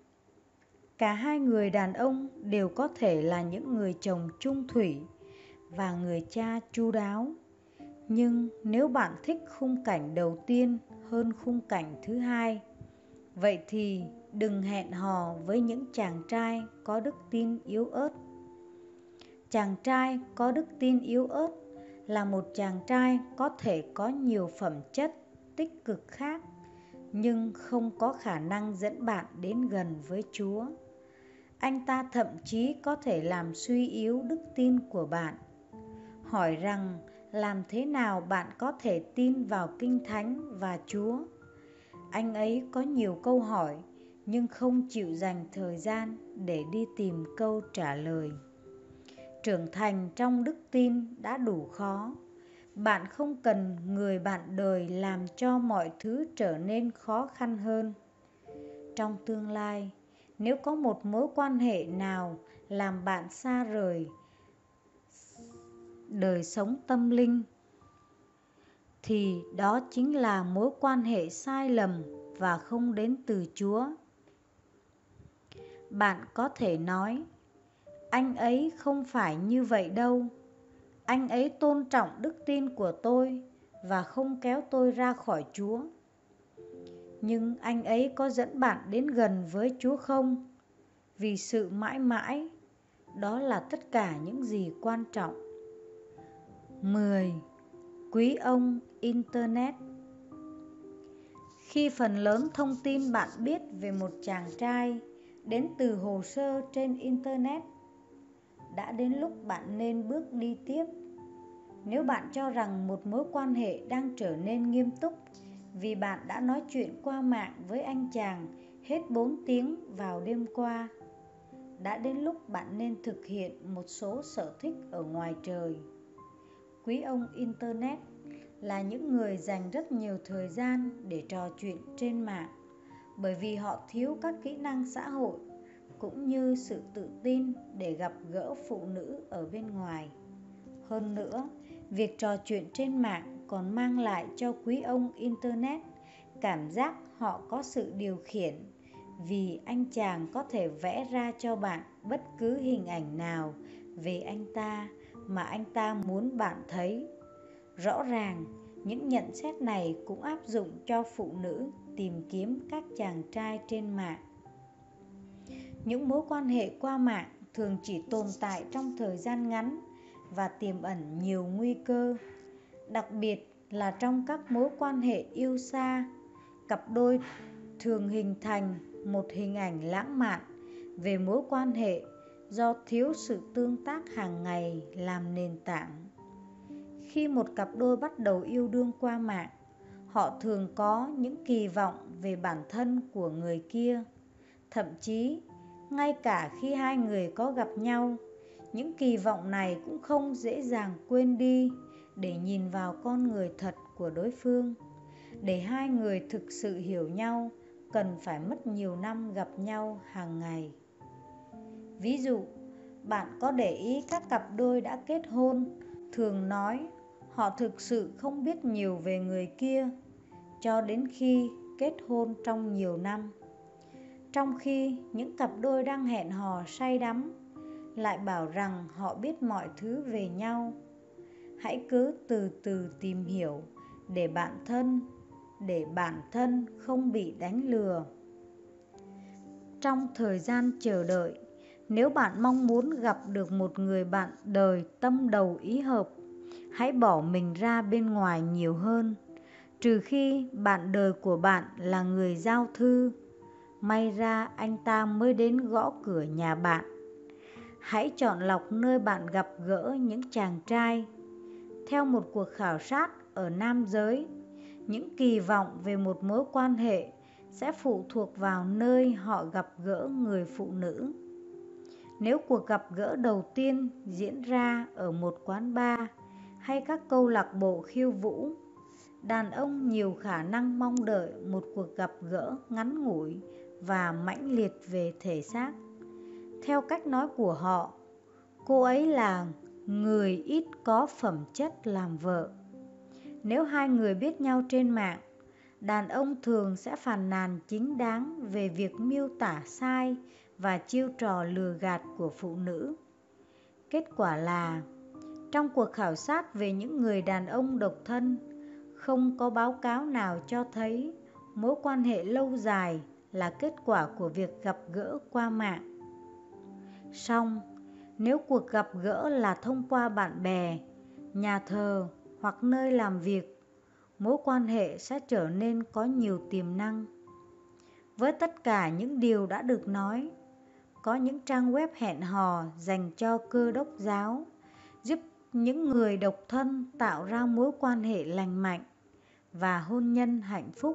[SPEAKER 4] Cả hai người đàn ông đều có thể là những người chồng chung thủy và người cha chu đáo. Nhưng nếu bạn thích khung cảnh đầu tiên hơn khung cảnh thứ hai, vậy thì đừng hẹn hò với những chàng trai có đức tin yếu ớt. Chàng trai có đức tin yếu ớt là một chàng trai có thể có nhiều phẩm chất tích cực khác, nhưng không có khả năng dẫn bạn đến gần với Chúa. Anh ta thậm chí có thể làm suy yếu đức tin của bạn. Hỏi rằng làm thế nào bạn có thể tin vào Kinh Thánh và Chúa? Anh ấy có nhiều câu hỏi nhưng không chịu dành thời gian để đi tìm câu trả lời. Trưởng thành trong đức tin đã đủ khó. Bạn không cần người bạn đời làm cho mọi thứ trở nên khó khăn hơn. Trong tương lai, nếu có một mối quan hệ nào làm bạn xa rời đời sống tâm linh, thì đó chính là mối quan hệ sai lầm và không đến từ Chúa. Bạn có thể nói, anh ấy không phải như vậy đâu. Anh ấy tôn trọng đức tin của tôi và không kéo tôi ra khỏi Chúa. Nhưng anh ấy có dẫn bạn đến gần với Chúa không? Vì sự mãi mãi, đó là tất cả những gì quan trọng. mười. Quý ông Internet. Khi phần lớn thông tin bạn biết về một chàng trai đến từ hồ sơ trên Internet, đã đến lúc bạn nên bước đi tiếp. Nếu bạn cho rằng một mối quan hệ đang trở nên nghiêm túc vì bạn đã nói chuyện qua mạng với anh chàng hết bốn tiếng vào đêm qua, đã đến lúc bạn nên thực hiện một số sở thích ở ngoài trời. Quý ông Internet là những người dành rất nhiều thời gian để trò chuyện trên mạng, bởi vì họ thiếu các kỹ năng xã hội cũng như sự tự tin để gặp gỡ phụ nữ ở bên ngoài. Hơn nữa, việc trò chuyện trên mạng còn mang lại cho quý ông Internet cảm giác họ có sự điều khiển, vì anh chàng có thể vẽ ra cho bạn bất cứ hình ảnh nào về anh ta mà anh ta muốn bạn thấy. Rõ ràng, những nhận xét này cũng áp dụng cho phụ nữ tìm kiếm các chàng trai trên mạng. Những mối quan hệ qua mạng thường chỉ tồn tại trong thời gian ngắn và tiềm ẩn nhiều nguy cơ, đặc biệt là trong các mối quan hệ yêu xa. Cặp đôi thường hình thành một hình ảnh lãng mạn về mối quan hệ do thiếu sự tương tác hàng ngày làm nền tảng. Khi một cặp đôi bắt đầu yêu đương qua mạng, họ thường có những kỳ vọng về bản thân của người kia. Thậm chí, ngay cả khi hai người có gặp nhau, những kỳ vọng này cũng không dễ dàng quên đi để nhìn vào con người thật của đối phương. Để hai người thực sự hiểu nhau, cần phải mất nhiều năm gặp nhau hàng ngày. Ví dụ, bạn có để ý các cặp đôi đã kết hôn thường nói họ thực sự không biết nhiều về người kia cho đến khi kết hôn trong nhiều năm. Trong khi những cặp đôi đang hẹn hò say đắm lại bảo rằng họ biết mọi thứ về nhau. Hãy cứ từ từ tìm hiểu để bản thân, để bản thân không bị đánh lừa. Trong thời gian chờ đợi, nếu bạn mong muốn gặp được một người bạn đời tâm đầu ý hợp, hãy bỏ mình ra bên ngoài nhiều hơn, trừ khi bạn đời của bạn là người giao thư. May ra anh ta mới đến gõ cửa nhà bạn. Hãy chọn lọc nơi bạn gặp gỡ những chàng trai. Theo một cuộc khảo sát ở nam giới, những kỳ vọng về một mối quan hệ sẽ phụ thuộc vào nơi họ gặp gỡ người phụ nữ. Nếu cuộc gặp gỡ đầu tiên diễn ra ở một quán bar hay các câu lạc bộ khiêu vũ, đàn ông nhiều khả năng mong đợi một cuộc gặp gỡ ngắn ngủi và mãnh liệt về thể xác. Theo cách nói của họ, cô ấy là người ít có phẩm chất làm vợ. Nếu hai người biết nhau trên mạng, đàn ông thường sẽ phàn nàn chính đáng về việc miêu tả sai và chiêu trò lừa gạt của phụ nữ. Kết quả là, trong cuộc khảo sát về những người đàn ông độc thân, không có báo cáo nào cho thấy mối quan hệ lâu dài là kết quả của việc gặp gỡ qua mạng. Song, nếu cuộc gặp gỡ là thông qua bạn bè, nhà thờ hoặc nơi làm việc, mối quan hệ sẽ trở nên có nhiều tiềm năng. Với tất cả những điều đã được nói, có những trang web hẹn hò dành cho Cơ đốc giáo, giúp những người độc thân tạo ra mối quan hệ lành mạnh và hôn nhân hạnh phúc.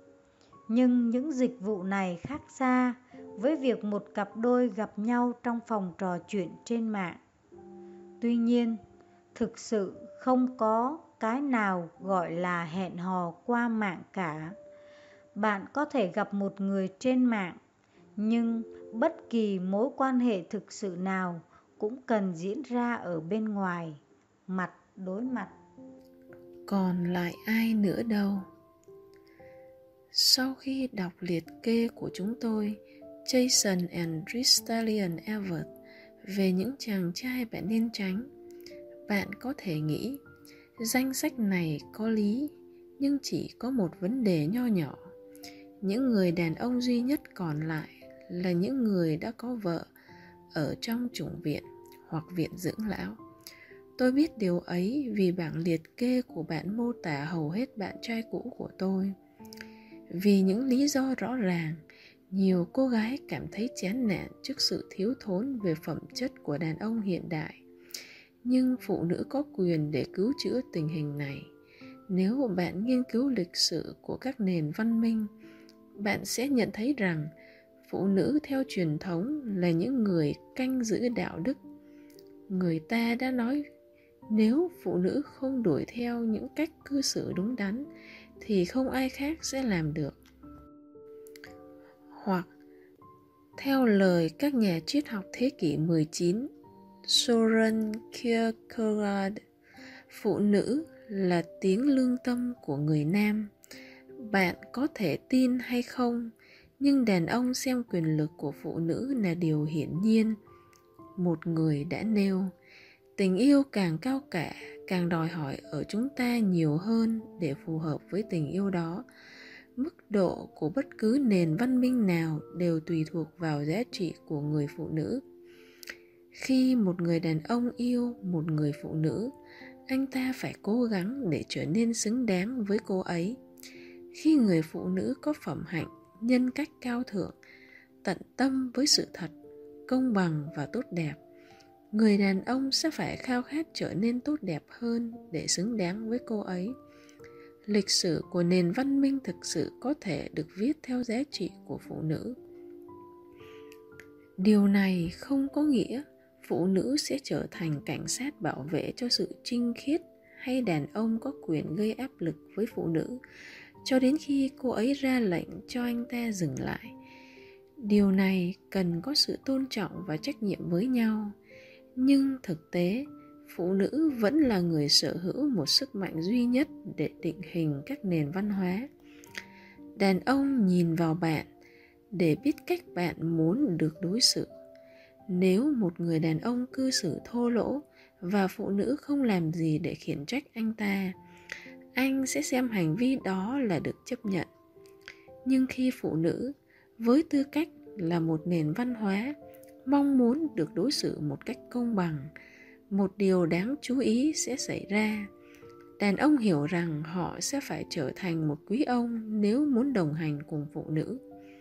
[SPEAKER 4] Nhưng những dịch vụ này khác xa với việc một cặp đôi gặp nhau trong phòng trò chuyện trên mạng. Tuy nhiên, thực sự không có cái nào gọi là hẹn hò qua mạng cả. Bạn có thể gặp một người trên mạng, nhưng bất kỳ mối quan hệ thực sự nào cũng cần diễn ra ở bên ngoài, mặt đối mặt.
[SPEAKER 1] Còn lại ai nữa đâu? Sau khi đọc liệt kê của chúng tôi, Jason and Tristalian Everett, về những chàng trai bạn nên tránh, bạn có thể nghĩ danh sách này có lý, nhưng chỉ có một vấn đề nho nhỏ. Những người đàn ông duy nhất còn lại là những người đã có vợ ở trong chủng viện hoặc viện dưỡng lão. Tôi biết điều ấy vì bảng liệt kê của bạn mô tả hầu hết bạn trai cũ của tôi. Vì những lý do rõ ràng, nhiều cô gái cảm thấy chán nản trước sự thiếu thốn về phẩm chất của đàn ông hiện đại. Nhưng phụ nữ có quyền để cứu chữa tình hình này. Nếu bạn nghiên cứu lịch sử của các nền văn minh, bạn sẽ nhận thấy rằng phụ nữ theo truyền thống là những người canh giữ đạo đức. Người ta đã nói nếu phụ nữ không đuổi theo những cách cư xử đúng đắn thì không ai khác sẽ làm được. Hoặc theo lời các nhà triết học thế kỷ mười chín, Søren Kierkegaard, phụ nữ là tiếng lương tâm của người nam. Bạn có thể tin hay không, nhưng đàn ông xem quyền lực của phụ nữ là điều hiển nhiên. Một người đã nêu, tình yêu càng cao cả, càng đòi hỏi ở chúng ta nhiều hơn để phù hợp với tình yêu đó. Mức độ của bất cứ nền văn minh nào đều tùy thuộc vào giá trị của người phụ nữ. Khi một người đàn ông yêu một người phụ nữ, anh ta phải cố gắng để trở nên xứng đáng với cô ấy. Khi người phụ nữ có phẩm hạnh, nhân cách cao thượng, tận tâm với sự thật, công bằng và tốt đẹp, người đàn ông sẽ phải khao khát trở nên tốt đẹp hơn để xứng đáng với cô ấy. Lịch sử của nền văn minh thực sự có thể được viết theo giá trị của phụ nữ. Điều này không có nghĩa phụ nữ sẽ trở thành cảnh sát bảo vệ cho sự trinh khiết hay đàn ông có quyền gây áp lực với phụ nữ cho đến khi cô ấy ra lệnh cho anh ta dừng lại. Điều này cần có sự tôn trọng và trách nhiệm với nhau. Nhưng thực tế, phụ nữ vẫn là người sở hữu một sức mạnh duy nhất để định hình các nền văn hóa. Đàn ông nhìn vào bạn để biết cách bạn muốn được đối xử. Nếu một người đàn ông cư xử thô lỗ và phụ nữ không làm gì để khiển trách anh ta, anh sẽ xem hành vi đó là được chấp nhận. Nhưng khi phụ nữ, với tư cách là một nền văn hóa, mong muốn được đối xử một cách công bằng, một điều đáng chú ý sẽ xảy ra. Đàn ông hiểu rằng họ sẽ phải trở thành một quý ông nếu muốn đồng hành cùng phụ nữ.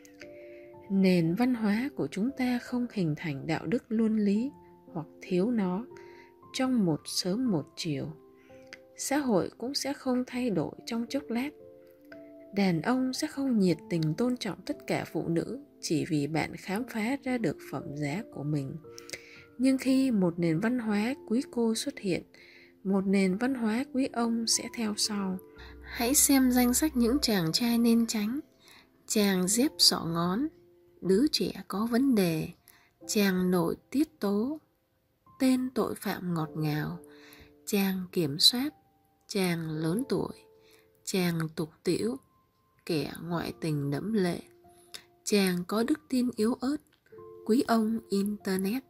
[SPEAKER 1] Nền văn hóa của chúng ta không hình thành đạo đức luân lý hoặc thiếu nó trong một sớm một chiều. Xã hội cũng sẽ không thay đổi trong chốc lát. Đàn ông sẽ không nhiệt tình tôn trọng tất cả phụ nữ chỉ vì bạn khám phá ra được phẩm giá của mình. Nhưng khi một nền văn hóa quý cô xuất hiện, một nền văn hóa quý ông sẽ theo sau. Hãy xem danh sách những chàng trai nên tránh. Chàng dép sọ ngón, đứa trẻ có vấn đề, chàng nội tiết tố, tên tội phạm ngọt ngào, chàng kiểm soát, chàng lớn tuổi, chàng tục tĩu, kẻ ngoại tình đẫm lệ, chàng có đức tin yếu ớt, quý ông Internet.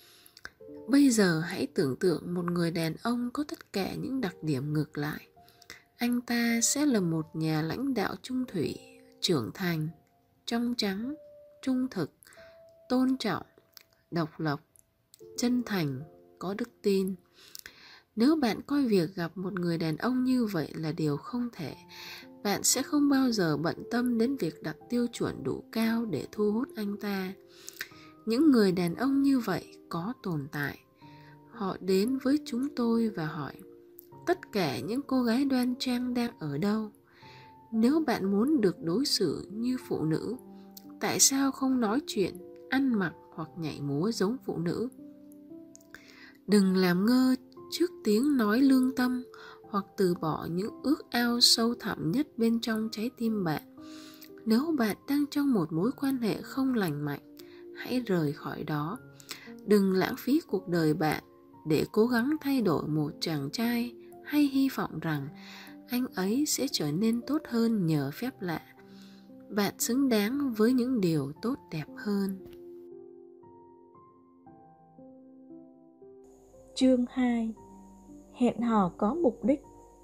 [SPEAKER 1] Bây giờ hãy tưởng tượng một người đàn ông có tất cả những đặc điểm ngược lại. Anh ta sẽ là một nhà lãnh đạo trung thủy, trưởng thành, trong trắng, trung thực, tôn trọng, độc lập, chân thành, có đức tin. Nếu bạn coi việc gặp một người đàn ông như vậy là điều không thể, bạn sẽ không bao giờ bận tâm đến việc đặt tiêu chuẩn đủ cao để thu hút anh ta. Những người đàn ông như vậy có tồn tại. Họ đến với chúng tôi và hỏi, tất cả những cô gái đoan trang đang ở đâu? Nếu bạn muốn được đối xử như phụ nữ, tại sao không nói chuyện, ăn mặc hoặc nhảy múa giống phụ nữ? Đừng làm ngơ trước tiếng nói lương tâm hoặc từ bỏ những ước ao sâu thẳm nhất bên trong trái tim bạn. Nếu bạn đang trong một mối quan hệ không lành mạnh, hãy rời khỏi đó. Đừng lãng phí cuộc đời bạn để cố gắng thay đổi một chàng trai hay hy vọng rằng anh ấy sẽ trở nên tốt hơn nhờ phép lạ. Bạn xứng đáng với những điều tốt đẹp hơn.
[SPEAKER 2] Chương hai. Hẹn hò có mục đích.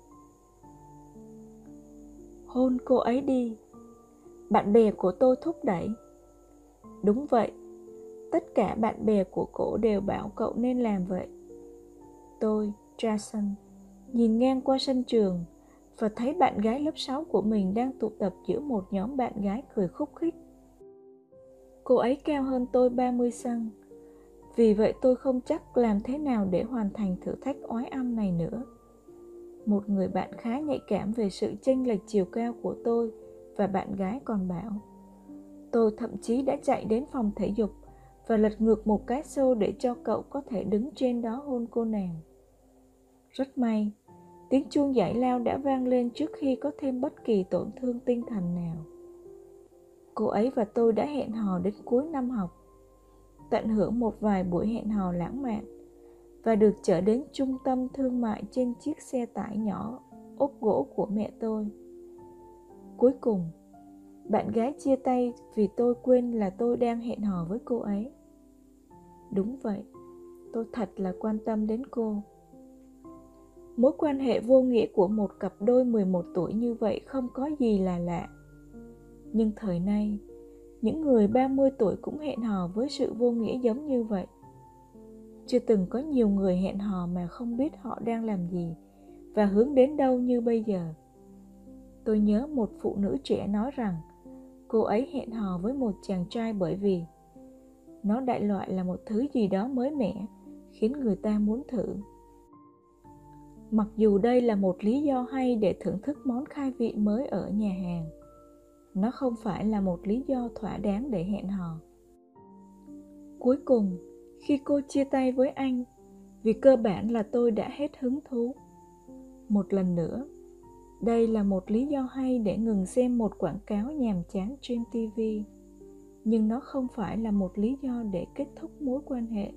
[SPEAKER 2] Hôn cô ấy đi. Bạn bè của tôi thúc đẩy. Đúng vậy, tất cả bạn bè của cổ đều bảo cậu nên làm vậy. Tôi, Jason nhìn ngang qua sân trường và thấy bạn gái lớp sáu của mình đang tụ tập giữa một nhóm bạn gái cười khúc khích. Cô ấy cao hơn tôi ba mươi xăng, vì vậy tôi không chắc làm thế nào để hoàn thành thử thách oái âm này nữa. Một người bạn khá nhạy cảm về sự chênh lệch chiều cao của tôi và bạn gái còn bảo, tôi thậm chí đã chạy đến phòng thể dục và lật ngược một cái xô để cho cậu có thể đứng trên đó hôn cô nàng. Rất may, tiếng chuông giải lao đã vang lên trước khi có thêm bất kỳ tổn thương tinh thần nào. Cô ấy và tôi đã hẹn hò đến cuối năm học, tận hưởng một vài buổi hẹn hò lãng mạn và được chở đến trung tâm thương mại trên chiếc xe tải nhỏ ốp gỗ của mẹ tôi. Cuối cùng, bạn gái chia tay vì tôi quên là tôi đang hẹn hò với cô ấy. Đúng vậy, tôi thật là quan tâm đến cô. Mối quan hệ vô nghĩa của một cặp đôi mười một tuổi như vậy không có gì là lạ. Nhưng thời nay, những người ba mươi tuổi cũng hẹn hò với sự vô nghĩa giống như vậy. Chưa từng có nhiều người hẹn hò mà không biết họ đang làm gì và hướng đến đâu như bây giờ. Tôi nhớ một phụ nữ trẻ nói rằng cô ấy hẹn hò với một chàng trai bởi vì nó đại loại là một thứ gì đó mới mẻ, khiến người ta muốn thử. Mặc dù đây là một lý do hay để thưởng thức món khai vị mới ở nhà hàng, nó không phải là một lý do thỏa đáng để hẹn hò. Cuối cùng, khi cô chia tay với anh, vì cơ bản là tôi đã hết hứng thú. Một lần nữa, đây là một lý do hay để ngừng xem một quảng cáo nhàm chán trên ti vi, nhưng nó không phải là một lý do để kết thúc mối quan hệ.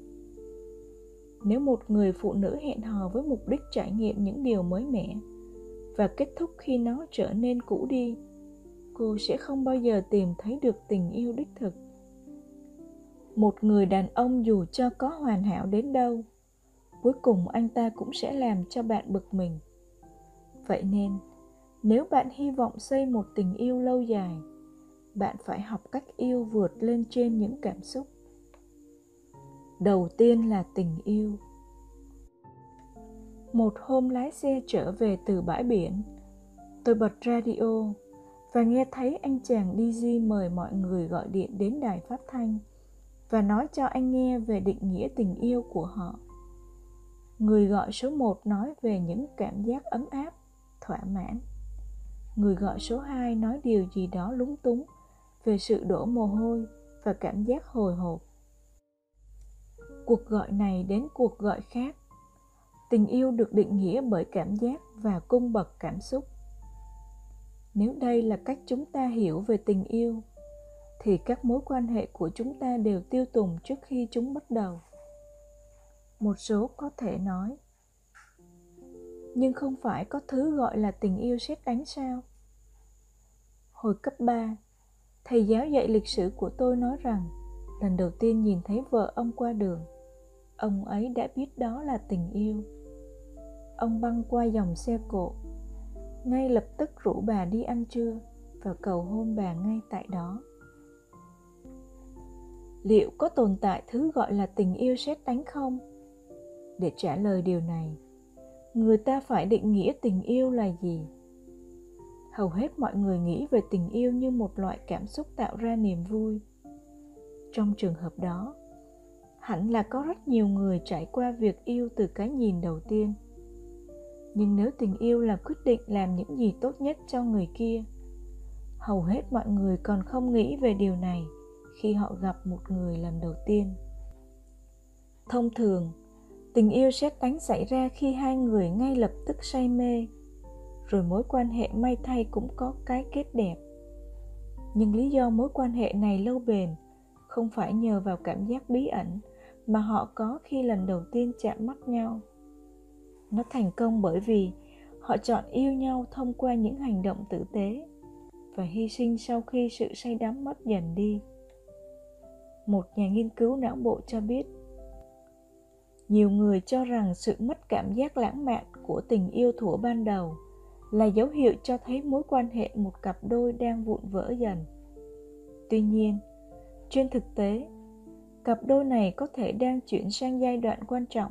[SPEAKER 2] Nếu một người phụ nữ hẹn hò với mục đích trải nghiệm những điều mới mẻ và kết thúc khi nó trở nên cũ đi, cô sẽ không bao giờ tìm thấy được tình yêu đích thực. Một người đàn ông dù cho có hoàn hảo đến đâu, cuối cùng anh ta cũng sẽ làm cho bạn bực mình. Vậy nên, nếu bạn hy vọng xây một tình yêu lâu dài, bạn phải học cách yêu vượt lên trên những cảm xúc. Đầu tiên là tình yêu. Một hôm lái xe trở về từ bãi biển, tôi bật radio và nghe thấy anh chàng đê gi mời mọi người gọi điện đến đài phát thanh và nói cho anh nghe về định nghĩa tình yêu của họ. Người gọi số một nói về những cảm giác ấm áp, thỏa mãn. Người gọi số hai nói điều gì đó lúng túng về sự đổ mồ hôi và cảm giác hồi hộp. Cuộc gọi này đến cuộc gọi khác. Tình yêu được định nghĩa bởi cảm giác và cung bậc cảm xúc. Nếu đây là cách chúng ta hiểu về tình yêu, thì các mối quan hệ của chúng ta đều tiêu tùng trước khi chúng bắt đầu. Một số có thể nói, nhưng không phải có thứ gọi là tình yêu sét đánh sao? Hồi cấp ba, thầy giáo dạy lịch sử của tôi nói rằng lần đầu tiên nhìn thấy vợ ông qua đường, ông ấy đã biết đó là tình yêu. Ông băng qua dòng xe cộ, ngay lập tức rủ bà đi ăn trưa và cầu hôn bà ngay tại đó. Liệu có tồn tại thứ gọi là tình yêu sét đánh không? Để trả lời điều này, người ta phải định nghĩa tình yêu là gì? Hầu hết mọi người nghĩ về tình yêu như một loại cảm xúc tạo ra niềm vui. Trong trường hợp đó, hẳn là có rất nhiều người trải qua việc yêu từ cái nhìn đầu tiên. Nhưng nếu tình yêu là quyết định làm những gì tốt nhất cho người kia, hầu hết mọi người còn không nghĩ về điều này khi họ gặp một người lần đầu tiên. Thông thường, tình yêu sét đánh xảy ra khi hai người ngay lập tức say mê, rồi mối quan hệ may thay cũng có cái kết đẹp. Nhưng lý do mối quan hệ này lâu bền không phải nhờ vào cảm giác bí ẩn mà họ có khi lần đầu tiên chạm mắt nhau. Nó thành công bởi vì họ chọn yêu nhau thông qua những hành động tử tế và hy sinh sau khi sự say đắm mất dần đi. Một nhà nghiên cứu não bộ cho biết, nhiều người cho rằng sự mất cảm giác lãng mạn của tình yêu thuở ban đầu là dấu hiệu cho thấy mối quan hệ một cặp đôi đang vụn vỡ dần. Tuy nhiên, trên thực tế, cặp đôi này có thể đang chuyển sang giai đoạn quan trọng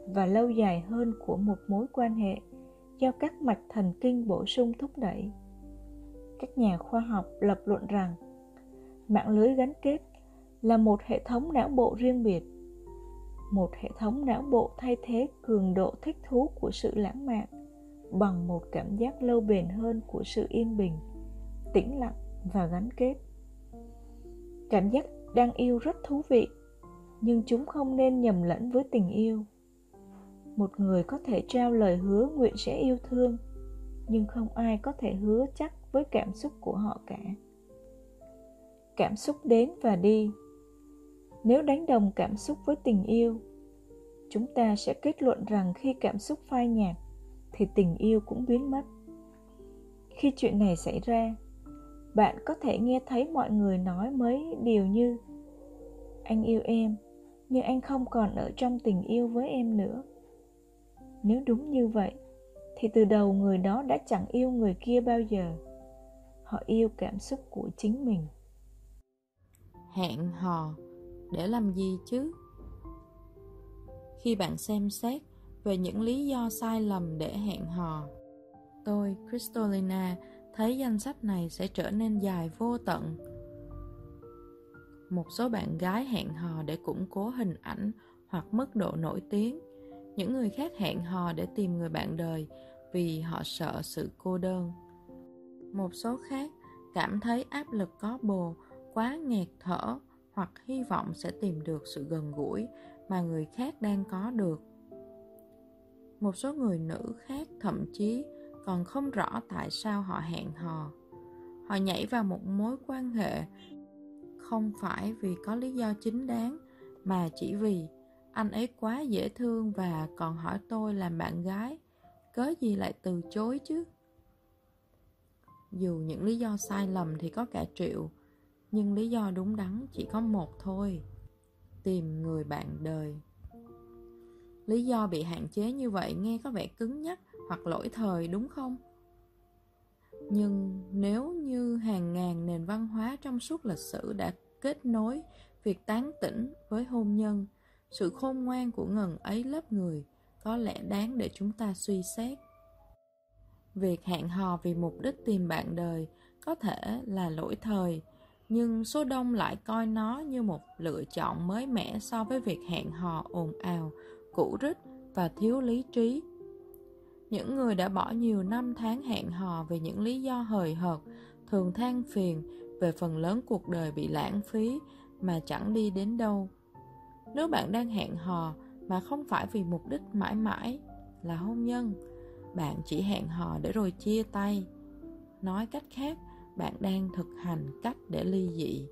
[SPEAKER 2] và lâu dài hơn của một mối quan hệ do các mạch thần kinh bổ sung thúc đẩy. Các nhà khoa học lập luận rằng mạng lưới gắn kết là một hệ thống não bộ riêng biệt, một hệ thống não bộ thay thế cường độ thích thú của sự lãng mạn bằng một cảm giác lâu bền hơn của sự yên bình, tĩnh lặng và gắn kết. Cảm giác đang yêu rất thú vị, nhưng chúng không nên nhầm lẫn với tình yêu. Một người có thể trao lời hứa nguyện sẽ yêu thương, nhưng không ai có thể hứa chắc với cảm xúc của họ cả. Cảm xúc đến và đi. Nếu đánh đồng cảm xúc với tình yêu, chúng ta sẽ kết luận rằng khi cảm xúc phai nhạt thì tình yêu cũng biến mất. Khi chuyện này xảy ra, bạn có thể nghe thấy mọi người nói mấy điều như: anh yêu em, nhưng anh không còn ở trong tình yêu với em nữa. Nếu đúng như vậy, thì từ đầu người đó đã chẳng yêu người kia bao giờ. Họ yêu cảm xúc của chính mình.
[SPEAKER 3] Hẹn hò để làm gì chứ? Khi bạn xem xét về những lý do sai lầm để hẹn hò, tôi, Cristolina, thấy danh sách này sẽ trở nên dài vô tận. Một số bạn gái hẹn hò để củng cố hình ảnh hoặc mức độ nổi tiếng. Những người khác hẹn hò để tìm người bạn đời vì họ sợ sự cô đơn. Một số khác cảm thấy áp lực có bồ, quá nghẹt thở hoặc hy vọng sẽ tìm được sự gần gũi mà người khác đang có được. Một số người nữ khác thậm chí còn không rõ tại sao họ hẹn hò. Họ nhảy vào một mối quan hệ không phải vì có lý do chính đáng, mà chỉ vì anh ấy quá dễ thương và còn hỏi tôi làm bạn gái, cớ gì lại từ chối chứ? Dù những lý do sai lầm thì có cả triệu, nhưng lý do đúng đắn chỉ có một thôi: tìm người bạn đời. Lý do bị hạn chế như vậy nghe có vẻ cứng nhắc hoặc lỗi thời, đúng không? Nhưng nếu như hàng ngàn nền văn hóa trong suốt lịch sử đã kết nối việc tán tỉnh với hôn nhân, sự khôn ngoan của ngần ấy lớp người có lẽ đáng để chúng ta suy xét. Việc hẹn hò vì mục đích tìm bạn đời có thể là lỗi thời, nhưng số đông lại coi nó như một lựa chọn mới mẻ so với việc hẹn hò ồn ào, cũ rích và thiếu lý trí. Những người đã bỏ nhiều năm tháng hẹn hò vì những lý do hời hợt thường than phiền về phần lớn cuộc đời bị lãng phí mà chẳng đi đến đâu. Nếu bạn đang hẹn hò mà không phải vì mục đích mãi mãi là hôn nhân, bạn chỉ hẹn hò để rồi chia tay. Nói cách khác, bạn đang thực hành cách để ly dị.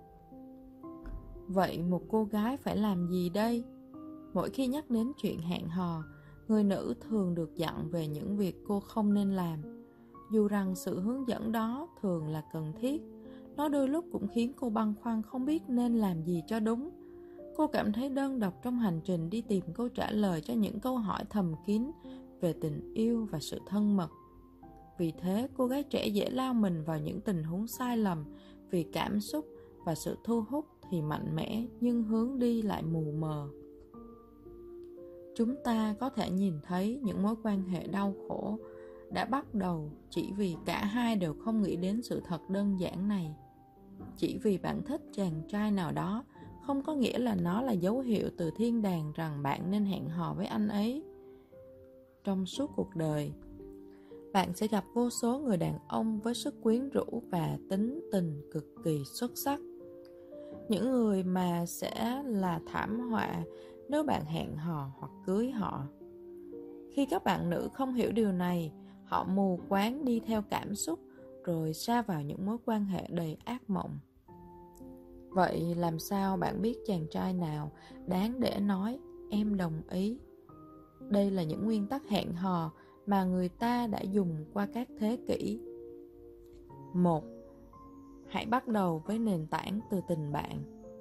[SPEAKER 3] Vậy một cô gái phải làm gì đây? Mỗi khi nhắc đến chuyện hẹn hò, người nữ thường được dặn về những việc cô không nên làm. Dù rằng sự hướng dẫn đó thường là cần thiết, nó đôi lúc cũng khiến cô băn khoăn không biết nên làm gì cho đúng. Cô cảm thấy đơn độc trong hành trình đi tìm câu trả lời cho những câu hỏi thầm kín về tình yêu và sự thân mật. Vì thế, cô gái trẻ dễ lao mình vào những tình huống sai lầm vì cảm xúc và sự thu hút thì mạnh mẽ nhưng hướng đi lại mù mờ. Chúng ta có thể nhìn thấy những mối quan hệ đau khổ đã bắt đầu chỉ vì cả hai đều không nghĩ đến sự thật đơn giản này. Chỉ vì bạn thích chàng trai nào đó không có nghĩa là nó là dấu hiệu từ thiên đàng rằng bạn nên hẹn hò với anh ấy. Trong suốt cuộc đời, bạn sẽ gặp vô số người đàn ông với sức quyến rũ và tính tình cực kỳ xuất sắc. Những người mà sẽ là thảm họa nếu bạn hẹn hò hoặc cưới họ. Khi các bạn nữ không hiểu điều này, họ mù quáng đi theo cảm xúc rồi sa vào những mối quan hệ đầy ác mộng. Vậy làm sao bạn biết chàng trai nào đáng để nói em đồng ý? Đây là những nguyên tắc hẹn hò mà người ta đã dùng qua các thế kỷ. Một. Hãy bắt đầu với nền tảng từ tình bạn.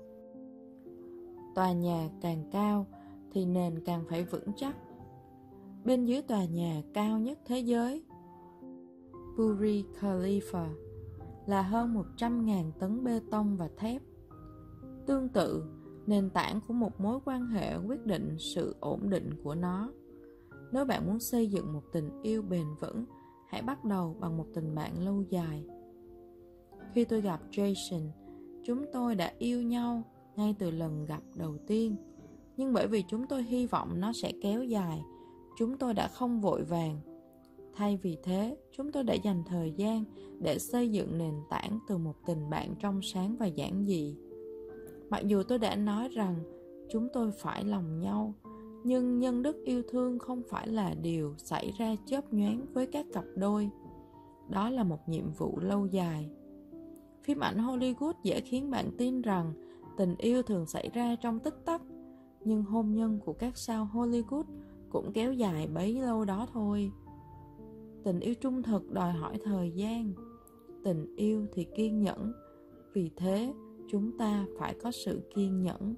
[SPEAKER 3] Tòa nhà càng cao thì nền càng phải vững chắc. Bên dưới tòa nhà cao nhất thế giới, Burj Khalifa, là hơn một trăm nghìn tấn bê tông và thép. Tương tự, Nền tảng của một mối quan hệ quyết định sự ổn định của nó. Nếu bạn muốn xây dựng một tình yêu bền vững, hãy bắt đầu bằng một tình bạn lâu dài. Khi tôi gặp Jason, chúng tôi đã yêu nhau ngay từ lần gặp đầu tiên. Nhưng bởi vì chúng tôi hy vọng nó sẽ kéo dài, chúng tôi đã không vội vàng. Thay vì thế, chúng tôi đã dành thời gian để xây dựng nền tảng từ một tình bạn trong sáng và giản dị. Mặc dù tôi đã nói rằng chúng tôi phải lòng nhau, nhưng nhân đức yêu thương không phải là điều xảy ra chớp nhoáng với các cặp đôi. Đó là một nhiệm vụ lâu dài. Phim ảnh Hollywood dễ khiến bạn tin rằng tình yêu thường xảy ra trong tích tắc, nhưng hôn nhân của các sao Hollywood cũng kéo dài bấy lâu đó thôi. Tình yêu trung thực đòi hỏi thời gian, tình yêu thì kiên nhẫn, vì thế chúng ta phải có sự kiên nhẫn.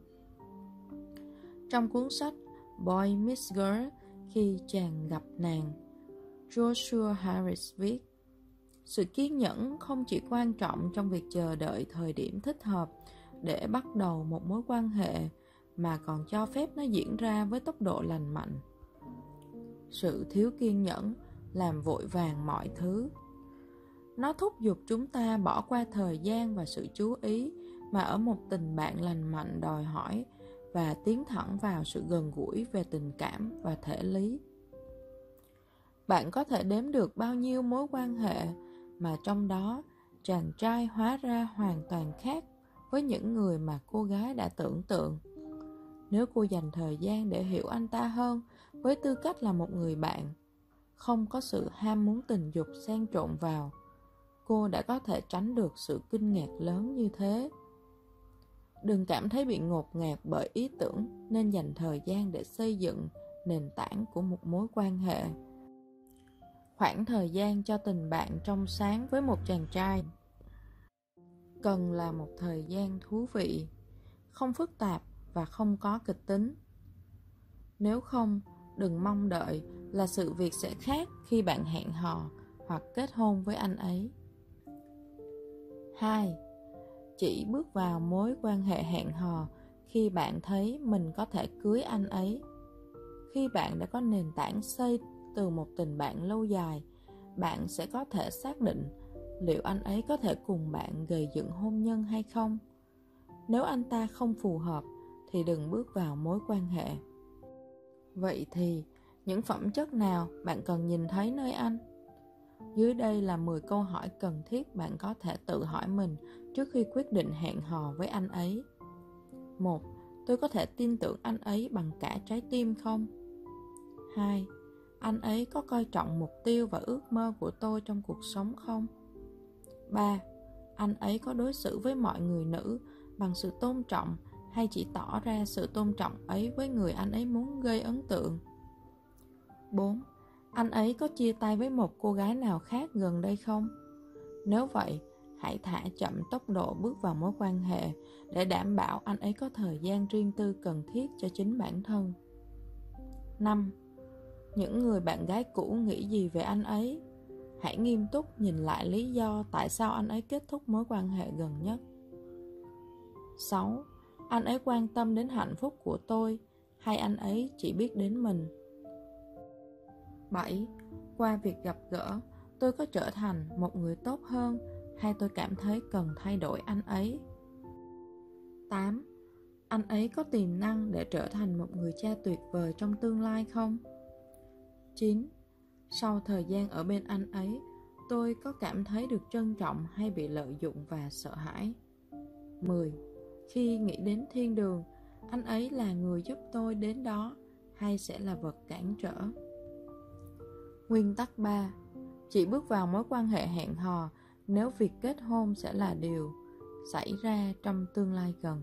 [SPEAKER 3] Trong cuốn sách Boy Meets Girl, khi chàng gặp nàng, Joshua Harris viết, sự kiên nhẫn không chỉ quan trọng trong việc chờ đợi thời điểm thích hợp để bắt đầu một mối quan hệ, mà còn cho phép nó diễn ra với tốc độ lành mạnh. Sự thiếu kiên nhẫn làm vội vàng mọi thứ. Nó thúc giục chúng ta bỏ qua thời gian và sự chú ý mà ở một tình bạn lành mạnh đòi hỏi, và tiến thẳng vào sự gần gũi về tình cảm và thể lý. Bạn có thể đếm được bao nhiêu mối quan hệ mà trong đó chàng trai hóa ra hoàn toàn khác với những người mà cô gái đã tưởng tượng. Nếu cô dành thời gian để hiểu anh ta hơn với tư cách là một người bạn, không có sự ham muốn tình dục xen trộn vào, cô đã có thể tránh được sự kinh ngạc lớn như thế. Đừng cảm thấy bị ngột ngạt bởi ý tưởng nên dành thời gian để xây dựng nền tảng của một mối quan hệ. Khoảng thời gian cho tình bạn trong sáng với một chàng trai cần là một thời gian thú vị, không phức tạp và không có kịch tính. Nếu không, đừng mong đợi là sự việc sẽ khác khi bạn hẹn hò hoặc kết hôn với anh ấy. hai. Chỉ bước vào mối quan hệ hẹn hò khi bạn thấy mình có thể cưới anh ấy. Khi bạn đã có nền tảng xây từ một tình bạn lâu dài, bạn sẽ có thể xác định liệu anh ấy có thể cùng bạn gây dựng hôn nhân hay không. Nếu anh ta không phù hợp thì đừng bước vào mối quan hệ. Vậy thì, những phẩm chất nào bạn cần nhìn thấy nơi anh? Dưới đây là mười câu hỏi cần thiết bạn có thể tự hỏi mình trước khi quyết định hẹn hò với anh ấy. một. Tôi có thể tin tưởng anh ấy bằng cả trái tim không? hai. Anh ấy có coi trọng mục tiêu và ước mơ của tôi trong cuộc sống không? ba. Anh ấy có đối xử với mọi người nữ bằng sự tôn trọng hay chỉ tỏ ra sự tôn trọng ấy với người anh ấy muốn gây ấn tượng? bốn. Anh ấy có chia tay với một cô gái nào khác gần đây không? Nếu vậy, hãy thả chậm tốc độ bước vào mối quan hệ để đảm bảo anh ấy có thời gian riêng tư cần thiết cho chính bản thân. năm. Những người bạn gái cũ nghĩ gì về anh ấy? Hãy nghiêm túc nhìn lại lý do tại sao anh ấy kết thúc mối quan hệ gần nhất. sáu. Anh ấy quan tâm đến hạnh phúc của tôi hay anh ấy chỉ biết đến mình? bảy. Qua việc gặp gỡ, tôi có trở thành một người tốt hơn hay tôi cảm thấy cần thay đổi anh ấy? tám. Anh ấy có tiềm năng để trở thành một người cha tuyệt vời trong tương lai không? chín. Sau thời gian ở bên anh ấy, tôi có cảm thấy được trân trọng hay bị lợi dụng và sợ hãi? mười. Khi nghĩ đến thiên đường, anh ấy là người giúp tôi đến đó hay sẽ là vật cản trở? Nguyên tắc ba. Chỉ bước vào mối quan hệ hẹn hò nếu việc kết hôn sẽ là điều xảy ra trong tương lai gần.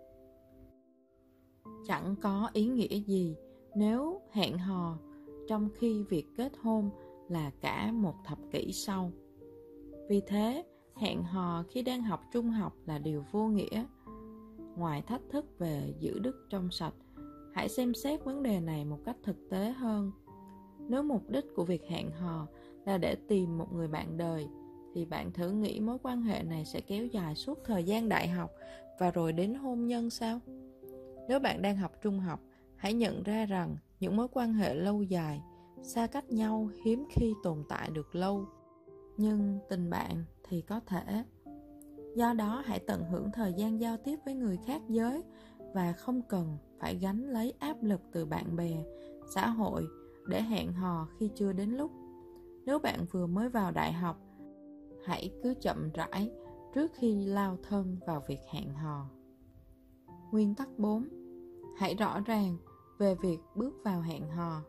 [SPEAKER 3] Chẳng có ý nghĩa gì nếu hẹn hò trong khi việc kết hôn là cả một thập kỷ sau. Vì thế, hẹn hò khi đang học trung học là điều vô nghĩa. Ngoài thách thức về giữ đức trong sạch, hãy xem xét vấn đề này một cách thực tế hơn. Nếu mục đích của việc hẹn hò là để tìm một người bạn đời, thì bạn thử nghĩ mối quan hệ này sẽ kéo dài suốt thời gian đại học và rồi đến hôn nhân sao? Nếu bạn đang học trung học, hãy nhận ra rằng những mối quan hệ lâu dài, xa cách nhau hiếm khi tồn tại được lâu. Nhưng tình bạn thì có thể. Do đó hãy tận hưởng thời gian giao tiếp với người khác giới và không cần phải gánh lấy áp lực từ bạn bè, xã hội để hẹn hò khi chưa đến lúc. Nếu bạn vừa mới vào đại học, hãy cứ chậm rãi trước khi lao thân vào việc hẹn hò. Nguyên tắc bốn. Hãy rõ ràng về việc bước vào hẹn hò.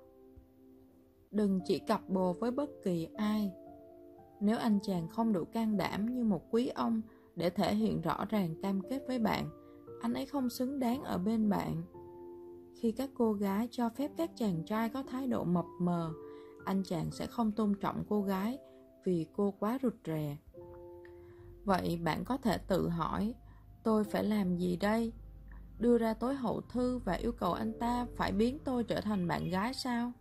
[SPEAKER 3] Đừng chỉ cặp bồ với bất kỳ ai. Nếu anh chàng không đủ can đảm như một quý ông để thể hiện rõ ràng cam kết với bạn, anh ấy không xứng đáng ở bên bạn. Khi các cô gái cho phép các chàng trai có thái độ mập mờ, anh chàng sẽ không tôn trọng cô gái vì cô quá rụt rè. Vậy bạn có thể tự hỏi, tôi phải làm gì đây? Đưa ra tối hậu thư và yêu cầu anh ta phải biến tôi trở thành bạn gái sao?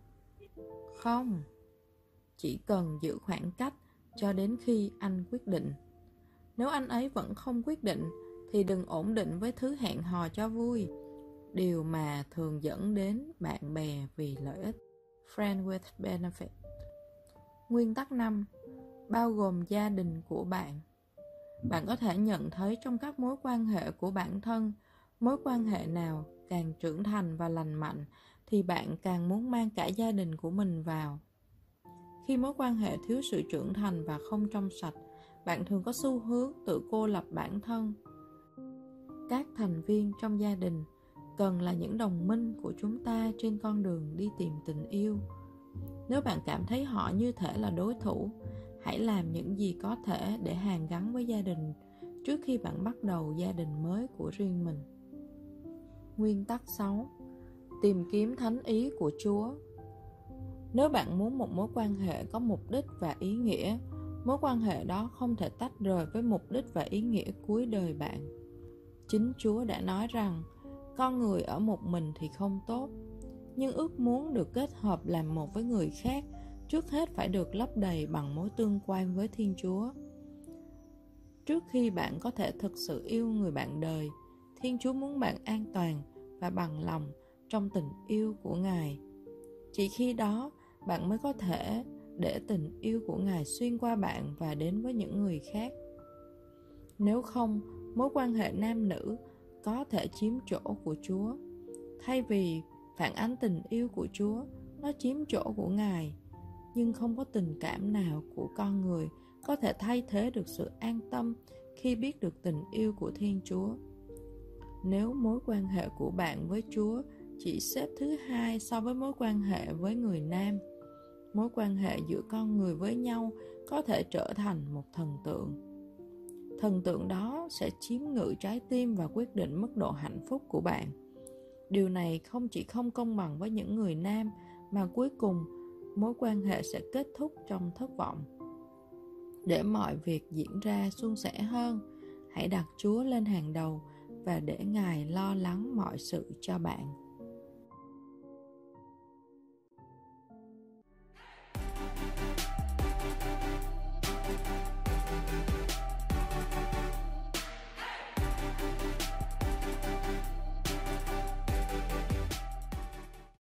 [SPEAKER 3] Không, chỉ cần giữ khoảng cách cho đến khi anh quyết định. Nếu anh ấy vẫn không quyết định thì đừng ổn định với thứ hẹn hò cho vui, điều mà thường dẫn đến bạn bè vì lợi ích. Friend with benefit. Nguyên tắc năm. Bao gồm gia đình của bạn. Bạn có thể nhận thấy trong các mối quan hệ của bản thân, mối quan hệ nào càng trưởng thành và lành mạnh thì bạn càng muốn mang cả gia đình của mình vào. Khi mối quan hệ thiếu sự trưởng thành và không trong sạch, bạn thường có xu hướng tự cô lập bản thân. Các thành viên trong gia đình cần là những đồng minh của chúng ta trên con đường đi tìm tình yêu. Nếu bạn cảm thấy họ như thể là đối thủ, hãy làm những gì có thể để hàn gắn với gia đình trước khi bạn bắt đầu gia đình mới của riêng mình. Nguyên tắc sáu. Tìm kiếm thánh ý của Chúa. Nếu bạn muốn một mối quan hệ có mục đích và ý nghĩa, mối quan hệ đó không thể tách rời với mục đích và ý nghĩa cuối đời bạn. Chính Chúa đã nói rằng, con người ở một mình thì không tốt, nhưng ước muốn được kết hợp làm một với người khác trước hết phải được lấp đầy bằng mối tương quan với Thiên Chúa. Trước khi bạn có thể thực sự yêu người bạn đời, Thiên Chúa muốn bạn an toàn và bằng lòng trong tình yêu của Ngài. Chỉ khi đó, bạn mới có thể để tình yêu của Ngài xuyên qua bạn và đến với những người khác. Nếu không, mối quan hệ nam nữ có thể chiếm chỗ của Chúa. Thay vì phản ánh tình yêu của Chúa, nó chiếm chỗ của Ngài. Nhưng không có tình cảm nào của con người có thể thay thế được sự an tâm khi biết được tình yêu của Thiên Chúa. Nếu mối quan hệ của bạn với Chúa chỉ xếp thứ hai so với mối quan hệ với người nam, mối quan hệ giữa con người với nhau có thể trở thành một thần tượng. Thần tượng đó sẽ chiếm ngự trái tim và quyết định mức độ hạnh phúc của bạn. Điều này không chỉ không công bằng với những người nam, mà cuối cùng mối quan hệ sẽ kết thúc trong thất vọng. Để mọi việc diễn ra suôn sẻ hơn, hãy đặt Chúa lên hàng đầu và để Ngài lo lắng mọi sự cho bạn.